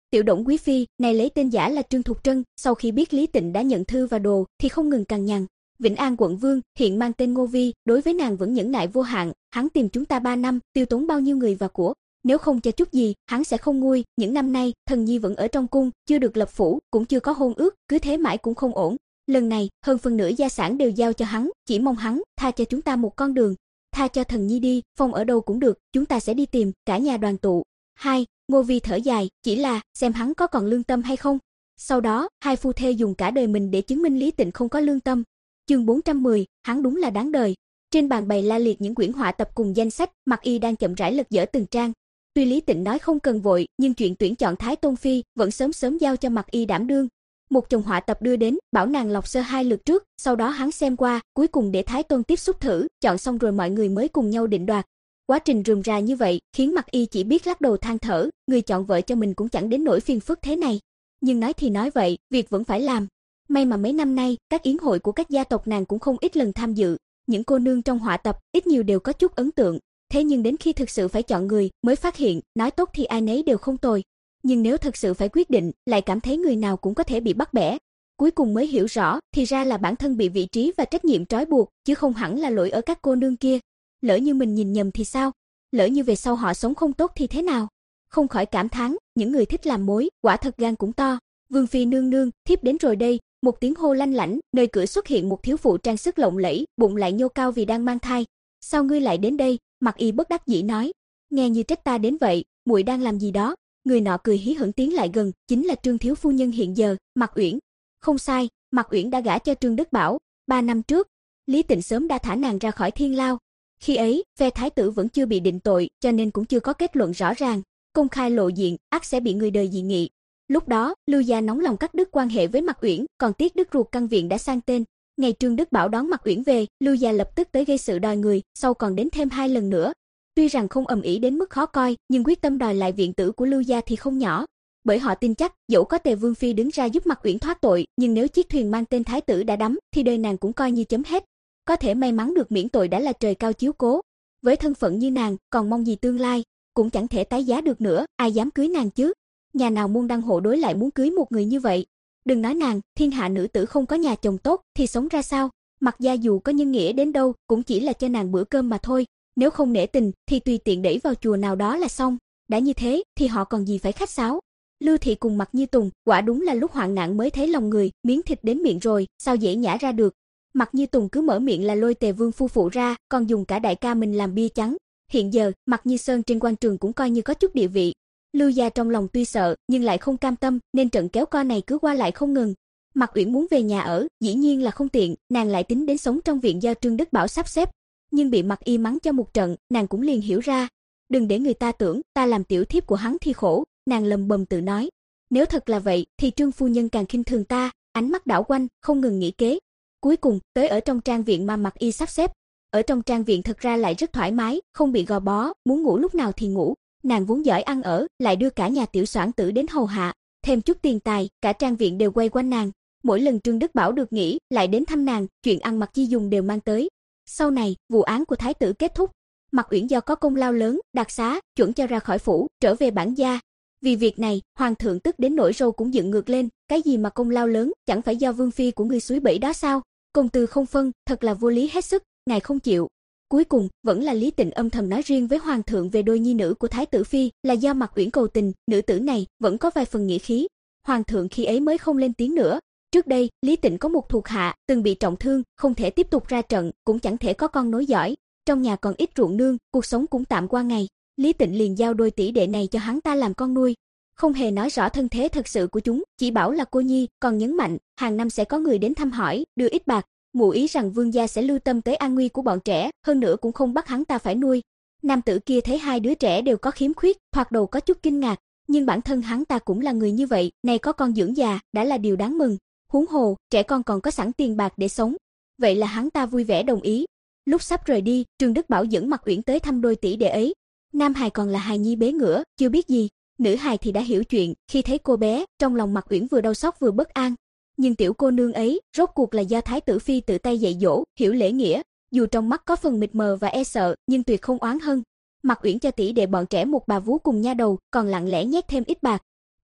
[SPEAKER 1] Tiểu Đổng quý phi, này lấy tên giả là Trương Thục Trân, sau khi biết Lý Tịnh đã nhận thư và đồ, thì không ngừng cằn nhằn. Vĩnh An quận vương, hiện mang tên Ngô Vi, đối với nàng vẫn nhẫn nại vô hạn, hắn tìm chúng ta ba năm, tiêu tốn bao nhiêu người và của, nếu không cho chút gì, hắn sẽ không nguôi, những năm nay, thần nhi vẫn ở trong cung, chưa được lập phủ, cũng chưa có hôn ước, cứ thế mãi cũng không ổn. Lần này, hơn phần nửa gia sản đều giao cho hắn, chỉ mong hắn tha cho chúng ta một con đường. Tha cho thần nhi đi, phong ở đâu cũng được, chúng ta sẽ đi tìm, cả nhà đoàn tụ. Hai, Ngô Vi thở dài, chỉ là xem hắn có còn lương tâm hay không. Sau đó, hai phu thê dùng cả đời mình để chứng minh Lý Tịnh không có lương tâm. Chương bốn trăm mười, hắn đúng là đáng đời. Trên bàn bày la liệt những quyển họa tập cùng danh sách, Mặc Y đang chậm rãi lật dở từng trang. Tuy Lý Tịnh nói không cần vội, nhưng chuyện tuyển chọn Thái Tôn phi vẫn sớm sớm giao cho Mặc Y đảm đương. Một chồng họa tập đưa đến, bảo nàng lọc sơ hai lượt trước, sau đó hắn xem qua, cuối cùng để Thái Tôn tiếp xúc thử, chọn xong rồi mọi người mới cùng nhau định đoạt. Quá trình rườm rà như vậy, khiến Mặc Y chỉ biết lắc đầu than thở, người chọn vợ cho mình cũng chẳng đến nỗi phiền phức thế này. Nhưng nói thì nói vậy, việc vẫn phải làm. May mà mấy năm nay, các yến hội của các gia tộc nàng cũng không ít lần tham dự, những cô nương trong họa tập ít nhiều đều có chút ấn tượng. Thế nhưng đến khi thực sự phải chọn người, mới phát hiện, nói tốt thì ai nấy đều không tồi. Nhưng nếu thực sự phải quyết định, lại cảm thấy người nào cũng có thể bị bắt bẻ. Cuối cùng mới hiểu rõ, thì ra là bản thân bị vị trí và trách nhiệm trói buộc, chứ không hẳn là lỗi ở các cô nương kia. Lỡ như mình nhìn nhầm thì sao? Lỡ như về sau họ sống không tốt thì thế nào? Không khỏi cảm thán, những người thích làm mối, quả thật gan cũng to. Vương phi nương nương, thiếp đến rồi đây. Một tiếng hô lanh lảnh, nơi cửa xuất hiện một thiếu phụ trang sức lộng lẫy, bụng lại nhô cao vì đang mang thai. Sao ngươi lại đến đây? Mặc Y bất đắc dĩ nói. Nghe như trách ta đến vậy, muội đang làm gì đó? Người nọ cười hí hửng tiến lại gần, chính là Trương thiếu phu nhân hiện giờ, Mặc Uyển. Không sai, Mặc Uyển đã gả cho Trương Đức Bảo. Ba năm trước, Lý Tịnh sớm đã thả nàng ra khỏi thiên lao. Khi ấy, phe thái tử vẫn chưa bị định tội, cho nên cũng chưa có kết luận rõ ràng. Công khai lộ diện, ắt sẽ bị người đời dị nghị. Lúc đó, Lưu gia nóng lòng cắt đứt quan hệ với Mặc Uyển, còn tiếc Đức ruột căn viện đã sang tên. Ngày Trương Đức Bảo đón Mặc Uyển về, Lưu gia lập tức tới gây sự đòi người, sau còn đến thêm hai lần nữa. Tuy rằng không ầm ĩ đến mức khó coi, nhưng quyết tâm đòi lại viện tử của Lưu gia thì không nhỏ. Bởi họ tin chắc, dẫu có Tề Vương phi đứng ra giúp Mặc Uyển thoát tội, nhưng nếu chiếc thuyền mang tên thái tử đã đắm, thì đời nàng cũng coi như chấm hết. Có thể may mắn được miễn tội đã là trời cao chiếu cố. Với thân phận như nàng, còn mong gì tương lai, cũng chẳng thể tái giá được nữa, ai dám cưới nàng chứ? Nhà nào môn đăng hộ đối lại muốn cưới một người như vậy? Đừng nói nàng, thiên hạ nữ tử không có nhà chồng tốt thì sống ra sao? Mặc gia dù có nhân nghĩa đến đâu, cũng chỉ là cho nàng bữa cơm mà thôi. Nếu không nể tình thì tùy tiện đẩy vào chùa nào đó là xong. Đã như thế thì họ còn gì phải khách sáo. Lưu thị cùng Mặc Như Tùng, quả đúng là lúc hoạn nạn mới thấy lòng người, miếng thịt đến miệng rồi, sao dễ nhả ra được. Mặc Như Tùng cứ mở miệng là lôi Tề Vương phu phụ ra, còn dùng cả đại ca mình làm bia trắng. Hiện giờ, Mặc Như Sơn trên quan trường cũng coi như có chút địa vị. Lưu gia trong lòng tuy sợ, nhưng lại không cam tâm, nên trận kéo co này cứ qua lại không ngừng. Mặc Uyển muốn về nhà ở, dĩ nhiên là không tiện, nàng lại tính đến sống trong viện do Trương Đức Bảo sắp xếp. Nhưng bị Mặc Y mắng cho một trận, nàng cũng liền hiểu ra. Đừng để người ta tưởng ta làm tiểu thiếp của hắn thì khổ, nàng lầm bầm tự nói. Nếu thật là vậy, thì Trương phu nhân càng khinh thường ta, ánh mắt đảo quanh, không ngừng nghĩ kế. Cuối cùng, tới ở trong trang viện mà Mặc Y sắp xếp. Ở trong trang viện thật ra lại rất thoải mái, không bị gò bó, muốn ngủ lúc nào thì ngủ. Nàng vốn giỏi ăn ở, lại đưa cả nhà tiểu soạn tử đến hầu hạ, thêm chút tiền tài, cả trang viện đều quay quanh nàng. Mỗi lần Trương Đức Bảo được nghỉ, lại đến thăm nàng, chuyện ăn mặc chi dùng đều mang tới. Sau này, vụ án của thái tử kết thúc, Mặc Uyển do có công lao lớn, đặc xá, chuẩn cho ra khỏi phủ, trở về bản gia. Vì việc này, hoàng thượng tức đến nỗi râu cũng dựng ngược lên, cái gì mà công lao lớn, chẳng phải do vương phi của người suối bẫy đó sao? Công tư không phân, thật là vô lý hết sức, ngài không chịu. Cuối cùng, vẫn là Lý Tịnh âm thầm nói riêng với hoàng thượng về đôi nhi nữ của thái tử phi, là do Mặc Uyển cầu tình, nữ tử này vẫn có vài phần nghĩa khí. Hoàng thượng khi ấy mới không lên tiếng nữa. Trước đây, Lý Tịnh có một thuộc hạ, từng bị trọng thương, không thể tiếp tục ra trận, cũng chẳng thể có con nối dõi. Trong nhà còn ít ruộng nương, cuộc sống cũng tạm qua ngày. Lý Tịnh liền giao đôi tỷ đệ này cho hắn ta làm con nuôi. Không hề nói rõ thân thế thật sự của chúng, chỉ bảo là cô nhi, còn nhấn mạnh, hàng năm sẽ có người đến thăm hỏi, đưa ít bạc. Ngụ ý rằng vương gia sẽ lưu tâm tới an nguy của bọn trẻ, hơn nữa cũng không bắt hắn ta phải nuôi. Nam tử kia thấy hai đứa trẻ đều có khiếm khuyết, thoạt đầu có chút kinh ngạc, nhưng bản thân hắn ta cũng là người như vậy, này có con dưỡng già, đã là điều đáng mừng. Huống hồ, trẻ con còn có sẵn tiền bạc để sống. Vậy là hắn ta vui vẻ đồng ý. Lúc sắp rời đi, Trương Đức Bảo dẫn Mặc Uyển tới thăm đôi tỷ đệ ấy. Nam hài còn là hài nhi bế ngửa, chưa biết gì. Nữ hài thì đã hiểu chuyện, khi thấy cô bé, trong lòng Mặc Uyển vừa đau xót vừa bất an. Nhưng tiểu cô nương ấy, rốt cuộc là do thái tử phi tự tay dạy dỗ, hiểu lễ nghĩa, dù trong mắt có phần mịt mờ và e sợ, nhưng tuyệt không oán hân. Mặc Uyển cho tỷ đệ bọn trẻ một bà vú cùng nha đầu, còn lặng lẽ nhét thêm ít bạc.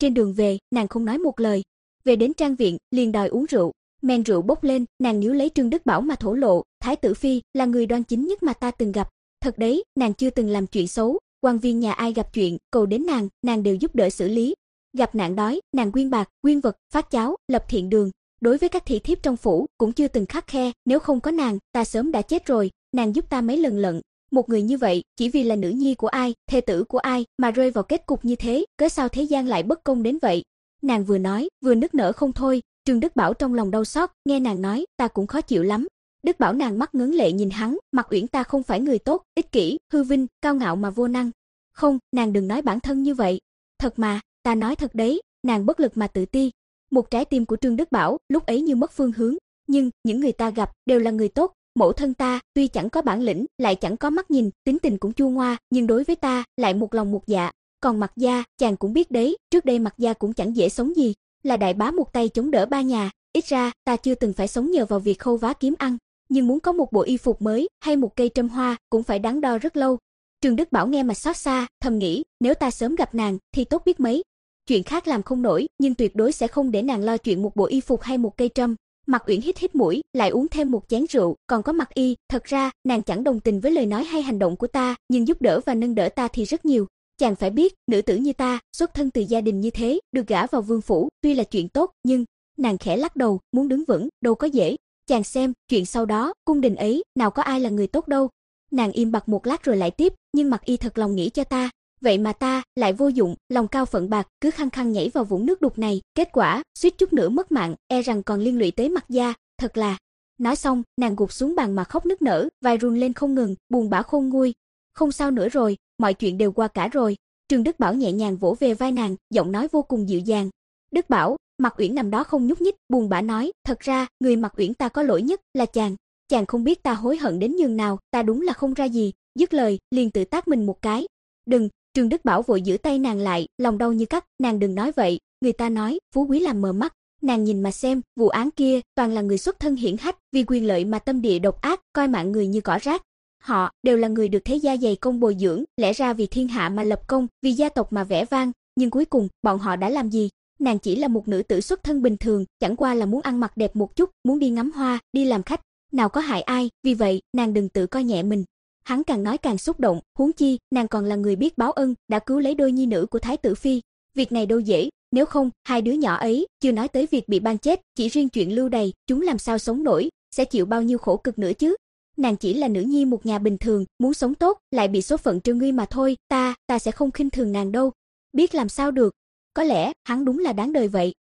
[SPEAKER 1] trên đường về, nàng không nói một lời. Về đến trang viện, liền đòi uống rượu. Men rượu bốc lên, nàng níu lấy Trương Đức Bảo mà thổ lộ, thái tử phi là người đoan chính nhất mà ta từng gặp. Thật đấy, nàng chưa từng làm chuyện xấu, quan viên nhà ai gặp chuyện, cầu đến nàng, nàng đều giúp đỡ xử lý. Gặp nạn đói, nàng quyên bạc, quyên vật, phát cháo, lập thiện đường. Đối với các thị thiếp trong phủ, cũng chưa từng khắt khe, nếu không có nàng, ta sớm đã chết rồi, nàng giúp ta mấy lần lận. Một người như vậy, chỉ vì là nữ nhi của ai, thê tử của ai, mà rơi vào kết cục như thế, cớ sao thế gian lại bất công đến vậy. Nàng vừa nói, vừa nức nở không thôi. Trương Đức Bảo trong lòng đau xót, nghe nàng nói, ta cũng khó chịu lắm. Đức Bảo nàng mắt ngấn lệ nhìn hắn, Mặc Uyển ta không phải người tốt, ích kỷ, hư vinh, cao ngạo mà vô năng. Không, nàng đừng nói bản thân như vậy. Thật mà, ta nói thật đấy, nàng bất lực mà tự ti. Một trái tim của Trương Đức Bảo lúc ấy như mất phương hướng, nhưng những người ta gặp đều là người tốt. Mẫu thân ta tuy chẳng có bản lĩnh, lại chẳng có mắt nhìn, tính tình cũng chua ngoa, nhưng đối với ta lại một lòng một dạ. Còn Mặc gia, chàng cũng biết đấy, trước đây Mặc gia cũng chẳng dễ sống gì, là đại bá một tay chống đỡ ba nhà, ít ra ta chưa từng phải sống nhờ vào việc khâu vá kiếm ăn, nhưng muốn có một bộ y phục mới hay một cây trâm hoa cũng phải đắn đo rất lâu. Trương Đức Bảo nghe mà xót xa, thầm nghĩ, nếu ta sớm gặp nàng thì tốt biết mấy. Chuyện khác làm không nổi, nhưng tuyệt đối sẽ không để nàng lo chuyện một bộ y phục hay một cây trâm. Mặc Uyển hít hít mũi, lại uống thêm một chén rượu, còn có Mặc Y, thật ra nàng chẳng đồng tình với lời nói hay hành động của ta, nhưng giúp đỡ và nâng đỡ ta thì rất nhiều. Chàng phải biết, nữ tử như ta, xuất thân từ gia đình như thế, được gả vào vương phủ, tuy là chuyện tốt, nhưng nàng khẽ lắc đầu, muốn đứng vững, đâu có dễ. Chàng xem, chuyện sau đó, cung đình ấy, nào có ai là người tốt đâu. Nàng im bặt một lát rồi lại tiếp, nhưng Mặc Y thật lòng nghĩ cho ta, vậy mà ta lại vô dụng, lòng cao phận bạc, cứ khăng khăng nhảy vào vũng nước đục này, kết quả suýt chút nữa mất mạng, e rằng còn liên lụy tới Mặc gia, thật là. Nói xong, nàng gục xuống bàn mà khóc nức nở, vai run lên không ngừng, buồn bã khôn nguôi. Không sao nữa rồi, mọi chuyện đều qua cả rồi. Trương Đức Bảo nhẹ nhàng vỗ về vai nàng, giọng nói vô cùng dịu dàng. Đức Bảo, Mặc Uyển nằm đó không nhúc nhích, buồn bã nói, thật ra, người Mặc Uyển ta có lỗi nhất là chàng. Chàng không biết ta hối hận đến nhường nào, ta đúng là không ra gì. Dứt lời, liền tự tát mình một cái. Đừng, Trương Đức Bảo vội giữ tay nàng lại, lòng đau như cắt, nàng đừng nói vậy, người ta nói, phú quý làm mờ mắt. Nàng nhìn mà xem, vụ án kia, toàn là người xuất thân hiển hách, vì quyền lợi mà tâm địa độc ác, coi mạng người như cỏ rác. Họ đều là người được thế gia dày công bồi dưỡng, lẽ ra vì thiên hạ mà lập công, vì gia tộc mà vẻ vang, nhưng cuối cùng, bọn họ đã làm gì? Nàng chỉ là một nữ tử xuất thân bình thường, chẳng qua là muốn ăn mặc đẹp một chút, muốn đi ngắm hoa, đi làm khách, nào có hại ai, vì vậy, nàng đừng tự coi nhẹ mình. Hắn càng nói càng xúc động, huống chi, nàng còn là người biết báo ân, đã cứu lấy đôi nhi nữ của thái tử phi. Việc này đâu dễ, nếu không, hai đứa nhỏ ấy, chưa nói tới việc bị ban chết, chỉ riêng chuyện lưu đày, chúng làm sao sống nổi, sẽ chịu bao nhiêu khổ cực nữa chứ. Nàng chỉ là nữ nhi một nhà bình thường, muốn sống tốt, lại bị số phận trêu ngươi mà thôi, ta, ta sẽ không khinh thường nàng đâu. Biết làm sao được. Có lẽ, hắn đúng là đáng đời vậy.